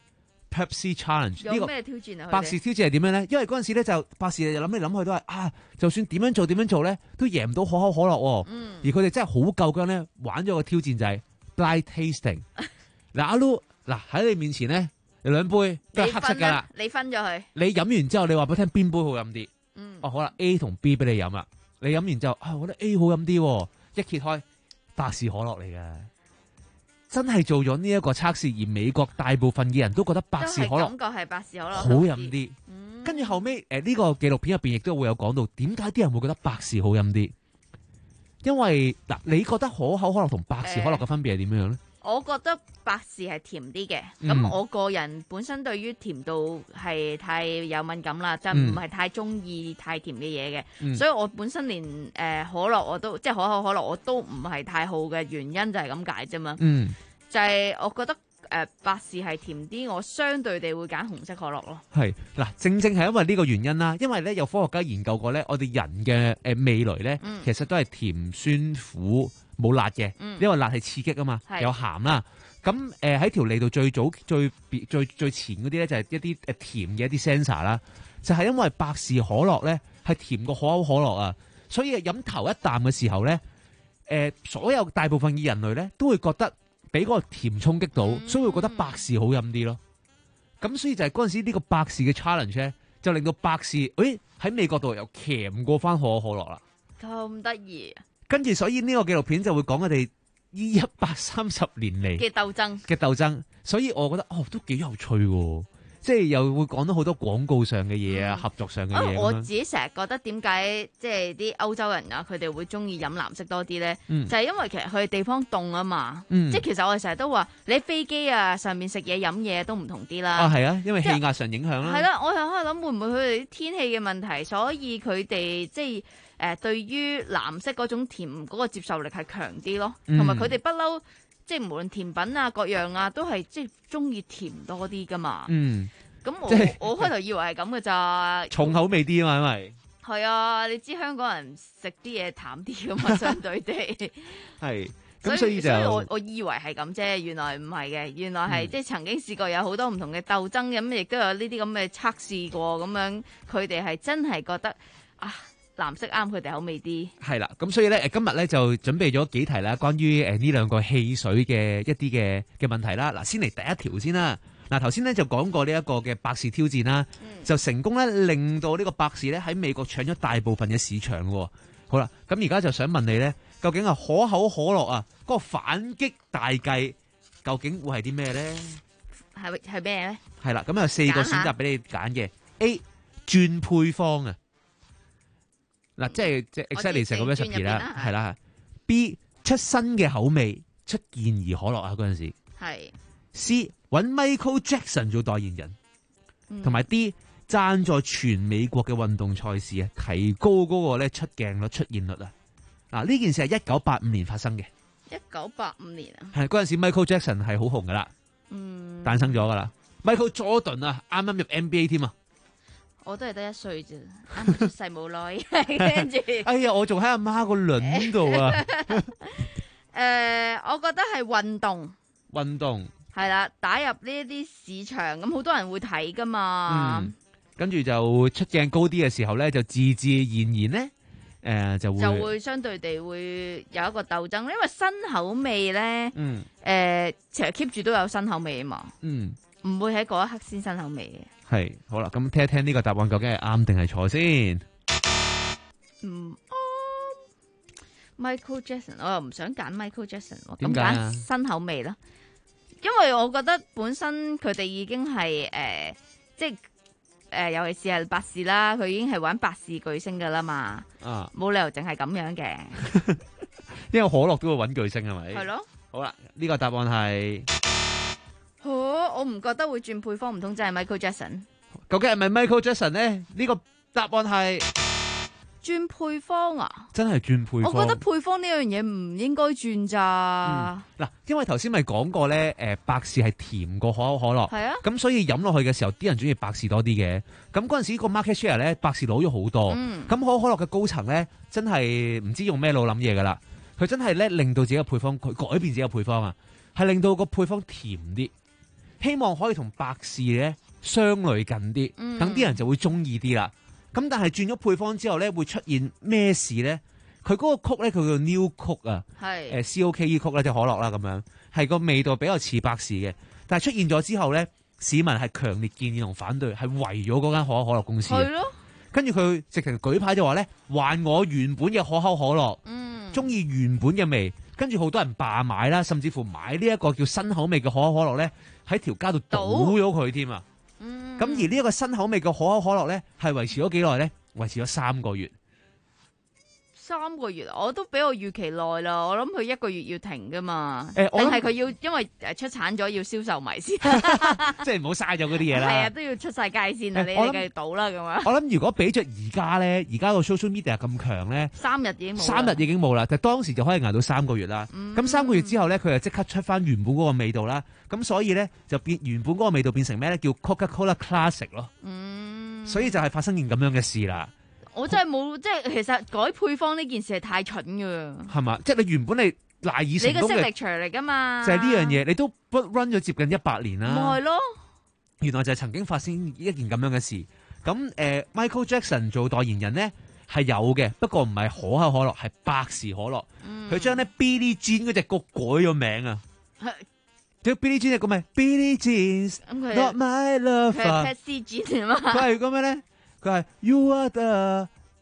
，Pepsi Challenge。 有咩挑戰啊？ 百事挑戰係點樣咧？因為嗰陣時咧就百事就諗嚟諗去都係啊，就算點樣做點樣做咧，都贏唔到可口可樂喎。嗯。而佢哋真係好夠薑咧，玩咗個挑戰就係、是。blind tasting 嗱阿 Lu 嗱喺你面前咧有兩杯都係黑色噶啦， 你分咗佢， 你飲完之後你話俾我聽邊杯好飲啲？嗯，哦好啦 A 同 B 俾你飲啦，你飲完之後啊我覺得 A 好飲啲，一揭開百事可樂嚟噶，真係做咗呢一個測試，而美國大部分嘅人都覺得百事可樂感覺係百事可樂好飲啲，跟住、嗯、後尾誒呢個紀錄片入邊亦都會有講到點解啲人會覺得百事好飲啲。因為嗱，你覺得可口可樂同百事可樂嘅分別係點樣咧？ 我覺得百事係甜啲嘅，咁、嗯、我個人本身對於甜度係太有敏感啦，就唔係太中意太甜嘅嘢嘅，嗯、所以我本身連誒、呃、可樂我都即係可口可樂我都唔係太好嘅原因就係咁解啫嘛，嗯、就係我覺得。誒、呃，百事係甜啲，我相對地會揀紅色可樂咯。 係嗱，正正係因為呢個原因啦，因為咧有科學家研究過咧，我哋人嘅誒、呃、味蕾咧，嗯、其實都係甜、酸、苦，冇辣嘅，嗯、因為辣係刺激啊嘛，是有鹹啦。咁誒喺條脷度最早最最最，最前嗰啲咧就係一啲誒甜嘅一啲 sensor 啦，就係因為百事可樂咧係甜過可口可樂啊，所以飲頭一啖嘅時候咧，誒、呃、所有大部分嘅人類咧都會覺得。俾嗰個甜衝擊到，嗯、所以會覺得百事好飲啲咯。咁所以就係嗰陣時呢個百事嘅 challenge 咧，就令到百事，誒喺美國度又鉗過翻可口可樂啦。 咁得意。 跟住所以呢個紀錄片就會講我哋呢一百三十年嚟嘅鬥爭嘅鬥爭。所以我覺得哦都幾有趣喎。 即係又會講到好多廣告上嘅嘢啊，合作上嘅嘢。 我自己成日覺得點解即係啲歐洲人啊，佢哋會中意飲藍色多啲咧？ 嗯、 就係因為其實佢哋地方凍啊嘛。 嗯、 即係其實我哋成日都話，你喺飛機啊上面食嘢飲嘢都唔同啲啦。 啊，係啊，因為氣壓上影響啦。 係啦，我又喺度諗會唔會佢哋啲天氣嘅問題，所以佢哋即係誒、呃、對於藍色嗰種甜嗰個接受力係強啲咯，同埋佢哋不嬲。即係無論甜品啊各樣啊，都係即係中意甜多啲噶嘛。嗯，咁我即我開頭以為係咁嘅咋， 重口味啲啊嘛，因為係啊，你知香港人食啲嘢淡啲噶嘛，相對地係。 咁所以就所以我我以為係咁啫，原來唔係嘅，原來係、嗯、即係曾經試過有好多唔同嘅鬥爭，咁亦都有呢啲咁嘅測試過，咁樣佢哋係真係覺得啊。藍色啱佢哋口味啲，係啦，咁所以咧，今日咧就準備咗幾題啦，關於誒呢兩個汽水嘅一啲嘅嘅問題啦。嗱，先嚟第一條先啦。嗱，頭先咧就講過呢一個嘅百事挑戰啦，嗯、就成功咧令到呢個百事咧喺美國搶咗大部分嘅市場喎。好啦，咁而家就想問你咧，究竟係可口可樂啊嗰個反擊大計，究竟會係啲咩咧？ 係係咩咧？係啦，咁有四個選擇俾你揀嘅。A 轉配方啊。嗱，即係即係 exactly 成個 recipe 啦，係啦。B 出新嘅口味，出健怡可樂啊嗰陣時。係。C 揾 Michael Jackson 做代言人，同埋、嗯、D 贊助全美國嘅運動賽事啊，提高嗰個咧出鏡率、出現率啊。嗱，呢件事係一九八五年發生嘅。 一九八五年啊。係嗰陣時 Michael Jackson 係好紅噶啦，嗯，誕生咗噶啦。Michael Jordan 啊，啱啱入 N B A 添啊。 我都係得一歲啫，啱啱出世冇耐，跟住。 哎呀，我仲喺阿媽個輪度啊！ 誒、呃，我覺得係運動。 運動。係啦，打入呢一啲市場，咁好多人會睇噶嘛。 嗯。跟住就出鏡高啲嘅時候咧，就自自然然咧，誒、呃、就會就會相對地會有一個鬥爭，因為新口味咧，嗯，誒、呃，其實 keep 住都有新口味啊嘛。嗯。唔會喺嗰一刻先新口味嘅。 係好啦，咁聽一聽呢個答案究竟係啱定係錯先？ 嗯、哦、，Michael Jackson， 我又唔想揀 Michael Jackson， 點解啊？ 咁揀新口味啦，因為我覺得本身佢哋已經係誒、呃，即係誒、呃，尤其是係百事啦，佢已經係玩百事巨星噶啦嘛，啊，冇理由淨係咁樣嘅， 因為可樂都會揾巨星係咪？ 係咯。 好啦，呢、這個答案係。 好、哦，我唔覺得會轉配方，唔通真係 Michael Jackson？ 究竟係咪 Michael Jackson 呢？呢、這個答案係轉配方啊！ 真係轉配方。 我覺得配方呢樣嘢唔應該轉咋。 嗱、嗯，因為頭先咪講過咧，誒，百事係甜過可口可樂，係啊，咁所以飲落去嘅時候，啲人中意百事多啲嘅。咁嗰陣時個 market share 咧，百事攞咗好多。咁、嗯、可口可樂嘅高層咧，真係唔知用咩腦諗嘢噶啦。佢真係咧令到自己嘅配方，佢改變自己嘅配方啊，係令到個配方甜啲。希望可以同百事咧相類近啲，等啲人就會中意啲啦。咁但係轉咗配方之後咧，會出現咩事咧？佢嗰個曲咧，佢叫 New 曲啊，係誒 C O K E 曲咧，即係可樂啦咁樣，係個味道比較似百事嘅。但係出現咗之後咧，市民係強烈建議同反對，係圍咗嗰間可口可樂公司。係咯。跟住佢直情舉牌就話咧，還我原本嘅可口可樂，嗯，中意原本嘅味。跟住好多人罷買啦，甚至乎買呢一個叫新口味嘅可口可樂咧，喺條街度倒咗佢添啊！咁、嗯、而呢一個新口味嘅可口可樂咧，係維持咗幾耐咧？維持咗三個月。 三個月，我都比我預期耐啦。我諗佢一個月要停噶嘛， 定係佢要因為誒出產咗要銷售埋先， 即係唔好嘥咗嗰啲嘢啦。係啊，都要出晒街先啊！你哋繼續賭啦咁樣。 我諗如果比着而家咧，而家個 social media 咁強咧， 三日已經冇， 三日已經冇啦。但係當時就可以捱到三個月啦。咁、嗯、三個月之後咧，佢就即刻出翻原本嗰個味道啦。咁所以咧就變原本嗰個味道變成咩咧？叫 Coca-Cola Classic 咯。嗯，所以就係發生件咁樣嘅事啦。 我真係冇，即係其實改配方呢件事係太蠢噶。係嘛？ 即係你原本你賴以成功嘅， 你嘅 signature 嚟噶嘛？ 就係呢樣嘢，你都 run 咗接近一百年啦。 咪係咯？ 原來就係曾經發生一件咁樣嘅事。咁誒、呃、，Michael Jackson 做代言人咧係有嘅，不過唔係可口可樂，係百事可樂。佢將咧 Billie Jean 嗰隻歌改咗名啊。叫 Billie Jean 隻歌咪 Billie Jean，Not My Lover。 佢係 Patsy Jean 啊嘛。 佢係咁樣咧。佢係 You Are The 咩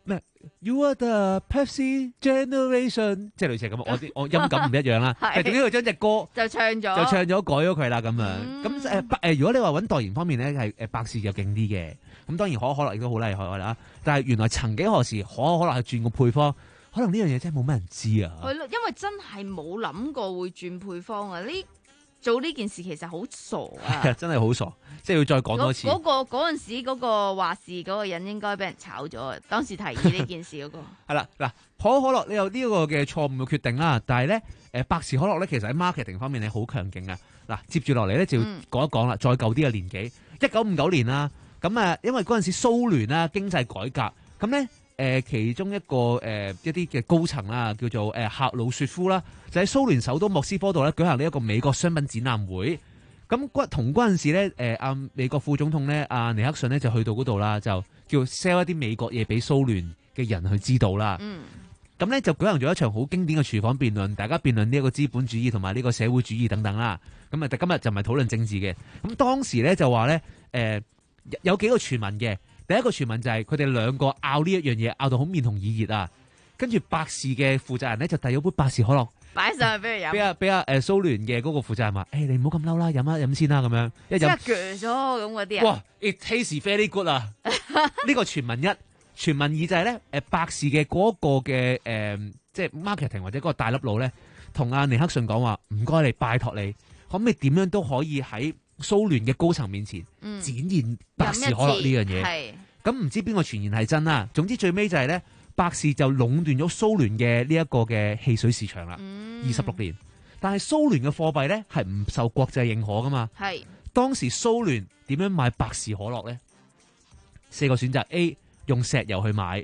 You are the Pepsi Generation， 即係類似咁。我啲我音感唔一樣啦，但係總之佢將隻歌就唱咗， 就唱咗改咗佢啦咁樣。咁誒誒，如果你話揾代言方面咧，係誒百事就勁啲嘅。咁當然可口可樂亦都好厲害啦。但係原來曾幾何時可口可樂係轉個配方，可能呢樣嘢真係冇乜人知啊。 係咯，因為真係冇諗過會轉配方啊！呢做呢件事其實好傻啊！ 真係好傻，即係要再講多次。 嗰、嗰個嗰陣時嗰個話事嗰個人應該俾人炒咗啊！當時提議呢件事嗰、嗰個係啦嗱，可口可樂你有呢個嘅錯誤嘅決定啦，但係咧誒百事可樂咧其實喺 marketing 方面係好強勁啊！嗱，接住落嚟咧就要講一講啦，嗯、再舊啲嘅年紀，一九五九年啦，咁啊因為嗰陣時蘇聯啦經濟改革，咁咧。誒、呃、其中一個誒、呃、一啲嘅高層啦，叫做誒、呃、赫魯雪夫啦，就喺蘇聯首都莫斯科度咧舉行呢一個美國商品展覽會。咁同嗰陣時咧，誒、呃、阿美國副總統咧，阿、啊、尼克遜咧就去到嗰度啦，就叫 sell 一啲美國嘢俾蘇聯嘅人去知道啦。嗯。咁咧就舉行咗一場好經典嘅廚房辯論，大家辯論呢一個資本主義同埋呢個社會主義等等啦。咁啊，今日就唔係討論政治嘅。咁當時咧就話咧，誒、呃、有幾個傳聞嘅。第一個傳聞就係佢哋兩個拗呢一樣嘢，拗到好面紅耳熱啊！跟住百事嘅負責人咧就遞咗杯百事可樂擺上去俾佢飲， 俾阿俾阿誒蘇聯嘅嗰個負責人話：誒、欸、你唔好咁嬲啦，飲啊飲先啦咁樣。一飲即係鋸咗咁嗰啲啊！ 哇 ！It tastes very good 啊！呢個傳聞一，傳聞二就係咧誒百事嘅嗰個嘅誒、呃、即係 marketing 或者嗰個大粒佬咧，同阿尼克遜講話：唔該你拜託你，可唔可以點樣都可以喺蘇聯嘅高層面前、嗯、展現百事可樂呢樣嘢，咁唔知邊個傳言係真啦。總之最尾就係咧，百事就壟斷咗蘇聯嘅呢一個嘅汽水市場啦，二十六年。但係蘇聯嘅貨幣咧係唔受國際認可噶嘛。係當時蘇聯點樣買百事可樂咧？四個選擇 ：A 用石油去買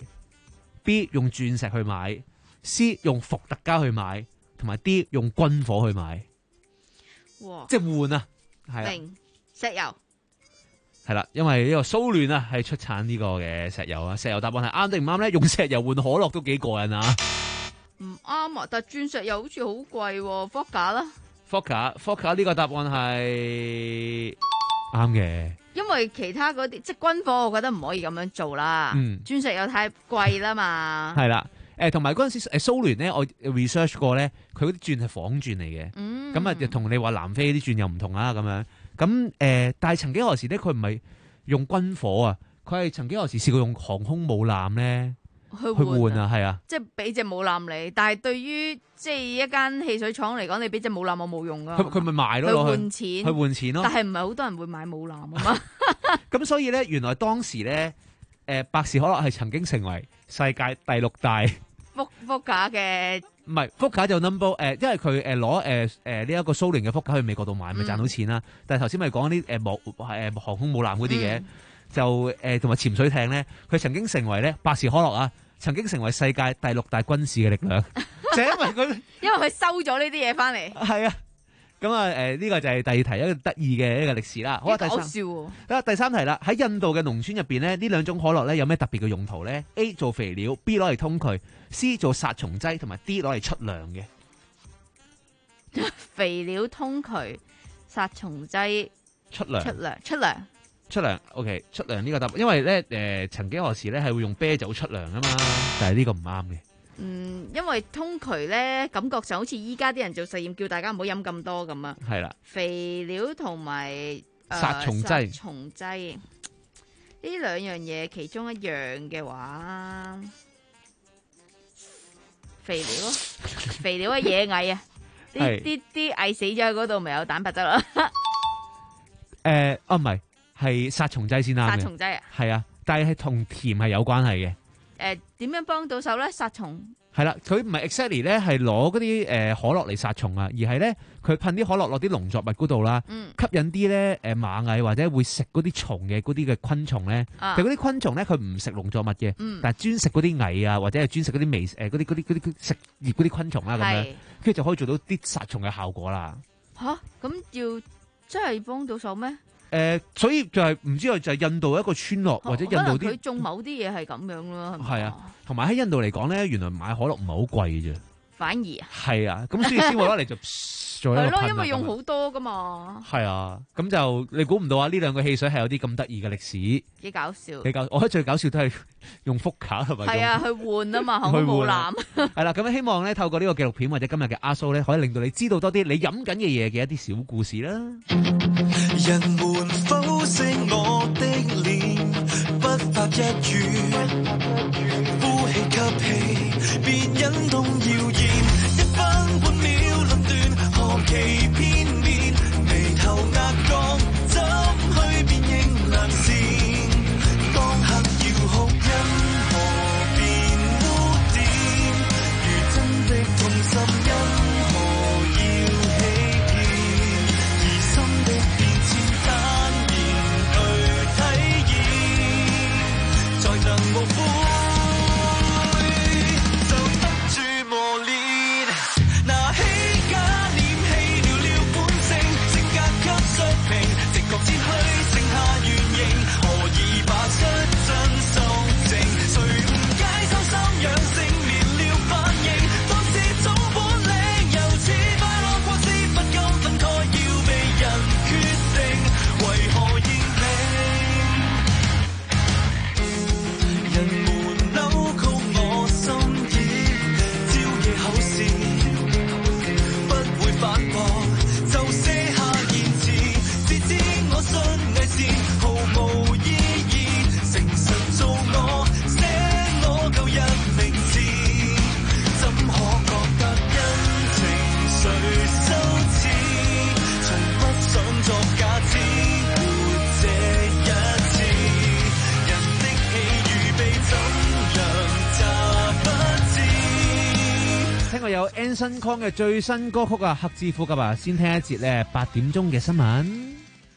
，B 用鑽石去買 ，C 用伏特加去買，同埋 D 用軍火去買。哇！即係換啊！ 明石油係啦，因為呢個蘇聯啊係出產呢個嘅石油啊，石油答案係啱定唔啱咧？用石油換可樂都幾過癮啊！ 唔啱啊，但係鑽石又好似好貴喎 Vodka 啦 Vodka Vodka 呢個答案係啱嘅，因為其他嗰啲即係軍火，我覺得唔可以咁樣做啦。嗯，鑽石又太貴啦嘛。係啦。誒同埋嗰陣時誒蘇聯咧，我 research 過咧，佢嗰啲鑽係仿鑽嚟嘅，咁啊同你話南非啲鑽又唔同啦咁樣，咁誒、呃、但係曾幾何時咧，佢唔係用軍火啊，佢係曾幾何時試過用航空母艦咧去換啊，係啊， 即係俾隻母艦你，但係對於即係一間汽水廠嚟講，你俾隻母艦我冇用噶， 佢佢咪賣咯， 去換錢， 去換錢咯， 但係唔係好多人會買母艦啊嘛， 咁所以咧，原來當時咧，誒百事可樂係曾經成為世界第六大。 福福卡嘅唔係福卡就 number 誒，因為佢誒攞誒誒呢一個蘇聯嘅福卡去美國度買，咪賺到錢啦。但係頭先咪講啲誒木誒航空母艦嗰啲嘅，就誒同埋潛水艇咧，佢曾經成為咧百事可樂啊，曾經成為世界第六大軍事嘅力量，就因為佢因為佢收咗呢啲嘢翻嚟。係啊。 咁啊，誒呢個就係第二題一個得意嘅一個歷史啦。好啊，第三，好啊，第三題啦。喺印度嘅農村入邊咧，呢兩種可樂咧有咩特別嘅用途咧 ？A 做肥料 ，B 攞嚟通渠 ，C 做殺蟲劑，同埋 D 攞嚟出糧嘅。 肥料通渠、殺蟲劑、 出糧、 出糧、出糧、 出糧。OK， 出糧呢個答案，因為咧誒、呃、曾幾何時咧係會用啤酒出糧啊嘛，但係呢個唔啱嘅。 嗯，因為通渠咧，感覺上好似依家啲人做實驗，叫大家唔好飲咁多咁啊。係啦，肥料同埋殺蟲劑， 殺蟲劑呢兩樣嘢其中一樣嘅話，肥料，肥料係野蟻啊，啲啲啲蟻死咗喺嗰度，咪有蛋白質啦。 誒，啊唔係，係殺蟲劑先啱嘅。 殺蟲劑啊， 係啊，但係係同甜係有關係嘅。 誒，點樣幫到手咧？殺蟲係啦，佢唔係 exactly 咧，係攞嗰啲誒可樂嚟殺蟲啊，而係咧佢噴啲可樂落啲農作物嗰度啦，嗯、吸引啲咧誒螞蟻或者會食嗰啲蟲嘅嗰啲嘅昆蟲咧。啊、其實嗰啲昆蟲咧，佢唔食農作物嘅，嗯、但係專食嗰啲蟻啊，或者係專食嗰啲微誒嗰啲嗰啲嗰啲食葉嗰啲昆蟲啦咁樣，跟住就可以做到啲殺蟲嘅效果啦。 吓，咁要真係幫到手咩？ 誒、呃，所以就係、是、唔知道就係印度一個村落或者印度啲， 佢種某啲嘢係咁樣咯。 係啊，同埋喺印度嚟講咧，原來買可樂唔係好貴嘅啫。 反而啊， 係啊，咁所以先會攞嚟就咗一個係咯， 噴因為用啊咁啊好多噶嘛， 係啊，咁就你估唔到啊！呢兩個汽水係有啲咁得意嘅歷史， 幾搞笑。 幾搞！我覺得最搞笑都係用福卡係咪？ 係啊，去換啊嘛，航空母艦。 係啦，咁希望咧透過呢個紀錄片或者今日嘅阿蘇咧，可以令到你知道多啲你飲緊嘅嘢嘅一啲小故事啦。 人們剖析我的臉，不發一語，呼氣吸氣，別忍痛謠言，一分半秒論斷，何其片面，眉頭額角怎去辨認良善，當刻要哭因何變污點，如真的痛心因何要欺騙，而心的變遷坦然去體驗，才能無悔，就得住磨練，拿起假臉棄掉了本性，性格給摔平，直覺撤去剩下原形，何以把出真心情，誰誤解偷心養性，連了反應，當是種本領，由此快樂過是不甘分開，要被人決定，為何認命？人們扭曲我心意，朝夜口是不會反駁，就寫下言辭，自知我信偽善毫無意義，誠實做我，寫我舊日名字，怎可覺得恩情誰羞恥？從不想作假，只活這一次，人的喜與悲怎樣詐不知？ 聽過有 Anson Kong 嘅最新歌曲啊，《黑之呼吸》啊，先聽一節咧八點鐘嘅新聞。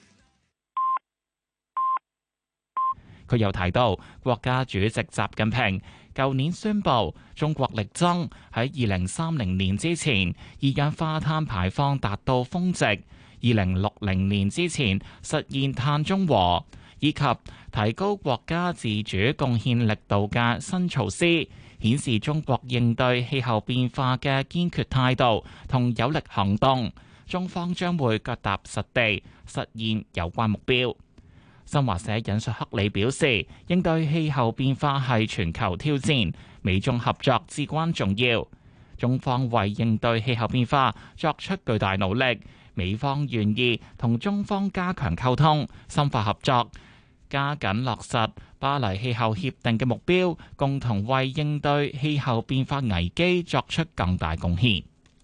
佢又提到，國家主席習近平舊年宣布，中國力爭喺二零三零年之前，二氧化碳排放達到峰值；二零六零年之前實現碳中和，以及提高國家自主貢獻力度嘅新措施，顯示中國應對氣候變化嘅堅決態度同有力行動。中方將會腳踏實地實現有關目標。新華社引述克里表示，應對氣候變化係全球挑戰，美中合作至關重要。中方為應對氣候變化作出巨大努力，美方願意同中方加強溝通、深化合作，加緊落實巴黎氣候協定嘅目標，共同為應對氣候變化危機作出更大貢獻。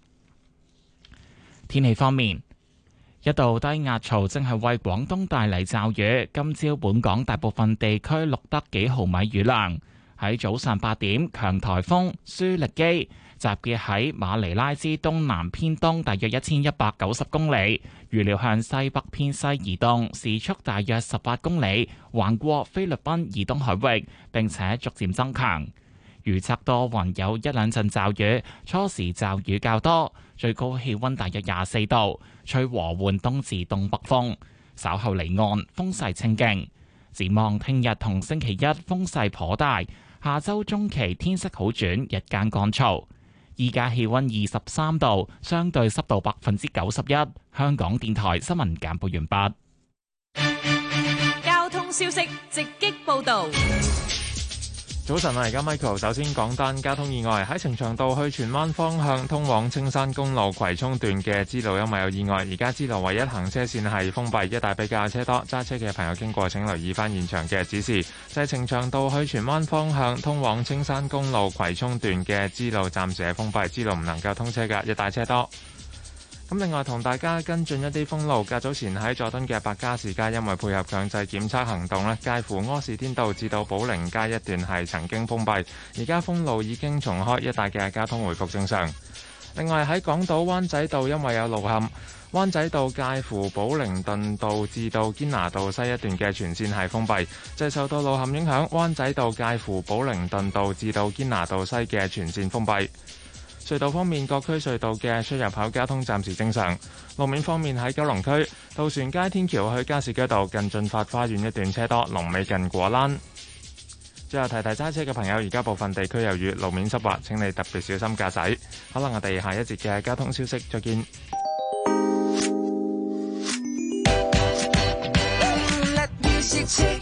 天氣方面，一道低壓槽正係為廣東帶嚟驟雨，今朝本港大部分地區錄得幾毫米雨量。喺早上八點，強颱風舒力基集結喺馬尼拉之東南偏東大約一千一百九十公里，預料向西北偏西移動，時速大約十八公里，橫過菲律賓以東海域，並且逐漸增強。預測多雲，有一兩陣驟雨，初時驟雨較多，最高氣溫大約廿四度，吹和緩東至東北風，稍後離岸風勢清勁。展望聽日同星期一風勢頗大，下周中期天色好轉，日間乾燥。依家氣溫二十三度，相對濕度百分之九十一。香港電台新聞簡報完畢。 交通消息直擊報道。 早晨啊，而家 Michael 首先講單交通意外，喺呈祥道去荃灣方向通往青山公路葵涌段嘅支路因為有意外，而家支路唯一行車線係封閉，一帶比較車多，揸車嘅朋友經過請留意翻現場嘅指示。就係呈祥道去荃灣方向通往青山公路葵涌段嘅支路暫時係封閉，支路唔能夠通車嘅，一帶車多。咁另外同大家跟進一啲封路，較早前喺佐敦嘅白加士街，因為配合強制檢測行動咧，介乎柯士甸道至到寶靈街一段係曾經封閉，而家封路已經重開，一帶嘅交通回復正常。另外喺港島灣仔道，因為有路陷，灣仔道介乎寶靈頓道至到堅拿道西一段嘅全線係封閉，就係受到路陷影響，灣仔道介乎寶靈頓道至到堅拿道西嘅全線封閉。隧道方面，各區隧道嘅出入口交通暫時正常。路面方面，喺九龍區渡船街天橋去加士居道近駿發花園一段車多，龍尾近果欄。最後提提揸車嘅朋友，而家部分地區有雨，路面濕滑，請你特別小心駕駛。好啦，我哋下一節嘅交通消息再見。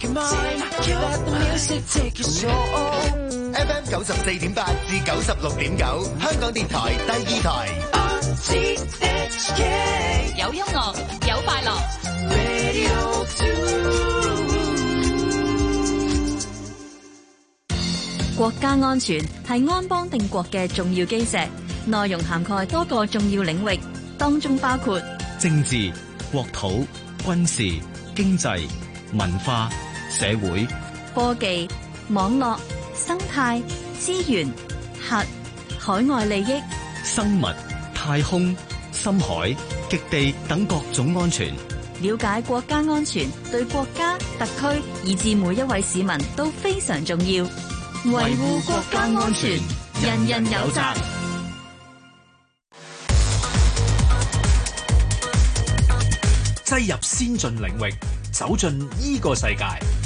your mind, let the music take your soul。 F M 九十四點八至九十六點九，香港電台第二台。 R T H K 有音樂，有快樂。 Radio two。 國家安全係安邦定國嘅重要基石，內容涵蓋多個重要領域，當中包括政治、國土、軍事、經濟、文化、社會、 科技、網絡、生態、資源、核、海外利益、 生物、太空、深海、極地等各種安全。 了解國家安全對國家、特區以至每一位市民都非常重要。維護國家安全，人人有責。 擠入先進領域，走進依個世界。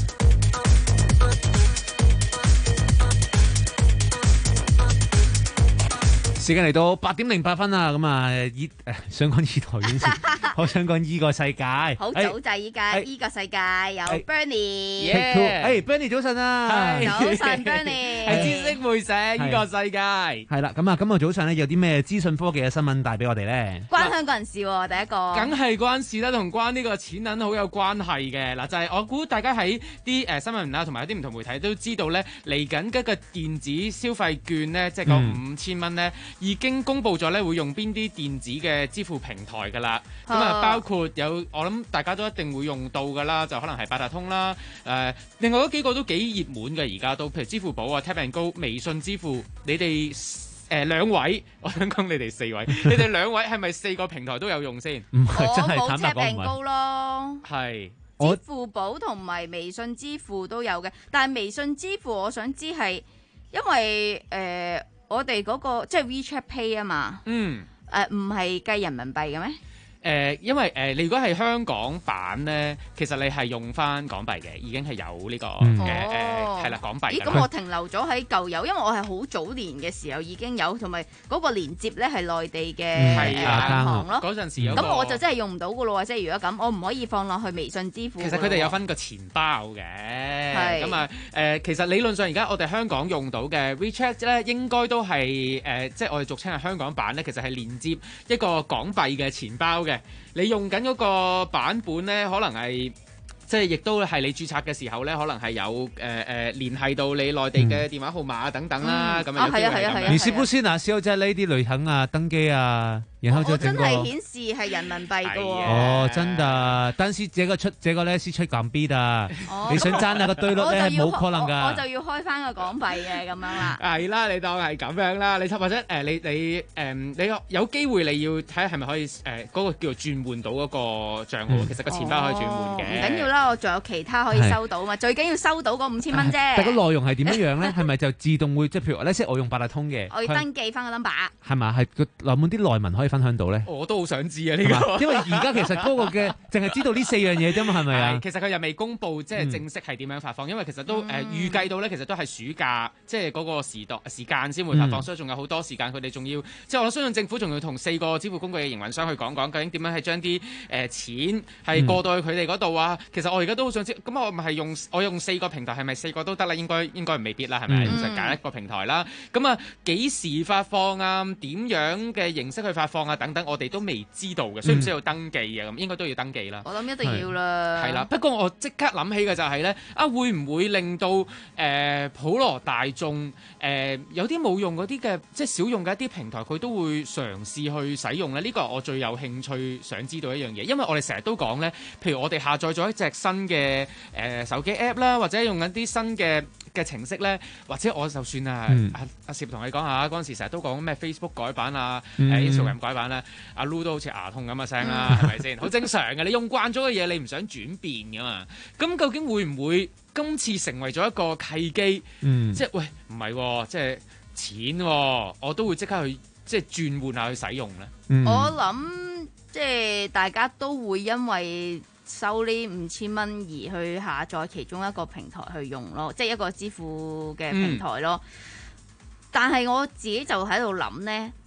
時間嚟到八點零八分啦，咁啊，依誒想講依台院先，我想講依個世界。 好早就依家依個世界有 Bernie， 誒 Bernie 早晨啊， 早晨 Bernie， 係知識會社依個世界。 係啦，咁啊，今日早上咧有啲咩資訊科技嘅新聞帶俾我哋咧？ 關香港人事喎，第一個。 梗係關事啦，同關呢個錢銀好有關係嘅嗱，就係、是、我估大家喺啲誒新聞啊，同埋啲唔同媒體都知道咧，嚟緊嗰個電子消費券咧，即係嗰五千蚊咧。已經公布咗咧，會用邊啲電子嘅支付平台㗎啦。咁啊，包括有我諗大家都一定會用到㗎啦，就可能係八達通啦。誒、呃，另外嗰幾個都幾熱門嘅，而家都譬如支付寶啊、Tap and Go、微信支付，你哋誒、呃、兩位，我想講你哋四位，你哋兩位係咪四個平台都有用先？ 唔係真係坦白講唔係。 Tap and Go 咯， 係支付寶同埋微信支付都有嘅，但係微信支付我想知係因為誒。呃我哋嗰、那個即係 WeChat Pay 啊嘛，嗯，誒唔係計人民幣嘅咩？ 誒、呃，因為誒、呃，你如果係香港版咧，其實你係用翻港幣嘅，已經係有呢、這個嘅誒，係、呃、啦、哦、港幣。咦， 咁我停留咗喺舊有，因為我係好早年嘅時候已經有，同埋嗰個連接咧係內地嘅銀行咯。嗰陣時有。咁我就真係用唔到噶咯喎，即係如果咁，我唔可以放落去微信支付。 其實佢哋有分個錢包嘅，咁啊誒，其實理論上而家我哋香港用到嘅 WeChat 咧，應該都係誒、呃，即係我哋俗稱係香港版咧，其實係連接一個港幣嘅錢包嘅。你用緊嗰個版本咧，可能係即係亦都係你註冊嘅時候咧，可能係有誒誒聯繫到你內地嘅電話號碼等等啦。咁、嗯、啊， 係啊係啊係啊！ 你是不是拿小姐呢啲旅行啊登記啊？然後就我真係顯示係人民幣嘅喎。 哦，真的，但是這個出這個咧是出港幣的，哦、你想爭下個對率咧係冇可能㗎。 我就要開翻個港幣嘅咁樣啦。 係啦，你當係咁樣啦。你或者誒、呃、你你誒、呃、你有機會你要睇下係咪可以誒嗰、呃那個叫做轉換到嗰個帳號、嗯。其實個錢包可以轉換嘅。唔緊要啦，我仲有其他可以收到嘛。最緊要收到嗰五千蚊啫。 但個內容係點樣樣咧？係咪就自動會即係譬如咧，即係我用八達通嘅， 我要登記翻個 number。係嘛？係個有冇啲內文可以分享到咧？ 我都好想知啊！呢、這個， 因為而家其實嗰個嘅淨係知道呢四樣嘢啫嘛，係咪啊？ 其實佢又未公布即係正式係點樣發放，嗯、因為其實都誒、呃、預計到咧，其實都係暑假即係嗰個時代時間先會發放，嗯、所以仲有好多時間，佢哋仲要即係我相信政府仲要同四個支付工具嘅營運商去講講，究竟點樣係將啲誒錢係過到去佢哋嗰度啊？其實我而家都好想知，咁我咪係用我用四個平台，係咪四個都得啦？應該應該未必啦，係咪？就揀一個平台啦。咁啊幾時發放啊？點樣嘅形式去發放啊？等等，我哋都未知道嘅。需唔需要登記啊？咁應該都要登記啦。 我諗一定要啦。 係啦，不過我即刻諗起嘅就係、是、咧，啊會唔會令到誒、呃、普羅大眾誒、呃、有啲冇用嗰啲嘅，即係少用嘅一啲平台，佢都會嘗試去使用咧？呢、這個係我最有興趣想知道一樣嘢，因為我哋成日都講咧，譬如我哋下載咗一隻新嘅誒、呃、手機 app 啦，或者用緊啲新嘅嘅程式咧，或者我就算啊阿阿攝同你講下嗰陣時，成日都講咩 Facebook 改版啊，誒、嗯呃、Instagram 改版咧，阿 Lu 都好似牙痛咁嘅聲啦，係咪先？好正常嘅，你用慣咗嘅嘢，你唔想轉變噶嘛？咁究竟會唔會今次成為咗一個契機？嗯、即係喂，唔係、哦，即係錢、哦，我都會即刻去即係轉換下去使用咧、 嗯。我諗即係大家都會因為收呢五千蚊而去下載其中一個平台去用咯，即係一個支付嘅平台咯。嗯、但係我自己就喺度諗呢。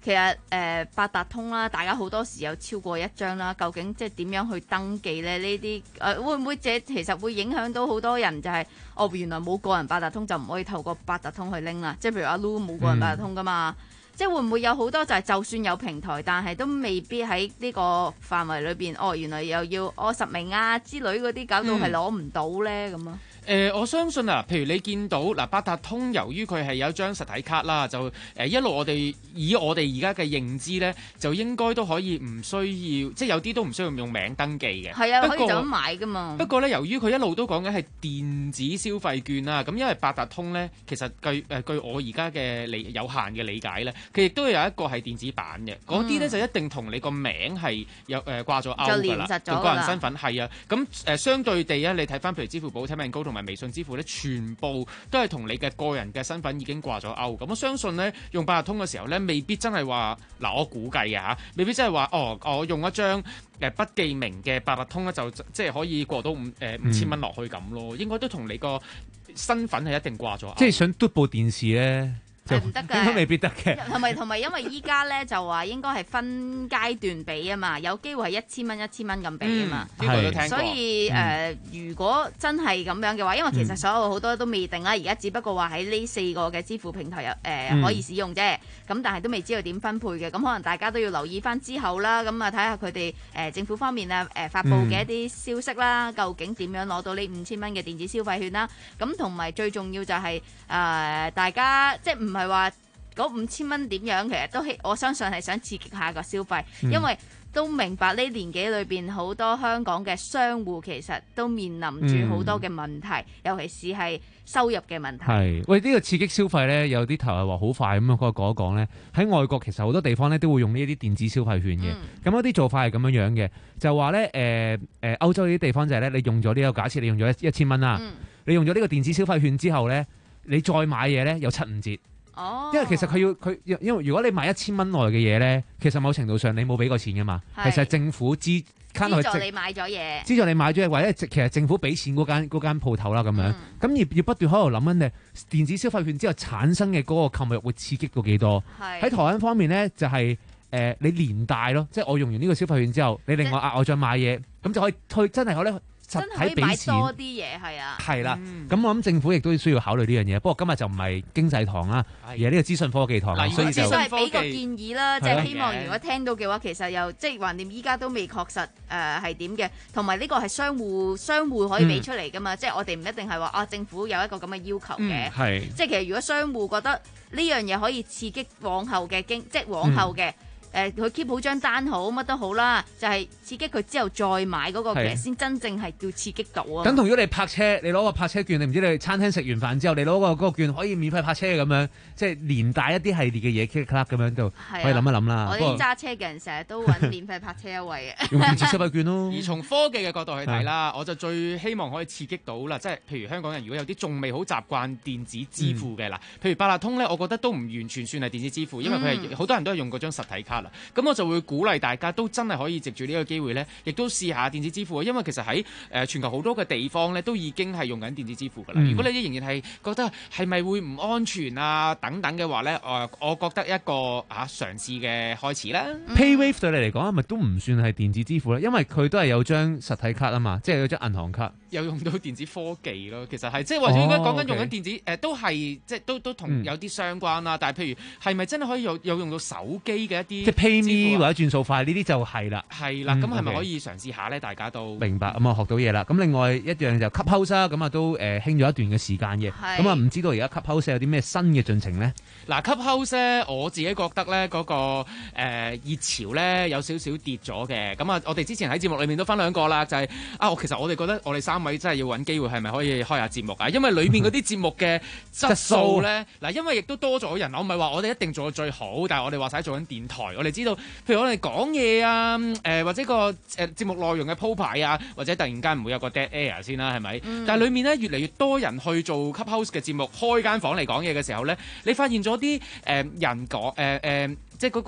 其實誒、呃、八達通啦，大家好多時有超過一張啦，究竟即係點樣去登記咧？呢啲誒會唔會這其實會影響到好多人、就係？就係哦，原來冇個人八達通就唔可以透過八達通去拎啦。即係譬如阿 Lu 冇個人八達通噶嘛，嗯、即係會唔會有好多就係就算有平台，但係都未必喺呢個範圍裏邊。哦，原來又要我實名啊之類嗰啲，搞到係攞唔到咧咁啊。 誒、呃，我相信啊，譬如你見到嗱，八達通由於佢係有一張實體卡啦，就誒、呃、一路我哋以我哋而家嘅認知咧，就應該都可以唔需要，即係有啲都唔需要用名登記嘅。係啊， 可以就咁買噶嘛。 不過咧，由於佢一路都講緊係電子消費券啦，咁因為八達通咧，其實據誒、呃、據我而家嘅理有限嘅理解咧，佢亦都有一個係電子版嘅，嗰啲咧就一定同你個名係有誒、呃、掛咗鈎㗎啦，同個人身份係啊。咁誒、呃、相對地啊，你睇翻譬如支付寶、Tap and Go同埋微信支付咧，全部都係同你嘅個人嘅身份已經掛咗鈎。咁我相信咧，用八達通嘅時候咧，未必真係話嗱，我估計嘅嚇，未必真係話哦，我用一張誒不記名嘅八達通咧，就即係可以過到五誒、呃、五千蚊落去咁咯。應該都同你個身份係一定掛咗鈎。 即係想嘟部電視咧。 係唔得嘅， 應該未必得嘅。 同埋同埋，因為依家咧就話應該係分階段俾啊嘛，有機會係一千蚊一千蚊咁俾啊嘛。 呢個都聽過。 所以誒、嗯呃，如果真係咁樣嘅話，因為其實所有好多都未定啦，而家只不過話喺呢四個嘅支付平台有誒、呃嗯、可以使用啫。咁但係都未知道點分配嘅，咁可能大家都要留意翻之後啦。咁啊睇下佢哋誒政府方面啊誒、呃、發布嘅一啲消息啦，嗯、究竟點樣攞到呢五千蚊嘅電子消費券啦？咁同埋最重要就係、是、誒、呃、大家即係唔係話嗰五千蚊點樣，其實都係我相信係想刺激下個消費， 嗯、 因為都明白呢年紀裏邊好多香港嘅商戶其實都面臨住好多嘅問題，嗯、尤其是係收入嘅問題。 係喂，呢、呢個刺激消費咧，有啲頭係話好快咁樣，嗰個講一講咧。喺外國其實好多地方咧都會用呢啲電子消費券嘅。咁一啲做法係咁樣樣嘅，就話咧誒誒歐洲呢啲地方就係咧，你用咗呢、呢個假設你用咗一一千蚊啦，嗯、你用咗呢個電子消費券之後咧，你再買嘢咧有七五折。 哦， 因為其實佢要佢，因為如果你買一千蚊內嘅嘢咧，其實某程度上你冇俾過錢噶嘛，其實係政府資資助你買咗嘢， 資助你買咗嘢，或者其實政府俾錢嗰間嗰間鋪頭啦咁樣，咁、嗯、要要不斷喺度諗緊咧，電子消費券之後產生嘅嗰個購物欲會刺激到幾多？喺台灣方面咧就係、是、誒、呃、你連帶咯，即係我用完呢個消費券之後，你另外額外再買嘢，咁就可以推真係可以。 真係可以買多啲嘢，係啊， 係啦。咁、嗯、我諗政府亦都需要考慮呢樣嘢。不過今日就唔係經濟堂啦，而係呢個資訊科技堂啦。所以就係俾個建議啦，即係、就是、希望如果聽到嘅話，其實又即係橫掂依家都未確實誒係點嘅。同埋呢個係商戶商戶可以俾出嚟噶嘛，嗯、即係我哋唔一定係話啊政府有一個咁嘅要求嘅。係、嗯，即係其實如果商戶覺得呢樣嘢可以刺激往後嘅經，即係往後嘅。嗯誒佢 keep 好張單好乜都好啦，就係、是、刺激佢之後再買嗰個其實先真正係叫刺激到啊！ 等同如果你泊車，你攞個泊車券，你唔知你餐廳食完飯之後，你攞個嗰個券可以免費泊車咁樣，即係連帶一啲系列嘅嘢 click click 咁樣就可以諗一諗啦。 我啲揸車嘅人成日都揾免費泊車優惠嘅， 用電子消費券咯。 而從科技嘅角度去睇啦，我就最希望可以刺激到啦，即係譬如香港人如果有啲仲未好習慣電子支付嘅啦，嗯、譬如八達通咧，我覺得都唔完全算係電子支付，因為佢係好多人都係用嗰張實體卡啦。咁我就會鼓勵大家都真係可以藉住呢個機會咧，亦都試下電子支付，因為其實喺誒、呃、全球好多嘅地方咧，都已經係用緊電子支付㗎啦。嗯、如果你仍然係覺得係咪會唔安全啊等等嘅話咧，誒、呃，我覺得一個啊嘗試嘅開始啦。 嗯、PayWave 對你嚟講係咪都唔算係電子支付咧？因為佢都係有張實體卡啊嘛，即係有張銀行卡， 有用到電子科技咯。其實係即係或者應該講緊用緊電子誒、哦 okay 呃，都係即係都都同有啲相關啦。嗯、但係譬如係咪真係可以有有用到手機嘅一啲即係 PayMe 或者轉數快呢啲就係啦， 係啦，咁係咪可以嘗試下咧？大家都明白咁啊，學到嘢啦。咁另外一樣就 Clubhouse 啦，咁啊都誒興咗一段嘅時間嘅。咁啊唔知道而家 Clubhouse 有啲咩新嘅進程咧？ 嗱 Clubhouse 咧，我自己覺得咧嗰、那個誒、呃、熱潮咧有少少跌咗嘅。咁啊，我哋之前喺節目裏面都分享過啦，就係、是、啊，我其實我哋覺得我哋三位真係要揾機會，係咪可以開下節目啊？因為裏面嗰啲節目嘅質素咧，嗱，因為亦都多咗人，我唔係話我哋一定做到最好，但係我哋話晒做緊電台，我哋知道，譬如我哋講嘢啊，誒、呃、或者個誒節目內容嘅鋪排啊，或者突然間唔會有個 dead air 先啦，係咪？嗯、但係裏面咧越嚟越多人去做 Clubhouse 嘅節目，開間房嚟講嘢嘅時候咧，你發現咗啲誒人講誒誒，即係嗰個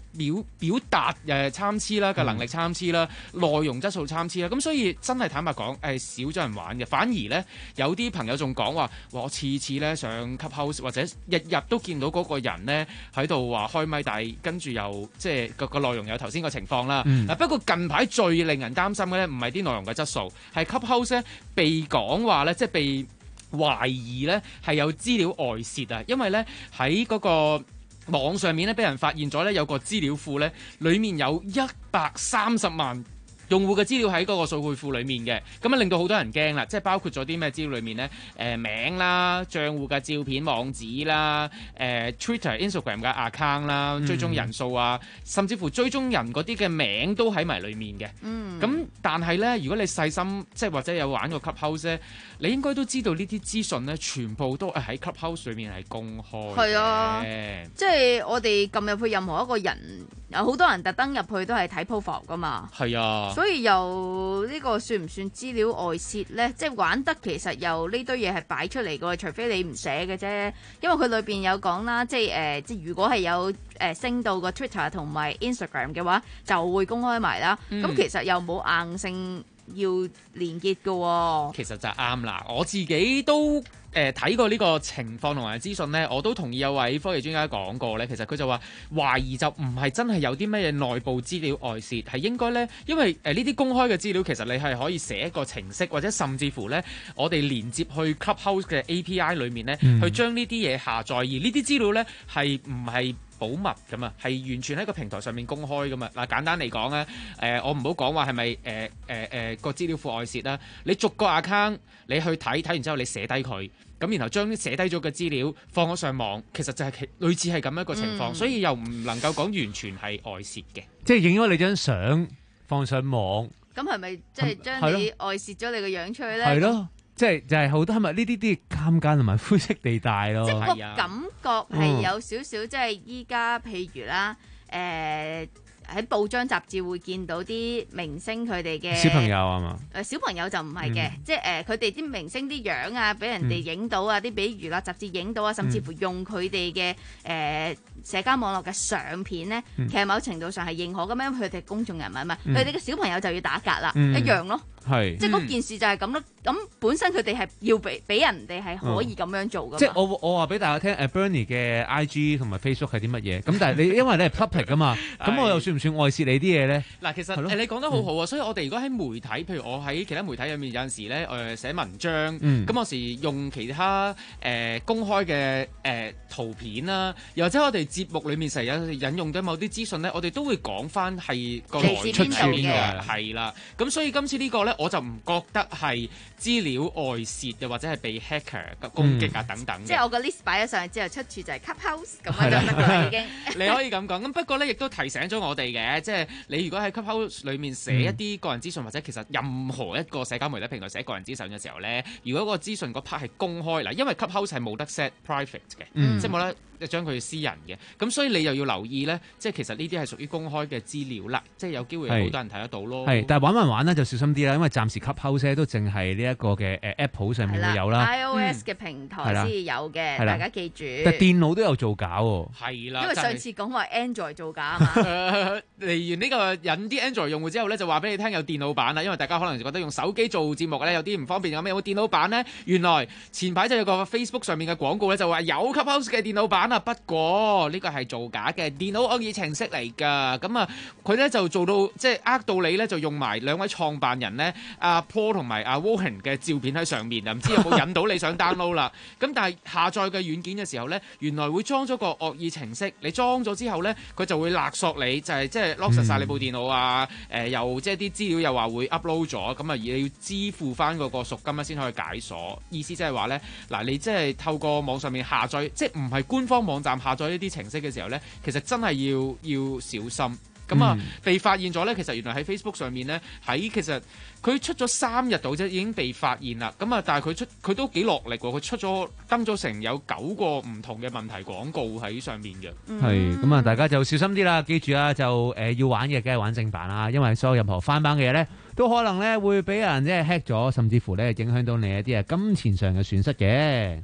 表表達誒參差啦嘅能力參差啦，內、嗯、容質素參差啦，咁所以真係坦白講誒少咗人玩嘅，反而咧有啲朋友仲講話，話我次次咧上 Clubhouse 或者日日都見到嗰個人咧喺度話開咪，但係跟住又即係個個內容有頭先個情況啦。嗱、嗯、不過近排最令人擔心嘅咧，唔係啲內容嘅質素，係 Clubhouse 咧被講話咧，即係被懷疑咧係有資料外泄啊，因為咧喺嗰個網上面咧，俾人發現咗咧有個資料庫咧，裡面有一百三十萬用戶嘅資料喺嗰個數據庫裡面嘅，咁啊令到好多人驚啦，即係包括咗啲咩資料裡面咧，誒、呃、名啦、帳戶嘅照片、網址啦、誒、呃、Twitter、Instagram 嘅 account 啦、追蹤人數啊，嗯、甚至乎追蹤人嗰啲嘅名都喺埋裡面嘅。嗯，咁但係咧，如果你細心即係或者有玩過 Clubhouse 咧，你應該都知道呢啲資訊咧，全部都係喺 Clubhouse 裡面係公開嘅。係啊， 即係我哋撳入去任何一個人，有好多人特登入去都係睇 profile 噶嘛。係啊。所以又呢、呢個算唔算資料外泄呢？即係玩得其實又呢堆嘢係擺出嚟嘅，除非你唔寫嘅啫。因為佢裏邊有講啦，即係誒、呃，即係如果係有誒、呃、升到個 Twitter 同埋 Instagram 嘅話，就會公開埋啦。咁、嗯、其實又冇硬性要連結嘅、哦。其實就啱啦，我自己都。誒睇、呃、過呢個情況同埋資訊呢，我都同意有位科技專家講過呢。其實佢就話懷疑就唔係真係有啲咩嘢內部資料外泄，係應該呢，因為誒呢啲公開嘅資料其實你係可以寫一個程式，或者甚至乎呢，我哋連接去 Clubhouse 嘅 A P I 裡面呢，嗯、去將呢啲嘢下載，而呢啲資料呢，係唔係保密噶嘛，係完全喺個平台上面公開噶嘛。嗱，簡單嚟講咧，誒、呃、我唔好講話係咪誒誒誒個資料庫外泄啦。你逐個 account 你去睇，睇完之後你寫低佢，咁然後將啲寫低咗嘅資料放咗上網，其實就係類似係咁一個情況，嗯、所以又唔能夠講完全係外泄嘅。即係影咗你張相放上網，咁係咪即係將你外泄咗你個樣出去咧？係咯。即係就係好多係咪呢啲啲尷尬同埋灰色地帶咯？即係個感覺係有少少，即係依家譬如啦，誒、呃、喺報章雜誌會見到啲明星佢哋嘅小朋友啊嘛？誒小朋友就唔係嘅，嗯、即係誒佢哋啲明星啲樣啊，俾人哋影到啊，啲俾娛樂雜誌影到啊，甚至乎用佢哋嘅誒社交網絡嘅相片咧，嗯、其實某程度上係認可咁樣，佢哋公眾人物嘛，佢哋嘅小朋友就要打格啦，嗯、一樣咯。係，即係嗰件事就係咁咯。咁、嗯、本身佢哋係要俾俾人哋係可以咁樣做噶、嗯。即係我我話俾大家聽，誒 Bernie 嘅 I G 同埋 Facebook 係啲乜嘢？咁但係你因為你係 public 噶嘛，咁我又算唔算外泄你啲嘢咧？嗱，其實誒你講得好好啊。嗯、所以我哋如果喺媒體，譬如我喺其他媒體入面有陣時咧，誒、呃、寫文章，咁、嗯、有時用其他誒、呃、公開嘅誒、呃、圖片啦，又或者我哋節目裡面成日引用到某啲資訊咧，我哋都會講翻係個來出處嘅，係啦。咁所以今次呢個咧。我就唔覺得係資料外泄又或者係被 hacker 嘅攻擊啊等等、嗯、即係我個 list 擺咗上去之後，出處就係 Clubhouse 咁樣就得啦已經。你可以咁講，咁不過咧亦都提醒咗我哋嘅，即係你如果喺 Clubhouse 裏面寫一啲個人資訊、嗯、或者其實任何一個社交媒體平台寫個人資訊嘅時候咧，如果個資訊嗰 part 係公開嗱，因為 Clubhouse 係冇得 set private 嘅，嗯、即係冇得將佢私人嘅，咁所以你又要留意咧，即係其實呢啲係屬於公開嘅資料啦，即係有機會有好多人睇得到咯。係，但係玩玩玩咧就小心啲啦，因為暫時 Clubhouse都淨係呢一個嘅誒 Apple 上面會有啦 ，iOS 嘅平台先有嘅，大家記住。但係電腦都有造假喎。係啦，因為上次講話 Android 造假啊嘛。嚟完呢個引啲 Android 用戶之後咧，就話俾你聽有電腦版啦，因為大家可能覺得用手機做節目咧有啲唔方便咁，有冇電腦版咧？原來前排就有個 Facebook 上面嘅廣告咧，就話有 Clubhouse 嘅電腦版。不過呢個係造假嘅電腦惡意程式嚟㗎，咁啊佢咧就做到即係呃到你咧，就用埋兩位創辦人咧阿 Paul 同埋阿 Warren 嘅照片喺上面啊，唔知有冇引到你想 download 啦？咁但係下載嘅軟件嘅時候咧，原來會裝咗個惡意程式，你裝咗之後咧，佢就會勒索你，就係即係 lock 實晒你部電腦啊，誒、呃、又即係啲資料又話會 upload 咗，咁啊你要支付翻嗰個贖金咧先可以解鎖。意思即係話咧，嗱你即係透過網上面下載，即係唔係官方網站下載呢啲程式嘅時候呢，其實真係要要小心。咁啊，嗯、被發現咗呢，其實原來喺 Facebook 上面呢，喺其實佢出咗三日到啫，已經被發現啦。咁啊，但係佢出佢都幾落力喎，佢出咗登咗成有九個唔同嘅問題廣告喺上面嘅。係咁啊，大家就小心啲啦，記住啊，就誒、呃、要玩嘅梗係玩正版啦，因為所有任何翻版嘅嘢呢，都可能呢會俾人即係 hack 咗，甚至乎呢影響到你一啲啊金錢上嘅損失嘅。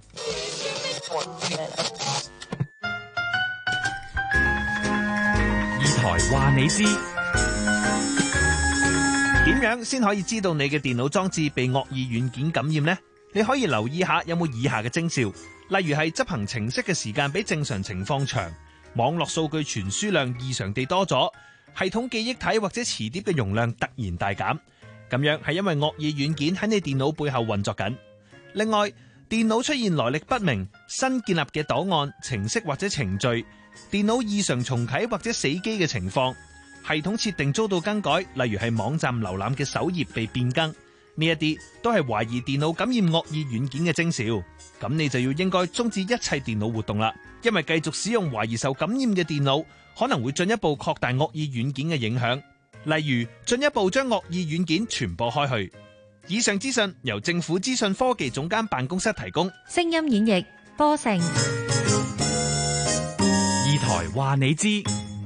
話你知。 點樣先可以知道你嘅電腦裝置被惡意軟件感染呢？你可以留意下有冇以下嘅徵兆，例如係執行程式嘅時間比正常情況長，網絡數據傳輸量異常地多咗，系統記憶體或者磁碟嘅容量突然大減，咁樣係因為惡意軟件喺你電腦背後運作緊。另外，電腦出現來歷不明、新建立嘅檔案、程式或者程序，電腦異常重啟或者死機嘅情況，系統設定遭到更改，例如係網站瀏覽嘅首頁被變更，呢一啲都係懷疑電腦感染惡意軟件嘅徵兆。咁你就要應該終止一切電腦活動啦，因為繼續使用懷疑受感染嘅電腦，可能會進一步擴大惡意軟件嘅影響，例如進一步將惡意軟件傳播開去。以上資訊由政府資訊科技總監辦公室提供。 聲音演繹波成。 二台話你知。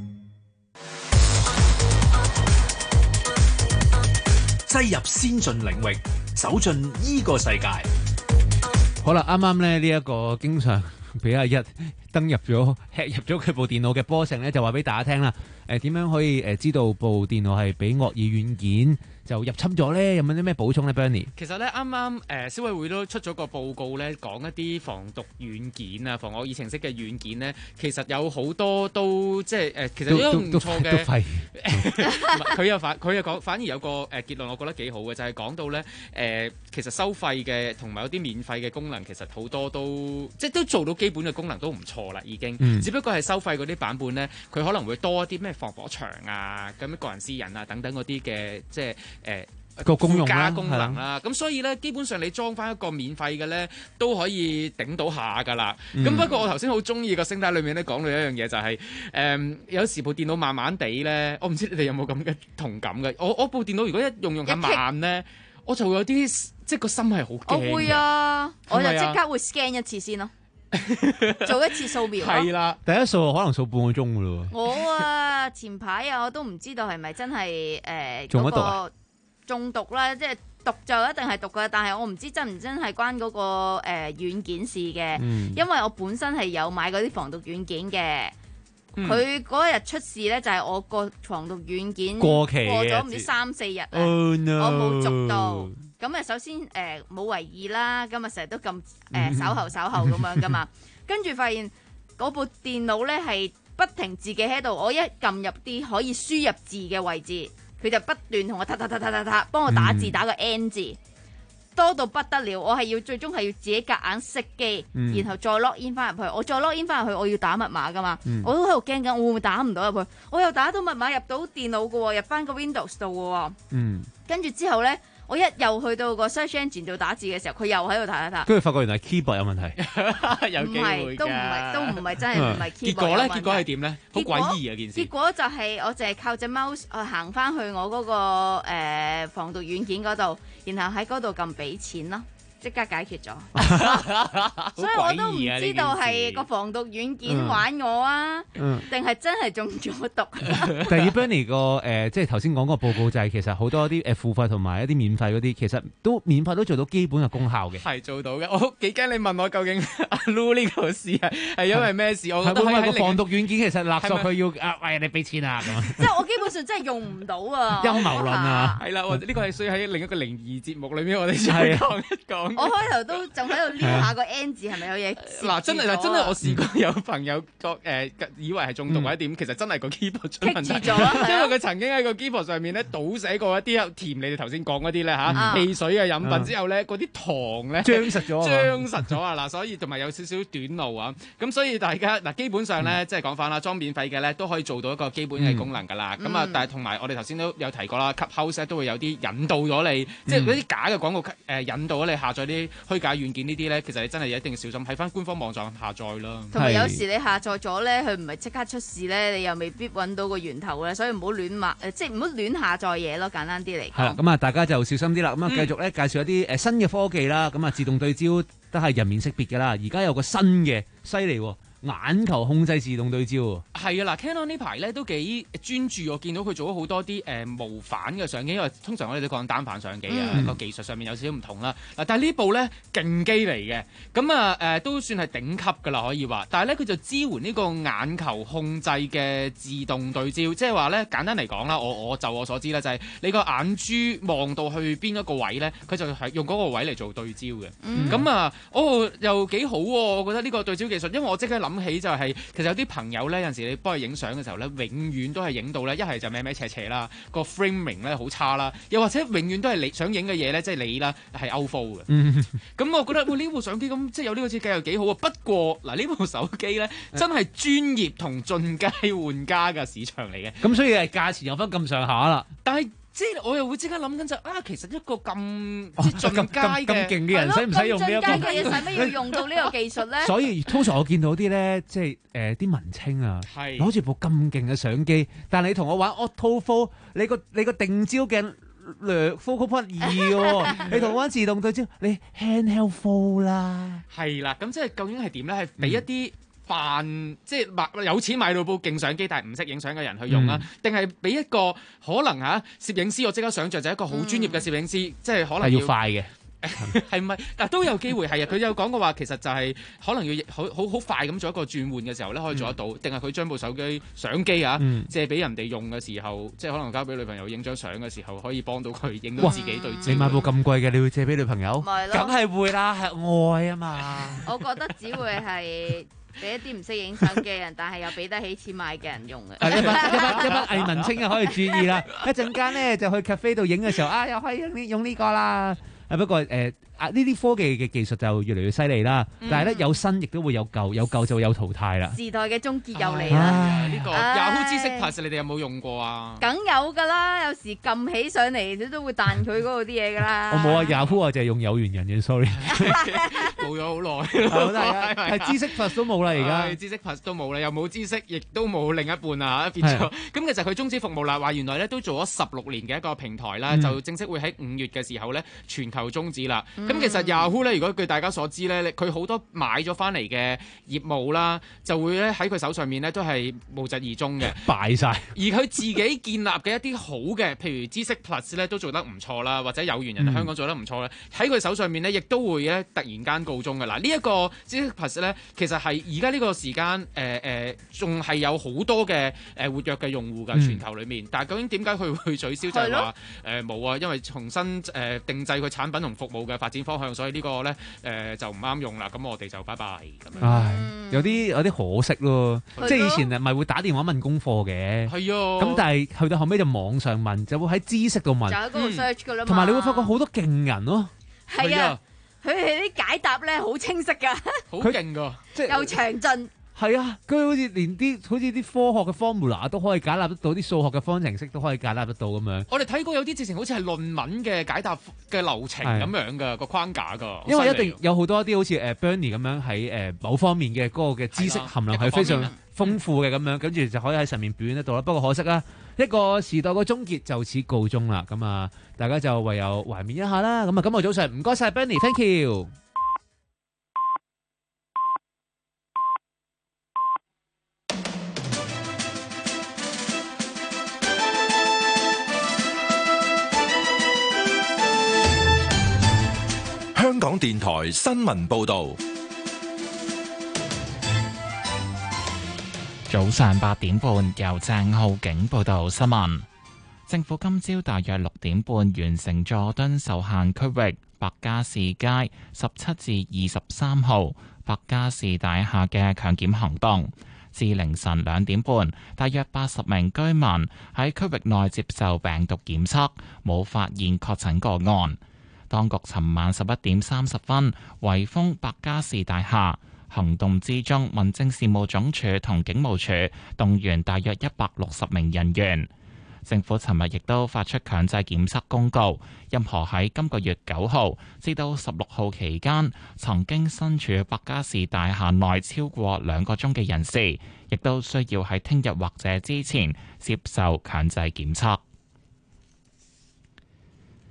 擠入先進領域，走進呢個世界。 好啦，啱啱咧呢一個經常俾阿一登入咗、吃入咗佢部電腦嘅波成咧，就話俾大家聽啦。誒點樣可以誒知道部電腦係俾惡意軟件就入侵咗咧？有冇啲咩補充咧 Bernie？ 其實咧，啱啱誒消委會都出咗個報告咧，講一啲防毒軟件啊、防惡意程式嘅軟件咧，其實有好多都即係誒，其實都唔錯嘅。佢又反佢又講，反而有個誒結論，我覺得幾好嘅，就係、是、講到咧誒、呃，其實收費嘅同埋有啲免費嘅功能，其實好多都即係都做到基本嘅功能都唔錯啦，已經。嗯、只不過係收費嗰啲版本咧，佢可能會多一啲咩防火牆啊、咁樣個人私隱啊等等嗰啲嘅即係。誒個功用加功能啦，咁所以咧基本上你裝翻一個免費嘅咧都可以頂到下㗎啦。咁、嗯、不過我頭先好中意個聲帶裏面咧講到一樣嘢就係、是、誒、嗯、有時部電腦慢慢地咧，我唔知你哋有冇咁嘅同感嘅。我我部電腦如果一用用下慢咧，我就會有啲即係個心係好驚。 我會啊，我就即刻會 scan 一次先咯。做一次掃描咯， 係啦，第一掃可能掃半個鐘噶咯。 我啊，前排啊，我都唔知道係咪真係誒中咗毒啊？ 中毒啦，即係毒就一定係毒噶，但係我唔知真唔真係關嗰、那個誒軟、呃、件事嘅，嗯、因為我本身係有買嗰啲防毒軟件嘅，佢嗰日出事咧就係、是、我個防毒軟件過期過咗唔知三四日， oh, no. 我冇續到。咁啊，首先誒冇為意啦，咁啊成日都咁誒、呃、稍後稍後咁樣噶嘛，跟住發現嗰部電腦咧係不停自己喺度，我一撳入啲可以輸入字嘅位置，佢就不斷同我嗒嗒嗒嗒嗒嗒幫我打字，打個 N 字，多到不得了，我係要最終係要自己夾硬熄機，嗯、然後再 log in 翻入去，我再 log in 翻入去，我要打密碼噶嘛，嗯、我都喺度驚緊，我會唔會打唔到入去？我又打到密碼入到電腦噶喎，入翻個 Windows 度喎，嗯、跟住之後咧。我一又去到個 search engine 度打字嘅時候，佢又喺度彈一彈，跟住發覺原來 keyboard 有問題， 有機會都唔係都唔係真係唔係 keyboard。 結果咧，結果係點咧？好詭異啊件事。 結果就係我淨係靠隻 mouse 去行翻去我嗰、嗰個、呃、防毒軟件嗰度，然後喺嗰度撳俾錢咯。即刻解決咗，所以我都唔知道係個防毒軟件玩我啊，定係真係中咗毒。 但係 Bernie 個誒，即係頭先講嗰個報告就係其實好多啲誒付費同埋一啲免費嗰啲，其實都免費都做到基本嘅功效嘅。 係做到嘅，我幾驚你問我究竟阿 Lu 呢個事係係因為咩事？我覺得係個防毒軟件其實勒索佢要啊，喂你俾錢啊咁。 即係我基本上真係用唔到啊！ 陰謀論啊， 係啦，呢個係需要喺另一個靈異節目裏面我哋再講一講。 我開頭都仲喺度撩下個 N 字係咪有嘢？ 嗱，真係嗱，真係我試過有朋友個誒以為係中毒或者點，其實真係個 keyboard 出問題。因為佢曾經喺個 keyboard 上面咧倒寫過一啲甜你哋頭先講嗰啲咧嚇汽水嘅飲品之後咧，嗰啲糖咧僵實咗， 僵實咗啊！嗱，所以同埋有少少短路啊，咁所以大家嗱基本上咧，即係講翻啦，裝免費嘅咧都可以做到一個基本嘅功能㗎啦。咁啊，但係同埋我哋頭先都有提過啦，Clubhouse都會有啲引導咗你，即係嗰啲假嘅廣告誒引導咗你下載啲虛假軟件呢啲咧，其實你真係一定要小心，喺翻官方網站下載啦。 同埋有時你下載咗咧，佢唔係即刻出事咧，你又未必揾到個源頭咧，所以唔好亂買，誒即係唔好亂下載嘢咯。簡單啲嚟講。係啦，咁啊大家就小心啲啦。咁啊繼續咧介紹一啲誒新嘅科技啦。咁啊自動對焦都係人面識別㗎啦。而家有個新嘅犀利喎。 眼球控制自動對焦。 係啊，嗱 Canon 呢排咧都幾專注，我見到佢做咗好多啲誒、呃、無反嘅相機，因為通常我哋都講單反相機啊，個、嗯、技術上面有少少唔同啦。嗱，但係呢部咧勁機嚟嘅，咁啊誒都算係頂級㗎啦，可以話。但係咧佢就支援呢個眼球控制嘅自動對焦，即係話咧簡單嚟講啦，我我就我所知咧就係、是、你個眼珠望到去邊一個位咧，佢就係用嗰個位嚟做對焦嘅。咁、嗯、啊，哦又幾好喎、啊！我覺得呢個對焦技術，因為我即刻諗起就係、是、其實有啲朋友咧有陣時你幫佢影相嘅時候咧，永遠都係影到咧一係就歪歪斜斜啦，個 framing 咧好差啦，又或者永遠都係你想影嘅嘢咧，即係你啦係 out of 嘅。咁、嗯、我覺得喂呢部相機咁即係有呢個設計又幾好啊。不過嗱呢部手機咧真係專業同進階玩家嘅市場嚟嘅。 咁所以係價錢有分咁上下啦。 但係即係我又會即刻諗緊就啊，其實一個咁即係進階嘅咁勁嘅人，使唔使用呢一個？ 咁進階嘅嘢使乜要用到呢個技術咧？ 所以通常我見到啲咧，即係誒啲文青啊，攞住部咁勁嘅相機，但係你同我玩 autofocus， 你個你個定焦鏡略 focal point 二喎，你同我玩自動對焦，你 handheld full 啦。 係啦，咁即係究竟係點咧？係俾一啲扮即係買有錢買到部勁相機，但係唔識影相嘅人去用啦，定係俾一個可能嚇攝影師？我即刻想像就係一個好專業嘅攝影師，嗯、即係可能要， 要快嘅。 係咪？但都有機會係啊！佢有講過話，其實就係可能要好好好快咁做一個轉換嘅時候咧，可以做得到。定係佢將部手機相機啊、嗯、借俾人哋用嘅時候，即係可能交俾女朋友影張相嘅時候，可以幫到佢影到自己對焦。 你買部咁貴嘅，你會借俾女朋友？ 咪咯， 梗係會啦，係愛啊嘛。 我覺得只會係俾一啲唔識影相嘅人，但係又俾得起錢買嘅人用嘅。 一班一班一班偽文青啊，可以注意啦！一陣間咧就去 cafe 度影嘅時候，啊又可以用呢用呢個啦。啊不過誒啊呢啲科技嘅技術就越嚟越犀利啦，嗯、但係咧有新亦都會有舊，有舊就會有淘汰啦。 時代嘅終結又嚟啦！ 呢、這個 Yahoo 知識 Plus 你哋有冇用過啊？ 梗有㗎啦，有時撳起上嚟你都會彈佢嗰度啲嘢㗎啦。 我冇啊 Yahoo 我就係用有緣人嘅 sorry， 冇咗好耐。 係知識 Plus 都冇啦而家， 知識 Plus 都冇啦，又冇知識，亦都冇另一半啊變咗。咁其實佢終止服務啦，話原來咧都做咗十六年嘅一個平台啦、嗯，就正式會喺五月嘅時候咧全球終止啦。咁、嗯、其實 Yahoo 咧，如果據大家所知咧，佢好多買咗翻嚟嘅業務啦，就會咧喺佢手上面咧都係無疾而終嘅， 敗晒。 而佢自己建立嘅一啲好嘅，譬如知識 Plus 咧都做得唔錯啦，或者有緣人喺香港做得唔錯咧，喺、嗯、佢手上面咧亦都會咧突然間告終嘅。嗱，呢一個知識 Plus 咧，其實係而家呢個時間誒誒，仲、呃、係有好多嘅誒活躍嘅用戶嘅全球裏面。嗯、但係究竟點解佢會取消？就係話誒冇啊，因為重新誒、呃、定製佢產品同服務嘅發展方向，所以呢個呢個咧誒就唔啱用啦。咁我哋就拜拜咁樣。 唉，有啲有啲可惜咯。即係以前咪會打電話問功課嘅。係啊。咁但係去到後尾就網上問，就會喺知識度問。就喺嗰度 search 噶啦嘛。同埋你會發覺好多勁人咯。 係啊，佢哋啲解答咧好清晰噶， 好勁噶， 即係又詳盡。 係啊，佢好似連啲好似啲科學嘅 formula 都可以解答得到，啲數學嘅方程式都可以解答得到咁樣。 我哋睇過有啲直情好似係論文嘅解答嘅流程咁樣噶個框架噶。 因為一定有好多啲好似誒 Bernie 咁樣喺誒某方面嘅嗰個嘅知識含量係非常豐富嘅咁樣，跟住就可以喺上面表現得到啦。不過可惜啦，一個時代嘅終結就此告終啦。咁啊，大家就唯有懷緬一下啦。咁啊，今日早上唔該晒 Bernie，thank you。 香港電台新聞報道， 早上八點半由鄭浩景報道新聞。政府今朝大約六點半完成佐敦受限區域白加士街十七至二十三號白加士大廈嘅強檢行動，至凌晨兩點半，大約八十名居民喺區域內接受病毒檢測，冇發現確診個案。當局尋晚十一點三十分圍封白加士大廈，行動之中，民政事務總署同警務處動員大約一百六十名人員。政府尋日亦都發出強制檢測公告，任何喺今個月九號至到十六號期間曾經身處白加士大廈內超過兩個鐘嘅人士，亦都需要喺聽日或者之前接受強制檢測。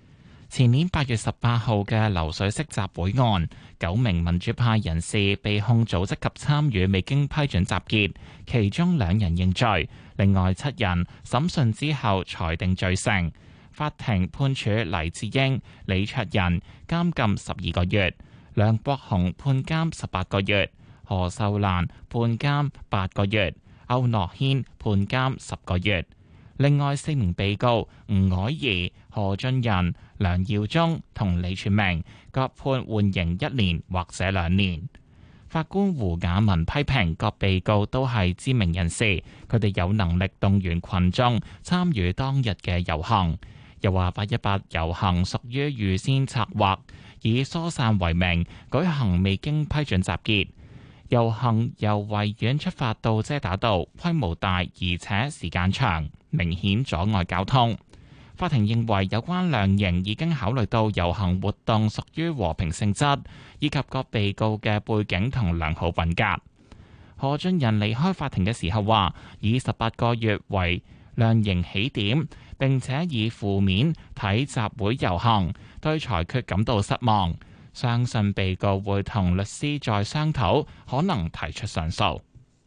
前年八月十八號嘅流水式集會案，九名民主派人士被控組織及參與未經批准集結，其中兩人認罪，另外七人審訊之後裁定罪成。法庭判處黎智英、李卓人監禁十二個月，梁國雄判監十八個月，何秀蘭判監八個月，區諾軒判監十個月。另外四名被告吳靄儀、何俊仁、梁耀忠同李全明各判緩刑一年或者兩年。法官胡雅文批評各被告都係知名人士，佢哋有能力動員群眾參與當日嘅遊行。又話八一八遊行屬於預先策劃，以疏散為名舉行未經批准集結。遊行由維園出發到遮打道，規模大而且時間長，明顯阻礙交通。法庭認為有關量刑已經考慮到遊行活動屬於和平性質，以及各被告嘅背景同良好品格。何俊仁離開法庭嘅時候話，以十八個月為量刑起點，並且以負面睇集會遊行，對裁決感到失望。相信被告會同律師再商討，可能提出上訴。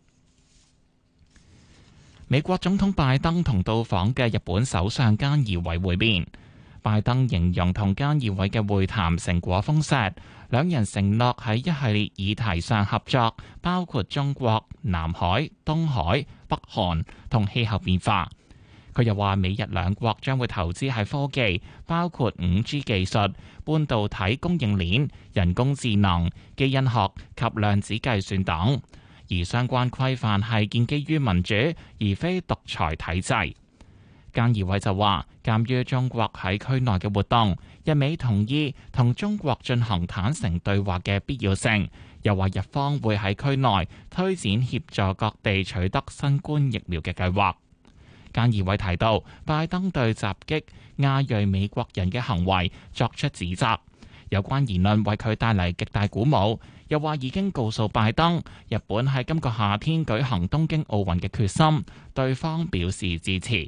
美國總統拜登同到訪嘅日本首相菅義偉會面，拜登形容同菅義偉嘅會談成果豐碩，兩人承諾喺一系列議題上合作，包括中國、南海、東海、北韓同氣候變化。佢又話，美日兩國將會投資喺科技，包括五 G 技術、半導體供應鏈、人工智能、基因學及量子計算等，而相關規範係建基於民主，而非獨裁體制。菅義偉就話，鑑於中國喺區內嘅活動，日美同意同中國進行坦誠對話嘅必要性，又話日方會喺區內推展協助各地取得新冠疫苗嘅計劃。菅義偉提到，拜登對襲擊亞裔美國人嘅行為作出指責，有關言論為佢帶嚟極大鼓舞。又話已經告訴拜登，日本喺今個夏天舉行東京奧運嘅決心，對方表示支持。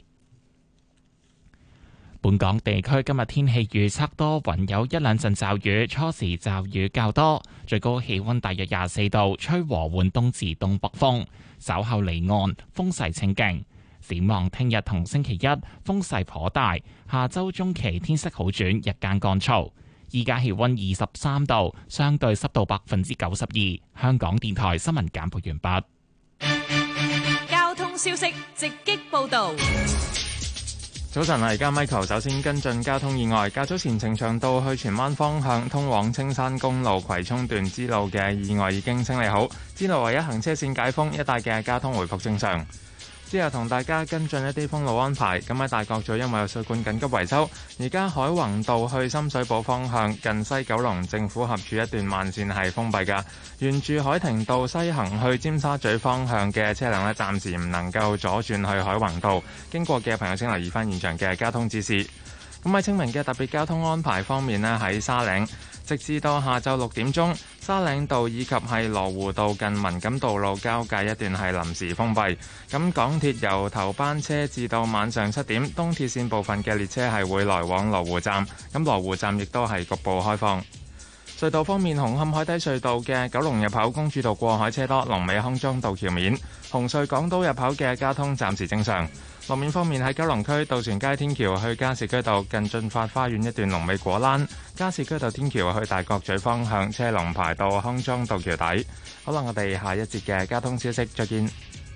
本港地區今日天氣預測多雲，有一兩陣驟雨，初時驟雨較多，最高氣溫大約廿四度，吹和緩東至東北風，稍後離岸風勢清勁。展望聽日同星期一風勢頗大，下周中期天色好轉，日間乾燥。依家氣溫二十三度，相對濕度百分之九十二。香港電台新聞簡報完畢。 交通消息直擊報道。 早晨啊，而家 Michael 首先跟進交通意外。較早前呈祥道去荃灣方向通往青山公路葵涌段支路嘅意外已經清理好，支路唯一行車線解封，一帶嘅交通回復正常。之後同大家跟進一啲封路安排。咁喺大角咀因為有水管緊急維修，而家海泓道去深水埗方向近西九龍政府合署一段慢線係封閉㗎。沿住海庭道西行去尖沙咀方向嘅車輛呢，暫時唔能夠左轉去海泓道。經過嘅朋友請留意翻現場嘅交通指示。咁喺清明嘅特別交通安排方面呢，喺沙嶺，直至到下晝六點鐘，沙嶺道以及係羅湖道近文錦道路交界一段係臨時封閉。咁港鐵由頭班車至到晚上七點，東鐵線部分嘅列車係會來往羅湖站。咁羅湖站亦都係局部開放。隧道方面，紅磡海底隧道嘅九龍入口公主道過海車多，龍尾康莊道橋面。紅隧港島入口嘅交通暫時正常。路面方面，喺九龍區渡船街天橋去加士居道近駿發花園一段龍尾果欄，加士居道天橋去大角咀方向車龍排到康莊道橋底。好啦，我哋下一節嘅交通消息再見。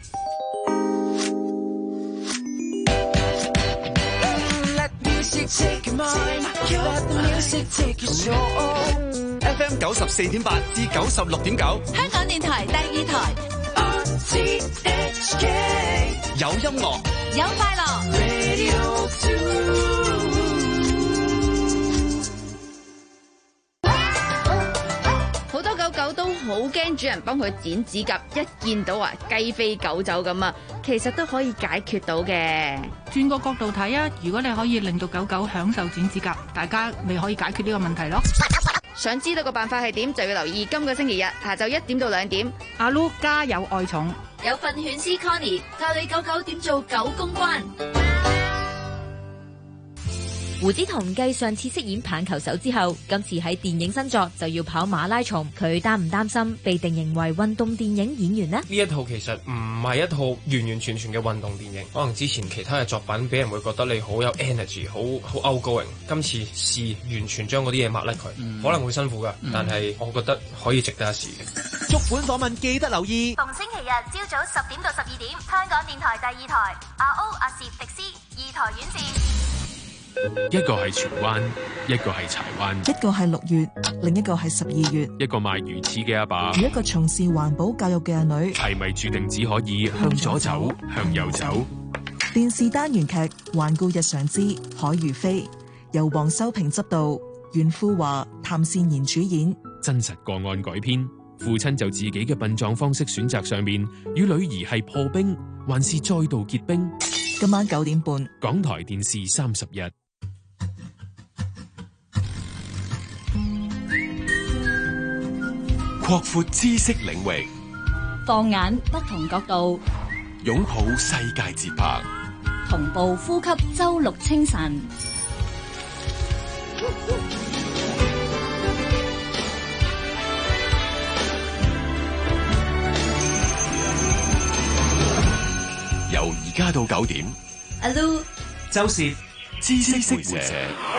F M 九十四點八至九十六點九， 香港電台第二台。 有音樂， 有快樂。好多狗狗都好驚主人幫佢剪指甲，一見到啊雞飛狗走咁啊，其實都可以解決到嘅。 轉個角度睇啊，如果你可以令到狗狗享受剪指甲，大家咪可以解決呢個問題咯。 想知道個辦法係點，就要留意今個星期日下晝一點到兩點。 阿 Lu 家有愛寵， 有訓犬師 Connie 教你狗狗點做狗公關。 胡子彤繼上次飾演棒球手之後，今次喺電影新作就要跑馬拉松，佢擔唔擔心被定型為運動電影演員呢？ 呢一套其實唔係一套完完全全嘅運動電影，可能之前其他嘅作品俾人會覺得你好有 energy， 好好 outgoing，今次試完全將嗰啲嘢抹甩佢，嗯、可能會辛苦噶，嗯、但係我覺得可以值得一試嘅。 足本訪問記得留意， 逢星期日朝早十點到十二點，香港電台第二台，阿歐阿攝迪斯二台院線。 一個係荃灣，一個係柴灣， 一個係六月，另一個係十二月。 一個賣魚翅嘅阿爸， 與一個從事環保教育嘅阿女， 係咪注定只可以向左走，向右走？ 電視單元劇《環顧日常之海與飛》，由黃修平執導，袁富華、譚善言主演。 真實個案改編，父親就自己嘅殯葬方式選擇上面，與女兒係破冰，還是再度結冰？ 今晚九點半， 港台電視三十日。 擴闊知識領域， 放眼不同角度， 擁抱世界節拍， 同步呼吸周六清晨。 由而家到九點， 阿 Lu、 周涉知識會社。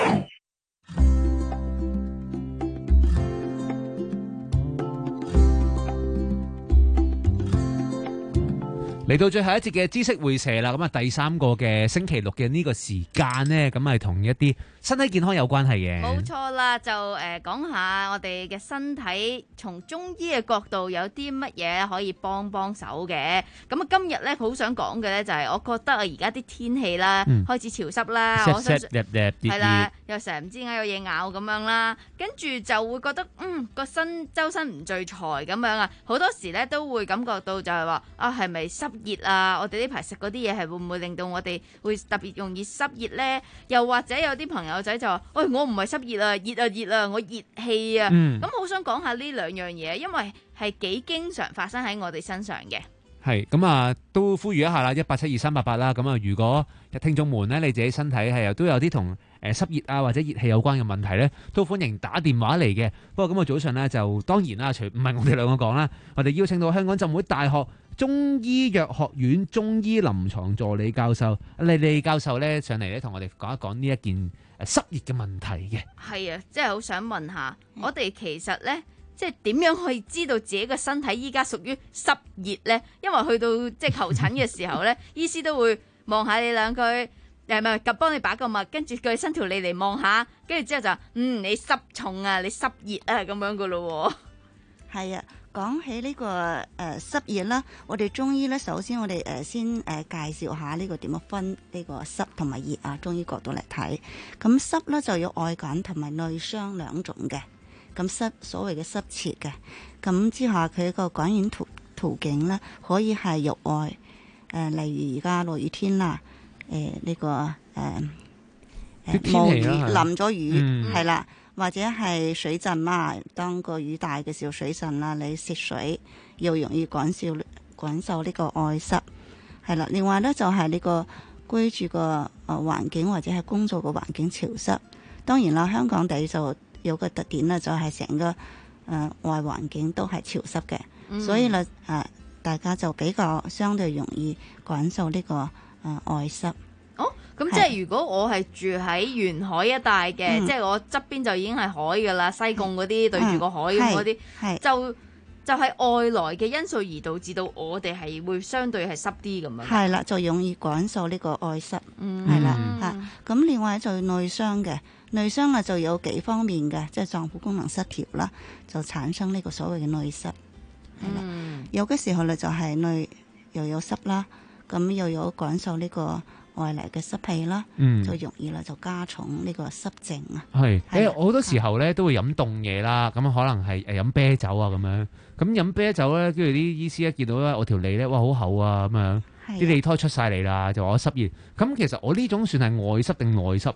嚟到最後一節嘅知識會社啦，咁啊第三個嘅星期六嘅呢個時間呢，咁係同一啲身體健康有關係嘅。 冇錯啦，就誒講下我哋嘅身體，從中醫嘅角度有啲乜嘢可以幫幫手嘅。咁啊今日咧好想講嘅咧就係，我覺得啊而家啲天氣啦、嗯、開始潮濕啦，我相信係啦，又成日唔知點解有嘢咬咁樣啦，跟住就會覺得嗯個身周身唔聚財咁樣啊，好多時咧都會感覺到就係話啊係咪濕熱啊？我哋呢排食嗰啲嘢係會唔會令到我哋會特別容易濕熱呢？又或者有啲朋友仔就話：喂，我唔係濕熱啊，熱啊熱啊，我熱氣啊！咁好、嗯、想講下呢兩樣嘢，因為係幾經常發生喺我哋身上嘅。 係咁啊，都呼籲一下啦，一八七二三八八啦。咁啊，如果聽眾們呢，你自己身體係又都有啲同誒濕熱啊或者熱氣有關嘅問題呢，都歡迎打電話嚟嘅。不過今日早上呢，就當然啦，除唔係我哋兩個講啦，我哋邀請到香港浸會大學中醫藥學院中醫臨床助理教授李李教授咧上嚟咧，同我哋講一講呢一件誒濕熱嘅問題嘅。係啊，即係好想問下，嗯、我哋其實咧，即係點樣可以知道自己嘅身體依家屬於濕熱咧？因為去到即係求診嘅時候咧，醫師都會望下你兩句，誒唔係及幫你把個脈，跟住佢伸條脷嚟望下，跟住之後就嗯你濕重啊，你濕熱啊咁樣噶咯喎。 係啊。講起呢、這個誒、呃、濕熱啦，我哋中醫咧，首先我哋誒、呃、先誒、呃、介紹下呢個點樣分呢個濕同埋熱啊，中醫角度嚟睇。咁濕咧就有外感同埋內傷兩種嘅。咁濕所謂嘅濕切嘅，咁之下佢個感染途途徑咧，可以係入外，誒、呃、例如而家落雨天啦，誒、呃、呢、這個誒誒冒雨淋咗雨係啦。或者係水浸啦，當個雨大嘅時候水浸啦，你食水又容易感受感受呢個外濕，係啦。另外咧就係、是、呢個居住個誒環境或者係工作個環境潮濕。當然啦，香港地就有個特點咧，就係成個誒、呃、外環境都係潮濕嘅，嗯、所以咧誒、呃、大家就比較相對容易感受呢、這個誒、呃、外濕。 哦，咁即係如果我係住喺沿海一帶嘅，嗯、即係我側邊就已經係海噶啦，西貢嗰啲、嗯、對住個海咁嗰啲，就就係外來嘅因素而導致到我哋係會相對係濕啲咁樣。係啦，就容易感受呢個外濕，係啦嚇。咁另外就內傷嘅，內傷啊就有幾方面嘅，即係臟腑功能失調啦，就產生呢個所謂嘅內濕。係啦，嗯、有嘅時候咧就係內又有濕啦，咁又有感受呢、呢個。外嚟嘅濕氣啦，嗯、就容易啦，就加重呢個濕症啊。係，誒好多時候咧都會飲凍嘢啦，咁可能係誒飲啤酒啊咁樣。咁飲啤酒咧，跟住啲醫師一見到咧，我條脷咧，哇好厚啊咁樣，啲脷苔出晒嚟啦，就話我濕熱。咁其實我呢種算係外濕定內濕咧？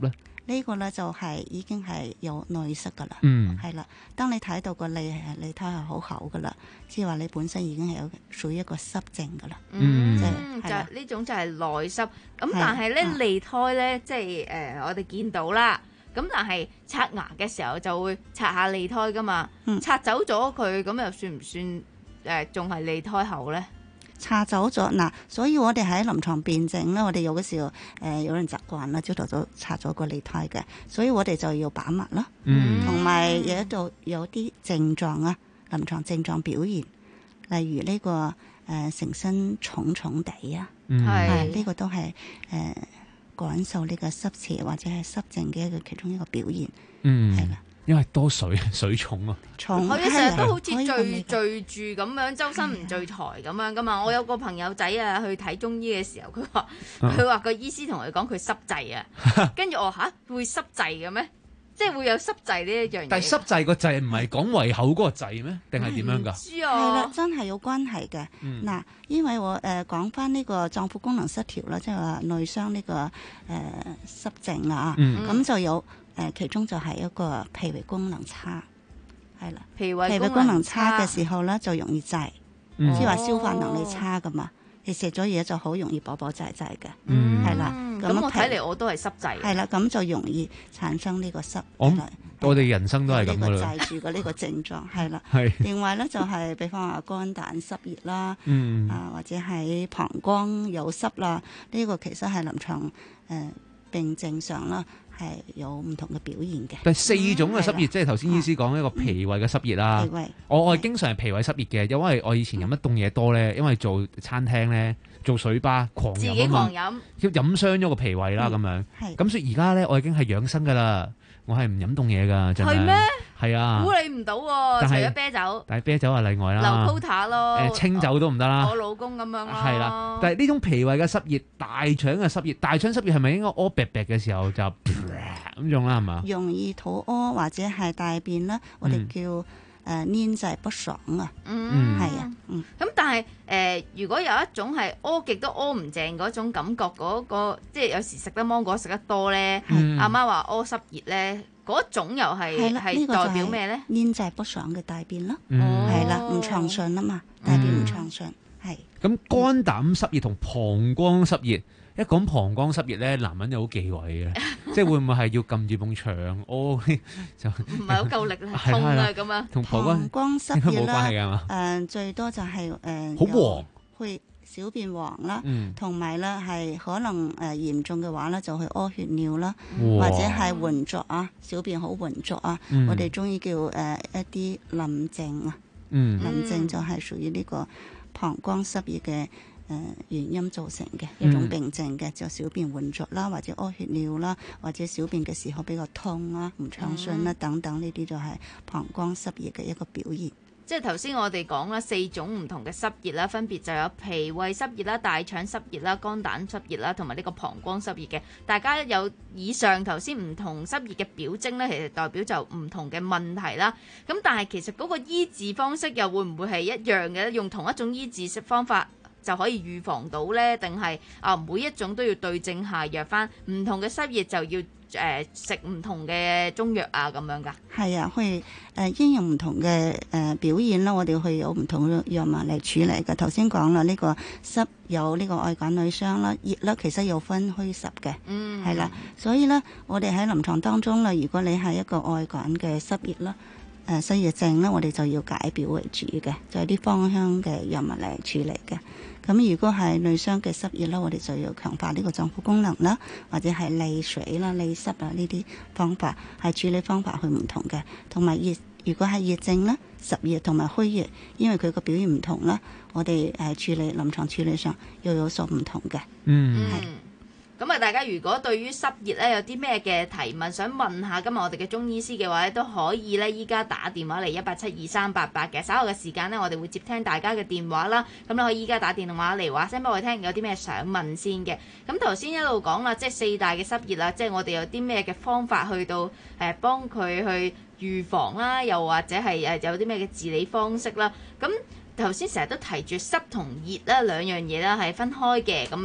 呢個咧就係已經係有內塞噶啦， 嗯係啦。當你睇到個脷係脷苔係好厚噶啦，即係話你本身已經係有屬於一個濕症噶啦。 嗯， 即就係係啦係呢種就係內濕。咁係但係咧嗯脷胎咧，即係誒、呃、我哋見到啦。咁但係刷牙嘅時候就會刷下脷胎噶嘛， 嗯刷走咗佢，咁又算唔算誒仲係脷胎厚咧？ 擦走咗嗱，所以我哋喺臨床辨證咧，我哋有嘅時候誒、呃、有人習慣啦，朝頭早擦咗個脷苔嘅，所以我哋就要把脈啦， 嗯同埋有一度有啲症狀啊，臨床症狀表現，例如呢、個誒、呃、成身重重地啊， 嗯係係呢、個都係誒、呃、感受呢個濕邪或者係濕症嘅一個其中一個表現， 嗯， 係啦， 因為多水水重啊， 重佢成日都好似係啊可以咁理聚聚住咁樣，周身唔聚財咁樣噶嘛。我有個朋友仔啊，去睇中醫嘅時候，佢話佢話個醫師同佢講佢濕滯啊，跟住我話吓會濕滯嘅咩？即係會有濕滯呢一樣嘢。 但係濕滯個滯唔係講胃口嗰個滯咩？定係點樣㗎？ 知係啦啊，， 真係有關係嘅。 嗯嗱、因為我誒講翻呢個臟腑功能失調啦，即係話內傷呢、個誒、呃、濕症啊，咁、 嗯就有誒、呃、其中就係一個脾胃功能差，係啦， 脾胃脾胃功能差嘅時候咧就容易滯， 嗯即係話消化能力差噶嘛，你食咗嘢就好容易飽飽滯滯嘅， 嗯係啦、 嗯咁脾咁我睇嚟我都係濕滯。 係啦，咁就容易產生呢個濕， 我係啦我哋人生都係咁呢個噶啦， 滯住嘅呢個症狀係啦。 係另外咧就係、比方話肝膽濕熱啦， 嗯啊或者喺膀胱有濕啦，呢、個其實係臨床誒、呃、病症上啦係有唔同嘅表現嘅。 第四種嘅濕熱， 係啦即係頭先醫師講一個脾胃嘅濕熱啦脾。胃我我係經常係脾胃濕熱嘅，因為我以前飲得凍嘢多咧，因為做餐廳咧做水吧狂自己飲啊嘛， 狂飲， 要飲傷咗個脾胃啦咁樣。 係咁所以而家咧我已經係養生噶啦，我係唔飲凍嘢噶，盡量係咩？ 係啊估，你唔到喎，除但係咗啤酒、 但係啤酒係例外留啦， quota 咯， 誒清酒都唔得啦我。老公咁樣咯。 係啦，但係呢種脾胃嘅濕熱、大腸嘅濕熱、大腸濕熱係咪應該屙白白嘅時候就咁用啦？係嘛？ 容易肚屙或者係大便啦，我哋嗯叫誒黏滯不爽啊， 嗯， 係啊，嗯。 咁但係誒、呃如果有一種係屙極都屙唔淨嗰種感覺，嗰、個即係有時食得芒果食得多咧， 嗯阿媽話屙濕熱咧，嗰種又係係啦，呢係個就代表咩咧？ 黏滯不爽嘅大便咯， 嗯係啦，唔暢順啊嘛，大便唔暢順，係咁肝膽濕熱同膀胱濕熱，一講膀胱濕熱咧，男人就好忌諱嘅，即係會唔會係要撳住埲牆屙就唔係好夠力啦，痛係啦係啦啊咁啊！ 同膀胱膀胱濕應該冇熱啦關係㗎嘛？ 誒最多就係誒好黃， 會小便黃啦， 嗯， 同埋咧係可能誒嚴重嘅話咧就去屙血尿啦， 哇或者係渾濁啊，小便好渾濁啊， 嗯我哋中醫叫誒一啲淋症啊， 嗯淋症就係屬於呢個膀胱濕熱嘅。誒、原因造成嘅一種病症嘅，就小便渾濁啦，或者屙血尿啦，或者小便嘅時候比較痛啦、唔暢順啦等等，呢啲就係膀胱濕熱嘅一個表現。 即係頭先我哋講啦，四種唔同嘅濕熱啦，分別就有脾胃濕熱啦、大腸濕熱啦、肝膽濕熱啦，同埋呢個膀胱濕熱嘅。大家有以上頭先唔同濕熱嘅表徵咧，其實代表就唔同嘅問題啦。咁但係其實嗰個醫治方式又會唔會係一樣嘅咧？用同一種醫治方法就可以預防到呢？定係啊每一種都要對症下藥翻？唔同嘅濕熱就要誒食唔同嘅中藥啊咁樣㗎？ 係啊，去誒、呃、應用唔同嘅誒、呃、表現啦，我哋去有唔同嘅藥物嚟處理嘅。頭先講啦，呢、這個濕有呢個外感內傷啦，熱啦其實有分虛實嘅， 嗯， 係啦。所以咧，我哋喺臨床當中啦，如果你係一個外感嘅濕熱啦。誒濕熱症咧，我哋就要解表為主嘅，就係、是、啲芳香嘅藥物嚟處理嘅。咁如果係內傷嘅濕熱啦，我哋就要強化呢個臟腑功能啦，或者係利水啦、利濕啊呢啲方法，係處理方法去唔同嘅。同埋熱，如果係熱症咧，濕熱同埋虛熱，因為佢個表現唔同啦，我哋誒處理臨床處理上又有所唔同嘅。 嗯， 係。 咁啊，大家如果對於濕熱咧有啲咩嘅提問，想問下今日我哋嘅中醫師嘅話咧，都可以咧依家打電話嚟一八七二三八八嘅。稍後嘅時間咧，我哋會接聽大家嘅電話啦。咁你可以依家打電話嚟話聲俾我聽，有啲咩想問先嘅。咁頭先一路講啦，即係四大嘅濕熱啦，即係我哋有啲咩嘅方法去到誒幫佢去預防啦，又或者係誒有啲咩嘅治理方式啦。咁頭先成日都提住濕同熱啦兩樣嘢啦，係分開嘅咁樣。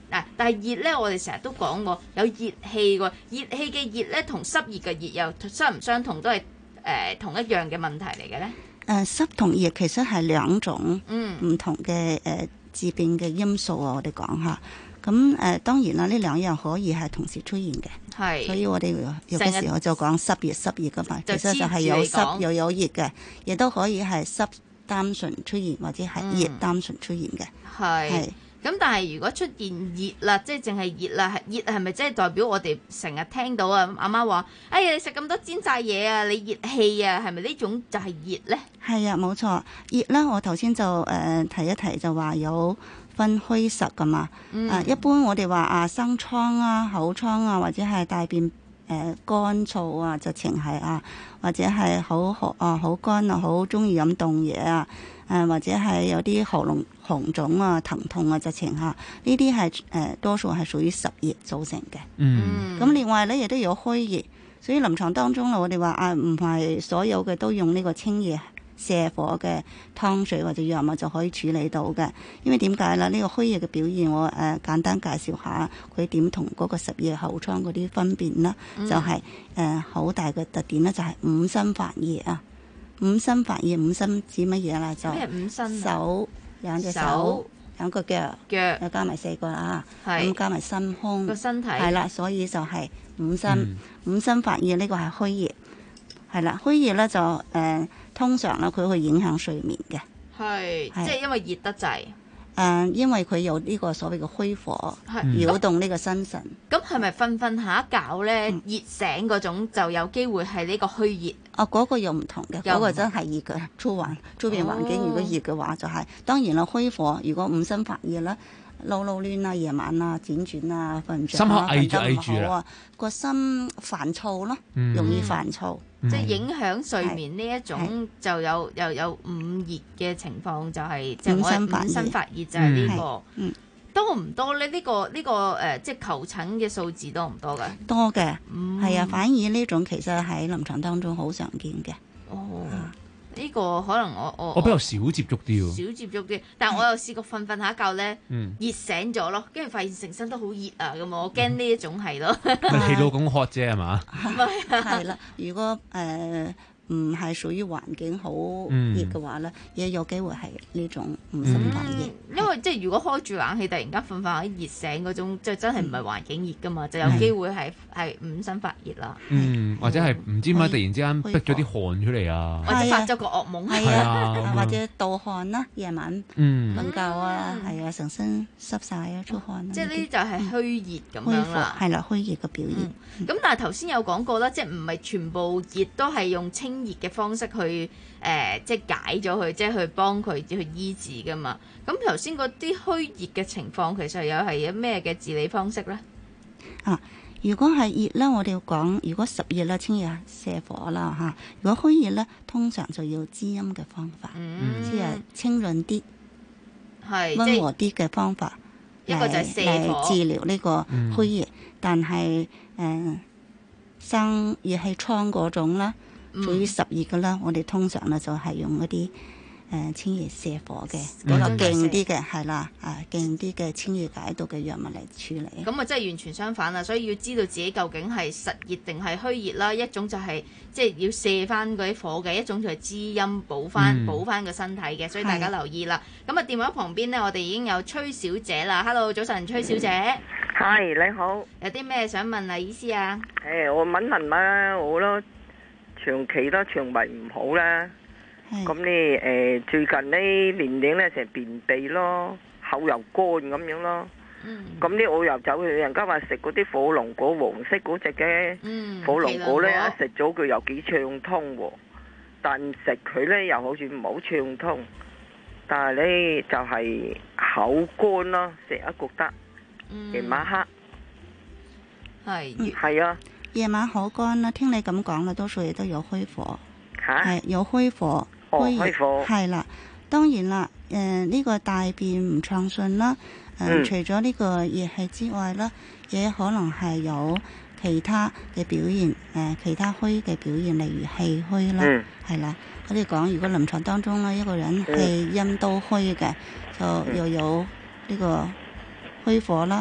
嗱，但係熱咧，我哋成日都講過有熱氣喎，熱氣嘅熱咧同濕熱嘅熱又相唔相同，都係誒、呃、同一樣嘅問題嚟嘅咧。 誒、呃、濕同熱其實係兩種嗯唔同嘅誒致病嘅因素啊，我哋講下。咁誒、呃、當然啦，呢兩樣可以係同時出現嘅， 係， 所以我哋有嘅時候就講濕熱濕熱噶嘛，其實就係有就濕又有熱嘅，亦都可以係濕單純出現或者係熱單純出現嘅。 係、 係。 咁但係如果出現熱啦，即係淨係熱啦，熱係咪即係代表我哋成日聽到啊？阿媽話：哎呀，你食咁多煎炸嘢啊，你熱氣啊，係咪呢種就係熱咧？ 係啊，冇錯，熱啦。我頭先就誒、呃、提一提就話有分虛實噶嘛。 嗯、 啊，一般我哋話啊生瘡啊、口瘡啊，或者係大便誒、呃、乾燥啊，直情係啊，或者係好好啊好乾啊，好中意飲凍嘢啊。誒、呃、或者係有啲喉嚨紅腫啊、疼痛啊，直情嚇，呢啲係誒多數係屬於濕熱造成嘅。 嗯， 咁另外咧亦都有虛熱，所以臨床當中我哋話啊，唔係所有嘅都用呢個清熱瀉火嘅湯水或者藥物就可以處理到嘅。因為點解咧？呢、這個虛熱嘅表現，我誒、呃、簡單介紹下佢點同嗰個濕熱口瘡嗰啲分別啦。 嗯、 就係誒好大嘅特點咧，就係五心發熱啊。五心發熱，五心指乜嘢啦？就咩五心？ 手兩隻手， 手兩個腳， 腳又加埋四個啊， 係咁加埋心胸個身體， 係啦，所以就係五心。 嗯五心發熱呢個係虛熱，係啦，虛熱咧就誒、呃、通常咧佢會影響睡眠嘅， 係係即係因為熱得滯。 誒、呃，因為佢有呢個所謂嘅虛火係擾動呢個心神。 咁係咪瞓瞓下覺咧熱醒嗰種就有機會係呢個虛熱？ 啊，嗰、那個又唔同嘅，嗰、 又唔同個真係熱嘅，出環出邊環境如果熱嘅話就係、是，當然啦，虛火如果五心發熱啦，撈撈亂啊，夜晚啊，輾轉啊，瞓唔着心口啊， 翳住翳住瞓啊，個心煩躁咯， 嗯容易煩躁。 即係影響睡眠呢一種係就有又有五熱嘅情況，就係即係五我心發熱五心發熱就係呢、個。 嗯嗯多唔多咧？呢、個呢、個誒、呃，即係求診嘅數字多唔多㗎？ 多嘅，係、 嗯、 啊，反而呢種其實喺臨床當中好常見嘅。 哦，呢、個可能我我我比較少接觸啲喎。 少接觸啲，但係我又試過瞓瞓下覺咧， 嗯嗯熱醒咗咯，跟住發現成身都好熱啊！咁我驚呢一種係咯， 咪氣到咁渴啫係嘛？ 係啦，如果誒唔係屬於環境好熱嘅話咧，亦、有機會係呢種五心發熱。 嗯因為即係如果開住冷氣，突然間瞓瞓下熱醒嗰種，即係真係唔係環境熱噶嘛，就有機會係係五心發熱啦。 嗯，或者係唔知點解突然之間逼咗啲汗出嚟啊， 或者發咗個噩夢， 係啊啊，或者盜汗啦，夜晚嗯瞓覺啊，係啊，成身濕晒啊，出汗啊。 即係呢啲就係虛熱咁樣啦。 係啦，虛熱嘅表現。 咁、嗯、但係頭先有講過啦，即係唔係全部熱都係用清熱嘅方式去誒、呃，即係解咗佢，即係去幫佢去醫治噶嘛。咁頭先嗰啲虛熱嘅情況，其實又係有咩嘅治理方式咧？ 啊，如果係熱咧，我哋要講，如果濕熱啦，清熱瀉火啦嚇。如果虛熱咧，通常就要滋陰嘅方法， 嗯、 即係清潤啲、 係溫和啲嘅方法。 一個就係瀉火嚟治療呢個虛熱，嗯、但係誒、呃、生熱氣瘡嗰種啦，屬於濕熱嘅啦，我哋通常咧就係用嗰啲誒清熱瀉火嘅比較勁啲嘅，係啦，啊勁啲嘅清熱解毒嘅藥物嚟處理。 咁啊，真係完全相反啦！所以要知道自己究竟係實熱定係虛熱啦。一種就係即係要瀉翻嗰啲火嘅，一種就係滋陰補翻、嗯、補翻個身體嘅。所以大家留意啦。咁啊，電話旁邊呢，我哋已經有崔小姐啦。Hello， 早晨，崔小姐。 係、嗯、你好。 有啲咩想問啊？醫師啊？ 誒，我問問啦，我咯長期都腸胃唔好啦。咁咧誒，最近呢年齡咧成便秘咯，口又乾咁樣咯。咁咧、嗯、我又走去人家話食嗰啲火龍果，黃色嗰隻嘅火龍果咧，一食咗佢又幾暢通喎。但食佢咧又好似唔好暢通，但係咧就係、是、口乾咯，成日覺得夜晚黑係係啊，夜晚口乾啦。聽你咁講啦，多數嘢都有虛火，係、 啊、 有虛火。虛熱係啦，當然啦，誒、呃、呢、這個大便唔暢順啦，誒、呃嗯、除咗呢個熱氣之外啦，亦可能係有其他嘅表現，誒、呃、其他虛嘅表現，例如氣虛啦，係、嗯、啦。我哋講，如果臨床當中咧，一個人氣陰都虛嘅，就又有呢個虛火啦，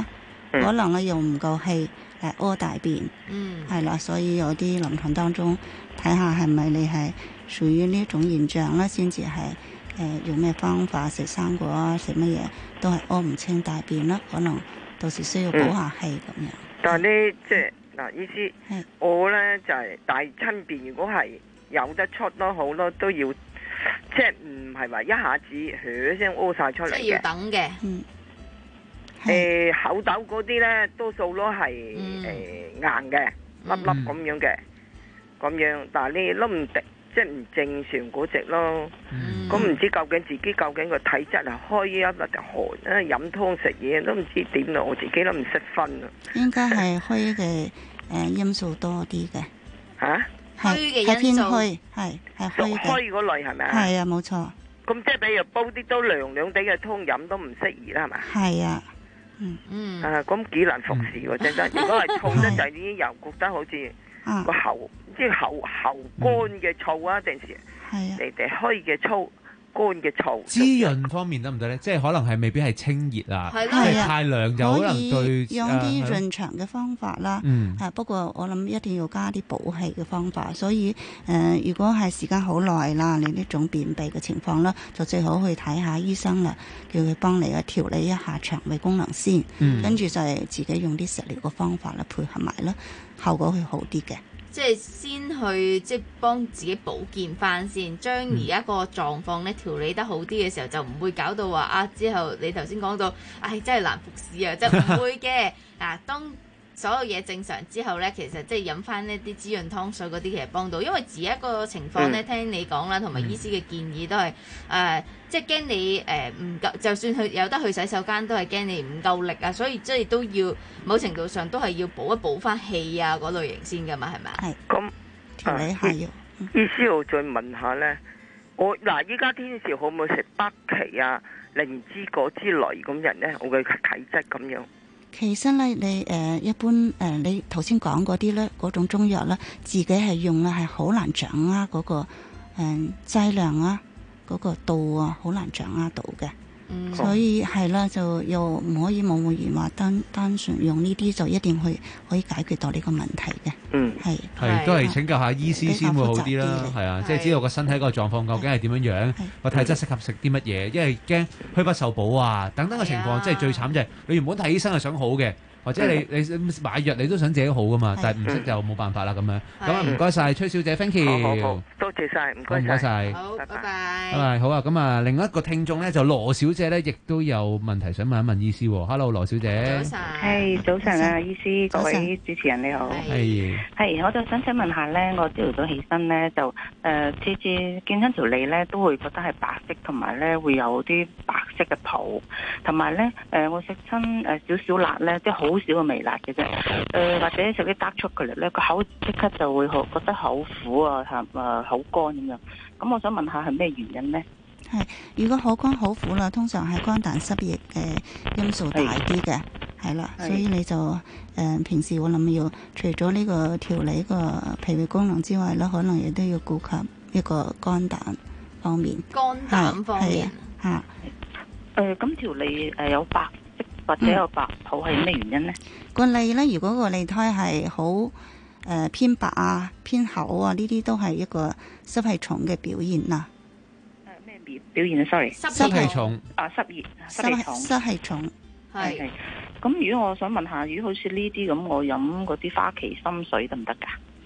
嗯、可能咧用唔夠氣誒屙大便， 嗯， 係啦，所以有啲臨床當中睇下係咪你係屬於呢種現象咧，先至係誒用咩方法食生果啊，食乜嘢都係屙唔清大便啦，可能到時需要補下氣咁樣。 但係呢，即係嗱，意思我咧就係、是、大親便，如果係有得出都好咯，都要即係唔係話一下子噓聲屙晒出嚟嘅， 即係要等嘅。 嗯。 誒、呃，口斗嗰啲咧，多數都係誒、 嗯呃、硬嘅，粒粒咁樣嘅，咁樣，但係呢都唔定，即係唔正常嗰隻咯。咁唔、嗯、知究竟自己究竟個體質係虛啊，或者寒啊，飲湯食嘢都唔知點咯，我自己都唔識分啊。 應該係虛嘅誒因素多啲嘅。 吓？ 係係偏虛，係係虛嘅。 虛嗰類係咪啊？ 係啊，冇錯。 咁即係比如煲啲都涼涼地嘅湯飲都唔適宜啦，係咪？ 係啊。 嗯嗯， 啊，咁幾難服侍喎，真真。如果係燥得滯啲，又覺得好似個喉，即係喉喉乾嘅燥啊，定時係啊， 地地虛嘅燥，乾嘅燥。 滋潤方面得唔得咧？即係可能係未必係清熱啊，即係太涼就可能對。 用啲潤腸嘅方法啦， 嗯， 啊不過我諗一定要加啲補氣嘅方法，所以誒、呃，如果係時間好耐啦，你呢種便秘嘅情況啦，就最好去睇下醫生啦，叫佢幫你啊調理一下腸胃功能先， 嗯、 跟住就係自己用啲食療嘅方法啦，配合埋啦，效果會好啲嘅。 即係先去即係幫自己保健翻先，將而家個狀況咧調理得好啲嘅時候，就唔會搞到話啊之後你頭先講到，唉、哎、真係難服侍啊，就唔會嘅。啊，當所有嘢正常之後咧，其實即係飲翻呢啲滋潤湯水嗰啲，其實幫到。因為而家個情況咧，嗯、聽你講啦，同埋醫師嘅建議都係誒、呃，即係驚你誒唔夠，就算去有得去洗手間，都係驚你唔夠力啊，所以即係都要某程度上都係要補一補翻氣啊嗰類型先噶嘛，係咪啊？ 係咁調理下要。 醫師我再問下咧，我嗱依家天時可唔可以食北芪啊、靈芝果之類咁人咧？我嘅體質咁樣。 其實咧，你誒、呃、一般誒、呃，你頭先講嗰啲咧，嗰種中藥咧，自己係用咧係好難掌握嗰、那個誒、呃、劑量啊，嗰、那個度啊，好難掌握到嘅。嗯、所以係啦，就又唔可以冇無言話單單純用呢啲就一定去可以解決到呢個問題嘅。 嗯， 係係都係請教下醫師先會好啲啦。係啊，即係知道個身體個狀況究竟係點樣樣，個體質適合食啲乜嘢，因為驚虛不受補啊等等嘅情況，即係最慘就係你原本睇醫生係想好嘅。或者你你買藥你都想自己好噶嘛，但係唔識就冇辦法啦咁樣。咁啊唔該晒崔小姐 ，thank you， 好好好多謝晒，唔該晒， 好，拜拜。 拜拜，好啊。咁啊，另一個聽眾咧就羅小姐咧，亦都有問題想問一問醫師。Hello，羅小姐。 早晨。係早晨啊，醫師，各位主持人你好。 係。 係，我就想請問下咧，我朝頭早起身咧就誒次次見親條脷咧都會覺得係白色，同埋咧會有啲白色嘅泡，同埋咧誒我食親誒少少辣咧，即係好。好少個微辣嘅啫，誒、呃、或者食啲 dark chocolate咧，個口即刻就會好覺得口苦啊，嚇誒口乾咁樣。咁我想問下係咩原因咧？ 係如果口乾口苦啦，通常係肝膽濕熱嘅因素大啲嘅，係啦，所以你就誒、呃、平時我諗要除咗呢個調理個脾胃功能之外咧，可能亦都要顧及一個肝膽方面。 肝膽方面嚇誒咁條脷誒有白。或者有白泡係咩原因咧？ 個脷咧，如果個脷苔係好誒偏白啊、偏厚啊，呢啲都係一個濕氣重嘅表現啦。 誒咩表表現啊 ？sorry， 濕氣重啊，濕熱濕氣重， 濕氣重係係。咁如果我想問下，如果好似呢啲咁，我飲嗰啲花旗參水得唔得㗎？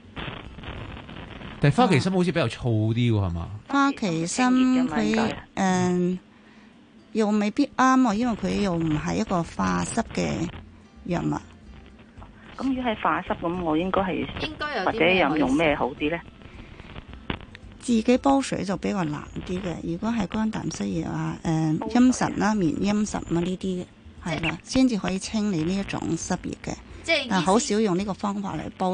但係花旗參好似比較燥啲喎，係嘛？ 花旗參佢誒。又未必啱喎，因為佢又唔係一個化濕嘅藥物。 咁如果係化濕咁，我應該係應該有或者飲用咩好啲咧？ 自己煲水就比較難啲嘅。如果係肝膽濕熱啊、誒陰神啦、面陰神啊呢啲，係啦，先至可以清理呢一種濕熱嘅。 即係啊，好少用呢個方法嚟煲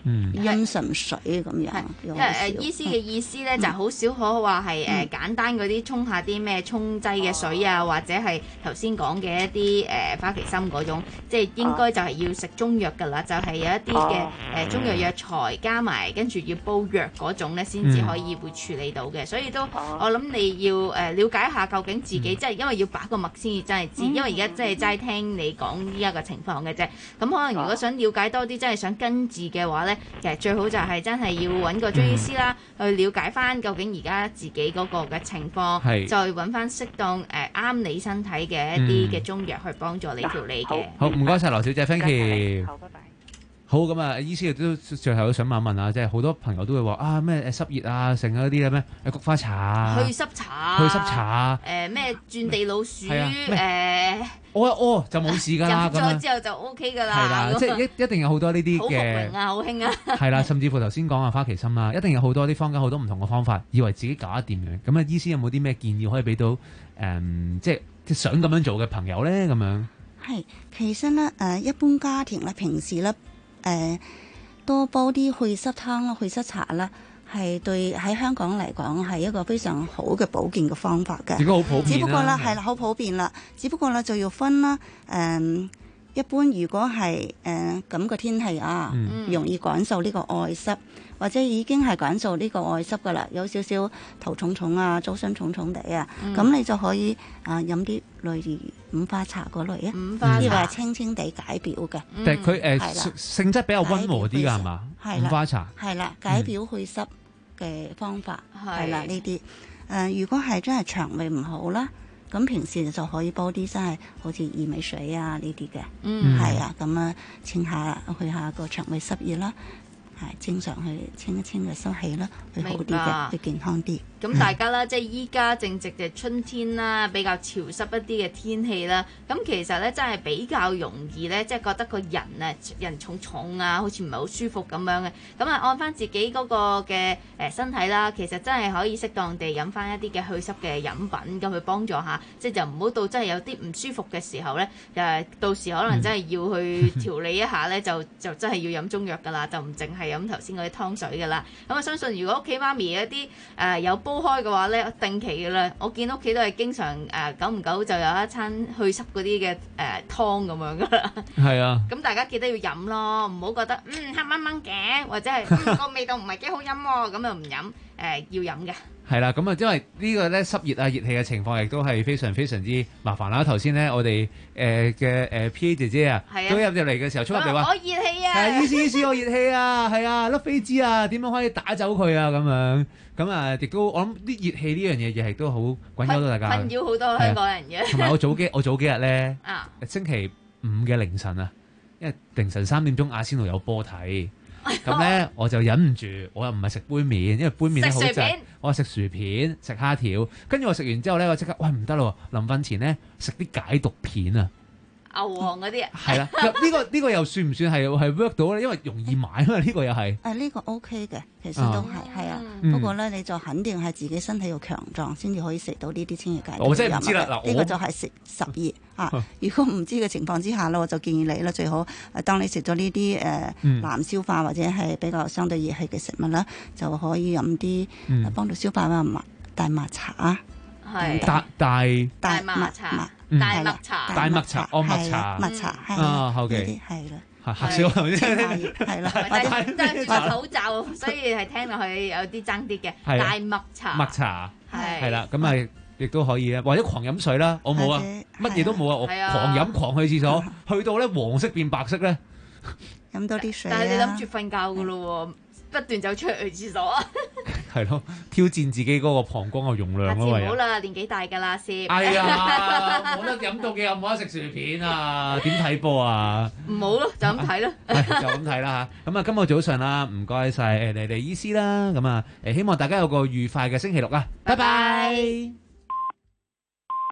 陰唇水咁樣。 因為誒醫師嘅意思咧，就好少可話係誒簡單嗰啲沖下啲咩沖劑嘅水啊，或者係頭先講嘅一啲誒花旗參嗰種，即係應該就係要食中藥㗎啦，就係有一啲嘅誒中藥藥材加埋，跟住要煲藥嗰種咧，先至可以會處理到嘅。所以都我諗你要誒了解一下究竟自己即係因為要把個脈先至真係知，因為而家即係齋聽你講依家嘅情況嘅啫。咁可能如果想了解多啲，真係想根治嘅話咧，其實最好就係真係要揾個中醫師啦，去了解翻究竟而家自己嗰個嘅情況，再揾翻適當誒啱你身體嘅一啲嘅中藥去幫助你調理嘅。 好，唔該晒羅小姐 ，thank you。好，拜拜。好咁啊，醫師亦都最後都想問一問啊，即係好多朋友都會話啊咩誒濕熱啊，剩嗰啲咩誒菊花茶、 去濕茶、 去濕茶誒咩轉地老鼠誒， 屙一屙就冇事㗎啦。 飲咗之後就 O K 㗎啦。 係啦，即係一一定有好多呢啲嘅。好復明啊，好興啊。 係啦，甚至乎頭先講啊花旗參啦，一定有好多啲坊間好多唔同嘅方法，以為自己搞得掂嘅。咁啊，醫師有冇啲咩建議可以俾到誒、嗯，即係即係想咁樣做嘅朋友咧？咁樣係其實咧誒，一般家庭咧平時咧。誒、呃、多煲啲去濕湯啦、去濕茶啦，係對喺香港嚟講係一個非常好嘅保健嘅方法嘅。 應該好普遍啦。 只不過啦，係啦，好普遍啦。只不過咧就要分啦。誒、呃，一般如果係誒咁個天氣啊，嗯、容易感受呢個外濕，或者已經係感受呢個外濕噶啦，有少少頭重重啊、周身重重地啊，咁、嗯、你就可以啊飲啲類如五花茶嗰類啊，五花茶呢個係清清地解表嘅。 但係佢誒性質比較溫和啲㗎係嘛？五花茶係啦，解表去濕嘅方法係啦呢啲。誒、呃，如果係真係腸胃唔好啦，咁平時就可以煲啲真係好似薏米水啊呢啲嘅，嗯，係啊，咁啊清下去下個腸胃濕熱啦。係正常去清一清嘅濕氣啦，會好啲嘅，會健康啲。 咁大家啦，即係依家正值嘅春天啦，比較潮濕一啲嘅天氣啦。咁其實咧，真係比較容易咧，即係覺得個人啊，人重重啊，好似唔係好舒服咁樣嘅。咁啊，按翻自己嗰個嘅誒身體啦，其實真係可以適當地飲翻一啲嘅去濕嘅飲品，咁去幫助下。即係就唔好到真係有啲唔舒服嘅時候咧，誒到時可能真係要去調理一下咧，就就真係要飲中藥㗎啦，就唔淨係飲頭先嗰啲湯水㗎啦。咁我相信如果屋企媽咪一啲誒、呃、有煲開嘅話咧，定期嘅啦，我見屋企都係經常誒、呃、久唔久就有一餐去濕嗰啲嘅誒湯咁樣㗎啦。係啊。咁大家記得要飲咯，唔好覺得嗯黑掹掹嘅，或者係個、嗯、味道唔係幾好飲喎，咁就唔飲。誒、呃、要飲嘅。係啦，咁啊，因為個呢個咧濕熱啊、熱氣嘅情況，亦都係非常非常之麻煩啦。頭先咧，我哋誒嘅誒 P A 姐姐啊，都入入嚟嘅時候，衝入嚟話：我熱氣啊！係，醫師醫師，我熱氣啊！係啊，粒飛枝啊，點樣可以打走佢啊？咁樣咁啊，亦都我諗啲熱氣呢樣嘢，亦係都好滾擾到大家， 困擾好多香港人嘅。 同埋我早幾我早幾日咧，啊、星期五嘅凌晨啊，因為凌晨三點鐘阿仙奴有波睇。咁咧我就忍唔住，我又唔係食杯麵，因為杯麵咧好正，我食薯片、食蝦條，跟住我食完之後咧，我即刻喂唔得咯，臨瞓前咧食啲解毒片啊， 牛黃嗰啲啊， 係啦，呢、呢個呢、呢個又算唔算係係 work 到咧？因為容易買啊嘛，呢個又係。 誒呢個 OK 嘅，其實都係係啊，不過咧你就肯定係自己身體要強壯，先至可以食到呢啲清熱解毒。 我真係唔知啦，嗱， 呢個就係食十二啊。如果唔知嘅情況之下咧，我就建議你啦，最好誒，當你食咗呢啲誒難消化或者係比較相對熱氣嘅食物啦，就可以飲啲幫到消化啊麥大麥茶。 係大大大麥茶。大麥茶， 大麥茶，哦麥茶， 麥茶係啊，後期係啦， 嚇少係係啦， 戴住個口罩，所以係聽落去有啲爭啲嘅。大麥茶， 麥茶係係啦，咁咪亦都可以啊，或者狂飲水啦，我冇啊，乜嘢都冇啊，我狂飲狂去廁所，去到咧黃色變白色咧， 飲多啲水。 但係你諗住瞓覺㗎咯喎。不斷走出去廁所啊！ 係咯，挑戰自己嗰個膀胱嘅容量咯， 唔好啦，年紀大㗎啦，先。 係啊，冇得飲到嘅又冇得食薯片啊，點睇波啊？ 唔好咯，就咁睇咯。 就咁睇啦嚇。咁啊，今日早上啦，唔該晒誒你哋醫師啦。咁啊誒，希望大家有個愉快嘅星期六啊！拜拜。